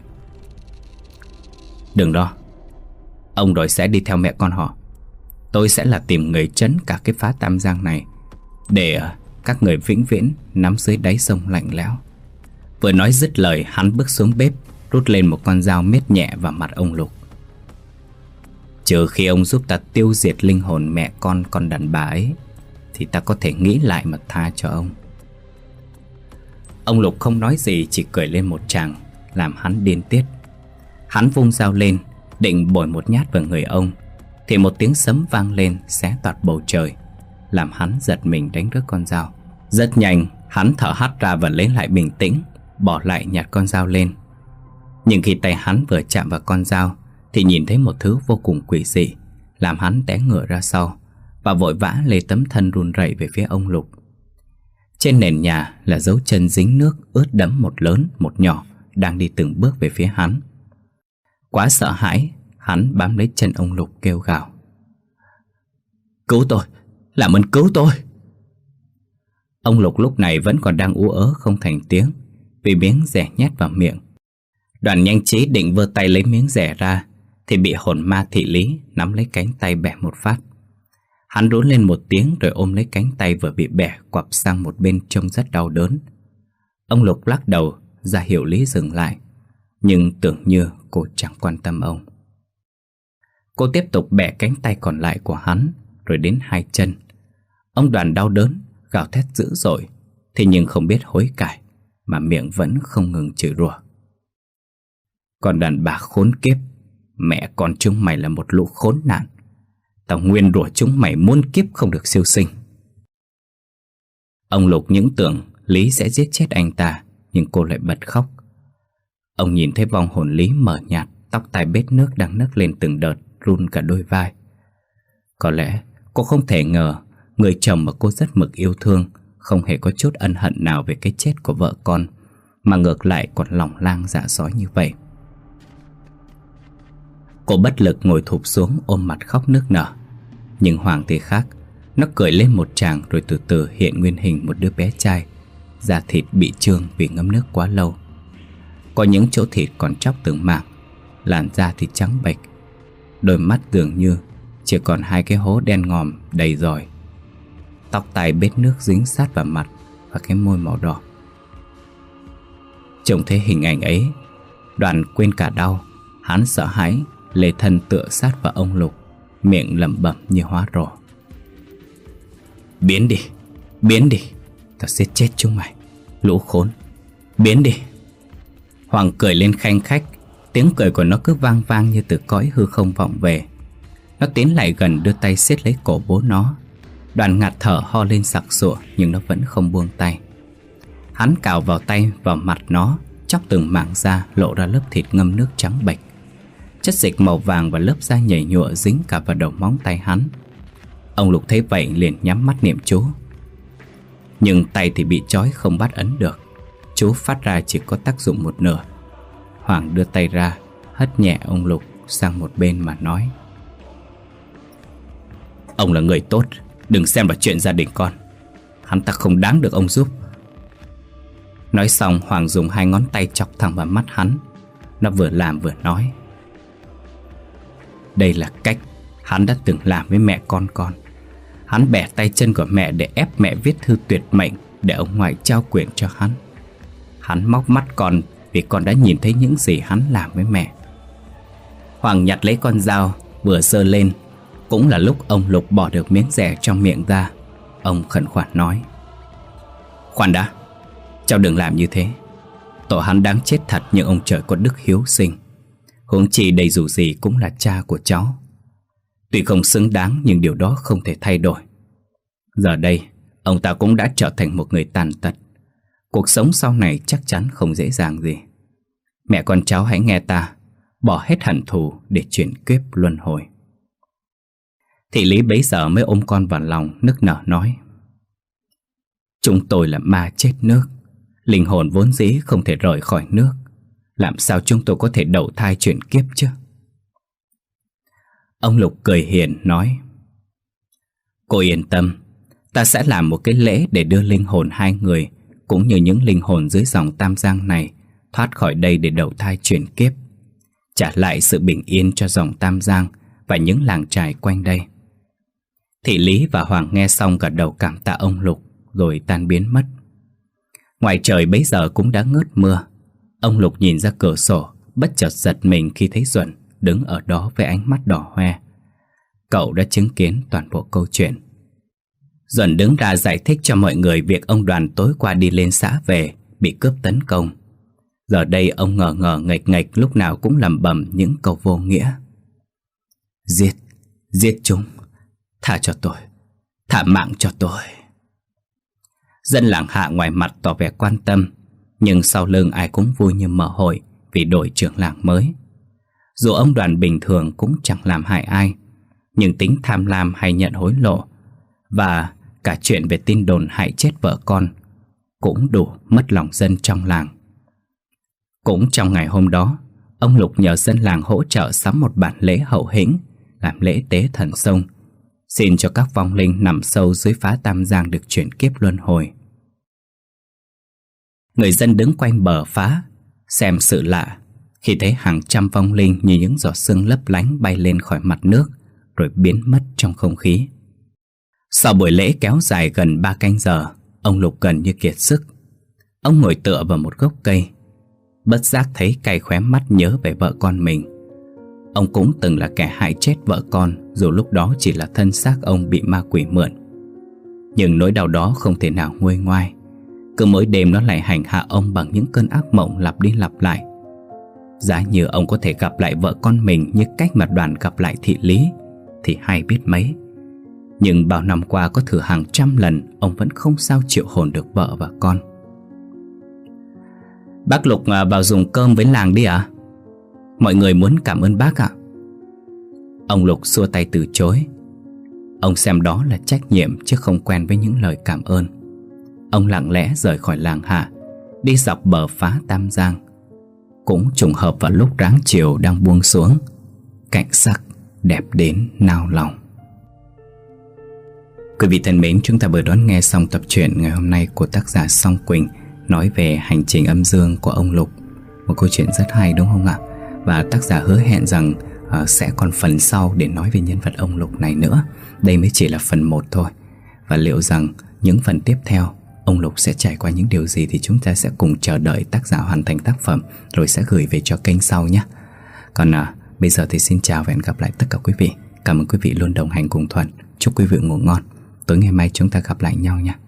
đừng lo, ông rồi sẽ đi theo mẹ con họ. Tôi sẽ là tìm người trấn cả cái phá Tam Giang này, để các người vĩnh viễn nắm dưới đáy sông lạnh lẽo. Vừa nói dứt lời, hắn bước xuống bếp, rút lên một con dao miết nhẹ vào mặt ông Lục. Trừ khi ông giúp ta tiêu diệt linh hồn mẹ con đàn bà ấy, thì ta có thể nghĩ lại mà tha cho ông. Ông Lục không nói gì, chỉ cười lên một tràng, làm hắn điên tiết. Hắn vung dao lên, định bổ một nhát vào người ông, thì một tiếng sấm vang lên xé toạc bầu trời, làm hắn giật mình đánh rớt con dao. Rất nhanh, hắn thở hắt ra và lấy lại bình tĩnh, bỏ lại nhặt con dao lên. Nhưng khi tay hắn vừa chạm vào con dao thì nhìn thấy một thứ vô cùng quỷ dị, làm hắn té ngửa ra sau và vội vã lê tấm thân run rẩy về phía ông Lục. Trên nền nhà là dấu chân dính nước ướt đẫm, một lớn một nhỏ đang đi từng bước về phía hắn. Quá sợ hãi, hắn bám lấy chân ông Lục kêu gào: "Cứu tôi, làm ơn cứu tôi!" Ông Lục lúc này vẫn còn đang ú ớ không thành tiếng vì miếng rẻ nhét vào miệng. Đoàn nhanh trí định vơ tay lấy miếng rẻ ra thì bị hồn ma thị lý nắm lấy cánh tay bẻ một phát. Hắn rú lên một tiếng rồi ôm lấy cánh tay vừa bị bẻ quặp sang một bên trông rất đau đớn. Ông Lục lắc đầu ra hiệu Lý dừng lại, nhưng tưởng như cô chẳng quan tâm ông. Cô tiếp tục bẻ cánh tay còn lại của hắn rồi đến hai chân. Ông Đoàn đau đớn gào thét dữ dội, thế nhưng không biết hối cải mà miệng vẫn không ngừng chửi rủa: "Con đàn bà khốn kiếp, mẹ con chúng mày là một lũ khốn nạn. Tao nguyên rủa chúng mày muôn kiếp không được siêu sinh." Ông Lục những tưởng Lý sẽ giết chết anh ta, nhưng cô lại bật khóc. Ông nhìn thấy vong hồn Lý mờ nhạt, tóc tai bết nước đang nấc lên từng đợt, run cả đôi vai. Có lẽ cô không thể ngờ người chồng mà cô rất mực yêu thương không hề có chút ân hận nào về cái chết của vợ con, mà ngược lại còn lòng lang dạ sói như vậy. Cô bất lực ngồi thụp xuống ôm mặt khóc nức nở. Nhưng Hoàng thì khác, nó cười lên một tràng rồi từ từ hiện nguyên hình một đứa bé trai, da thịt bị trương vì ngâm nước quá lâu. Có những chỗ thịt còn chóc từng mảng, làn da thì trắng bệch, đôi mắt dường như chỉ còn hai cái hố đen ngòm đầy giỏi. Tóc tai bết nước dính sát vào mặt và cái môi màu đỏ. Trông thấy hình ảnh ấy, Đoàn quên cả đau. Hắn sợ hãi lê thân tựa sát vào ông Lục, miệng lẩm bẩm như hóa rồ: "Biến đi, biến đi, tao giết chết chúng mày, lũ khốn, biến đi." Hoàng cười lên khanh khách, tiếng cười của nó cứ vang vang như từ cõi hư không vọng về. Nó tiến lại gần đưa tay siết lấy cổ bố nó. Đoàn ngạt thở ho lên sặc sụa nhưng nó vẫn không buông tay. Hắn cào vào tay vào mặt nó, chóc từng mảng da lộ ra lớp thịt ngâm nước trắng bệch. Chất dịch màu vàng và lớp da nhầy nhụa dính cả vào đầu móng tay hắn. Ông Lục thấy vậy liền nhắm mắt niệm chú, nhưng tay thì bị trói không bắt ấn được. Chú phát ra chỉ có tác dụng một nửa. Hoàng đưa tay ra hất nhẹ ông Lục sang một bên mà nói: "Ông là người tốt, đừng xem vào chuyện gia đình con. Hắn ta không đáng được ông giúp." Nói xong, Hoàng dùng hai ngón tay chọc thẳng vào mắt hắn. Nó vừa làm vừa nói: "Đây là cách hắn đã từng làm với mẹ con. Hắn bẻ tay chân của mẹ để ép mẹ viết thư tuyệt mệnh để ông ngoại trao quyền cho hắn. Hắn móc mắt con vì con đã nhìn thấy những gì hắn làm với mẹ." Hoàng nhặt lấy con dao vừa giơ lên. Cũng là lúc ông Lục bỏ được miếng rẻ trong miệng ra. Ông khẩn khoản nói: "Khoan đã, cháu đừng làm như thế. Tội hắn đáng chết thật, nhưng ông trời có đức hiếu sinh. Huống chi đây dù gì cũng là cha của cháu. Tuy không xứng đáng nhưng điều đó không thể thay đổi. Giờ đây ông ta cũng đã trở thành một người tàn tật. Cuộc sống sau này chắc chắn không dễ dàng gì. Mẹ con cháu hãy nghe ta, bỏ hết hận thù để chuyển kiếp luân hồi." Thị Lý bấy giờ mới ôm con vào lòng, nức nở nói: "Chúng tôi là ma chết nước, linh hồn vốn dĩ không thể rời khỏi nước. Làm sao chúng tôi có thể đầu thai chuyển kiếp chứ?" Ông Lục cười hiền nói: "Cô yên tâm, ta sẽ làm một cái lễ để đưa linh hồn hai người cũng như những linh hồn dưới dòng Tam Giang này thoát khỏi đây để đầu thai chuyển kiếp, trả lại sự bình yên cho dòng Tam Giang và những làng trài quanh đây." Thị Lý và Hoàng nghe xong gật đầu cảm tạ ông Lục rồi tan biến mất. Ngoài trời bấy giờ cũng đã ngớt mưa. Ông Lục nhìn ra cửa sổ, bất chợt giật mình khi thấy Duẩn đứng ở đó với ánh mắt đỏ hoe. Cậu đã chứng kiến toàn bộ câu chuyện. Duẩn đứng ra giải thích cho mọi người việc ông Đoàn tối qua đi lên xã về bị cướp tấn công. Giờ đây ông ngờ ngờ nghệch nghệch, lúc nào cũng lẩm bẩm những câu vô nghĩa: "Giết, giết chúng, tha cho tôi, thả mạng cho tôi." Dân làng Hạ ngoài mặt tỏ vẻ quan tâm, nhưng sau lưng ai cũng vui như mở hội vì đổi trưởng làng mới. Dù ông Đoàn bình thường cũng chẳng làm hại ai, nhưng tính tham lam hay nhận hối lộ và cả chuyện về tin đồn hại chết vợ con cũng đủ mất lòng dân trong làng. Cũng trong ngày hôm đó, ông Lục nhờ dân làng hỗ trợ sắm một bản lễ hậu hĩnh, làm lễ tế thần sông, xin cho các vong linh nằm sâu dưới phá Tam Giang được chuyển kiếp luân hồi. Người dân đứng quanh bờ phá xem sự lạ khi thấy hàng trăm vong linh như những giọt sương lấp lánh bay lên khỏi mặt nước rồi biến mất trong không khí. Sau buổi lễ kéo dài gần 3 canh giờ, ông Lục gần như kiệt sức. Ông ngồi tựa vào một gốc cây, bất giác thấy cay khóe mắt nhớ về vợ con mình. Ông cũng từng là kẻ hại chết vợ con, dù lúc đó chỉ là thân xác ông bị ma quỷ mượn. Nhưng nỗi đau đó không thể nào nguôi ngoai. Cứ mỗi đêm nó lại hành hạ ông bằng những cơn ác mộng lặp đi lặp lại. Giá như ông có thể gặp lại vợ con mình như cách mà Đoàn gặp lại thị Lý thì hay biết mấy. Nhưng bao năm qua có thử hàng trăm lần, ông vẫn không sao triệu hồn được vợ và con. Bác Lục vào dùng cơm với làng đi ạ. Mọi người muốn cảm ơn bác ạ. Ông Lục xua tay từ chối. Ông xem đó là trách nhiệm chứ không quen với những lời cảm ơn. Ông lặng lẽ rời khỏi làng Hạ, đi dọc bờ phá Tam Giang. Cũng trùng hợp vào lúc ráng chiều đang buông xuống, cảnh sắc đẹp đến nao lòng. Quý vị thân mến, chúng ta vừa đón nghe xong tập truyện ngày hôm nay của tác giả Song Quỳnh, nói về hành trình âm dương của ông Lục. Một câu chuyện rất hay đúng không ạ? Và tác giả hứa hẹn rằng sẽ còn phần sau để nói về nhân vật ông Lục này nữa. Đây mới chỉ là phần 1 thôi. Và liệu rằng những phần tiếp theo ông Lục sẽ trải qua những điều gì thì chúng ta sẽ cùng chờ đợi tác giả hoàn thành tác phẩm rồi sẽ gửi về cho kênh sau nhé. Còn bây giờ thì xin chào và hẹn gặp lại tất cả quý vị. Cảm ơn quý vị luôn đồng hành cùng Thuận. Chúc quý vị ngủ ngon. Tối ngày mai chúng ta gặp lại nhau nha.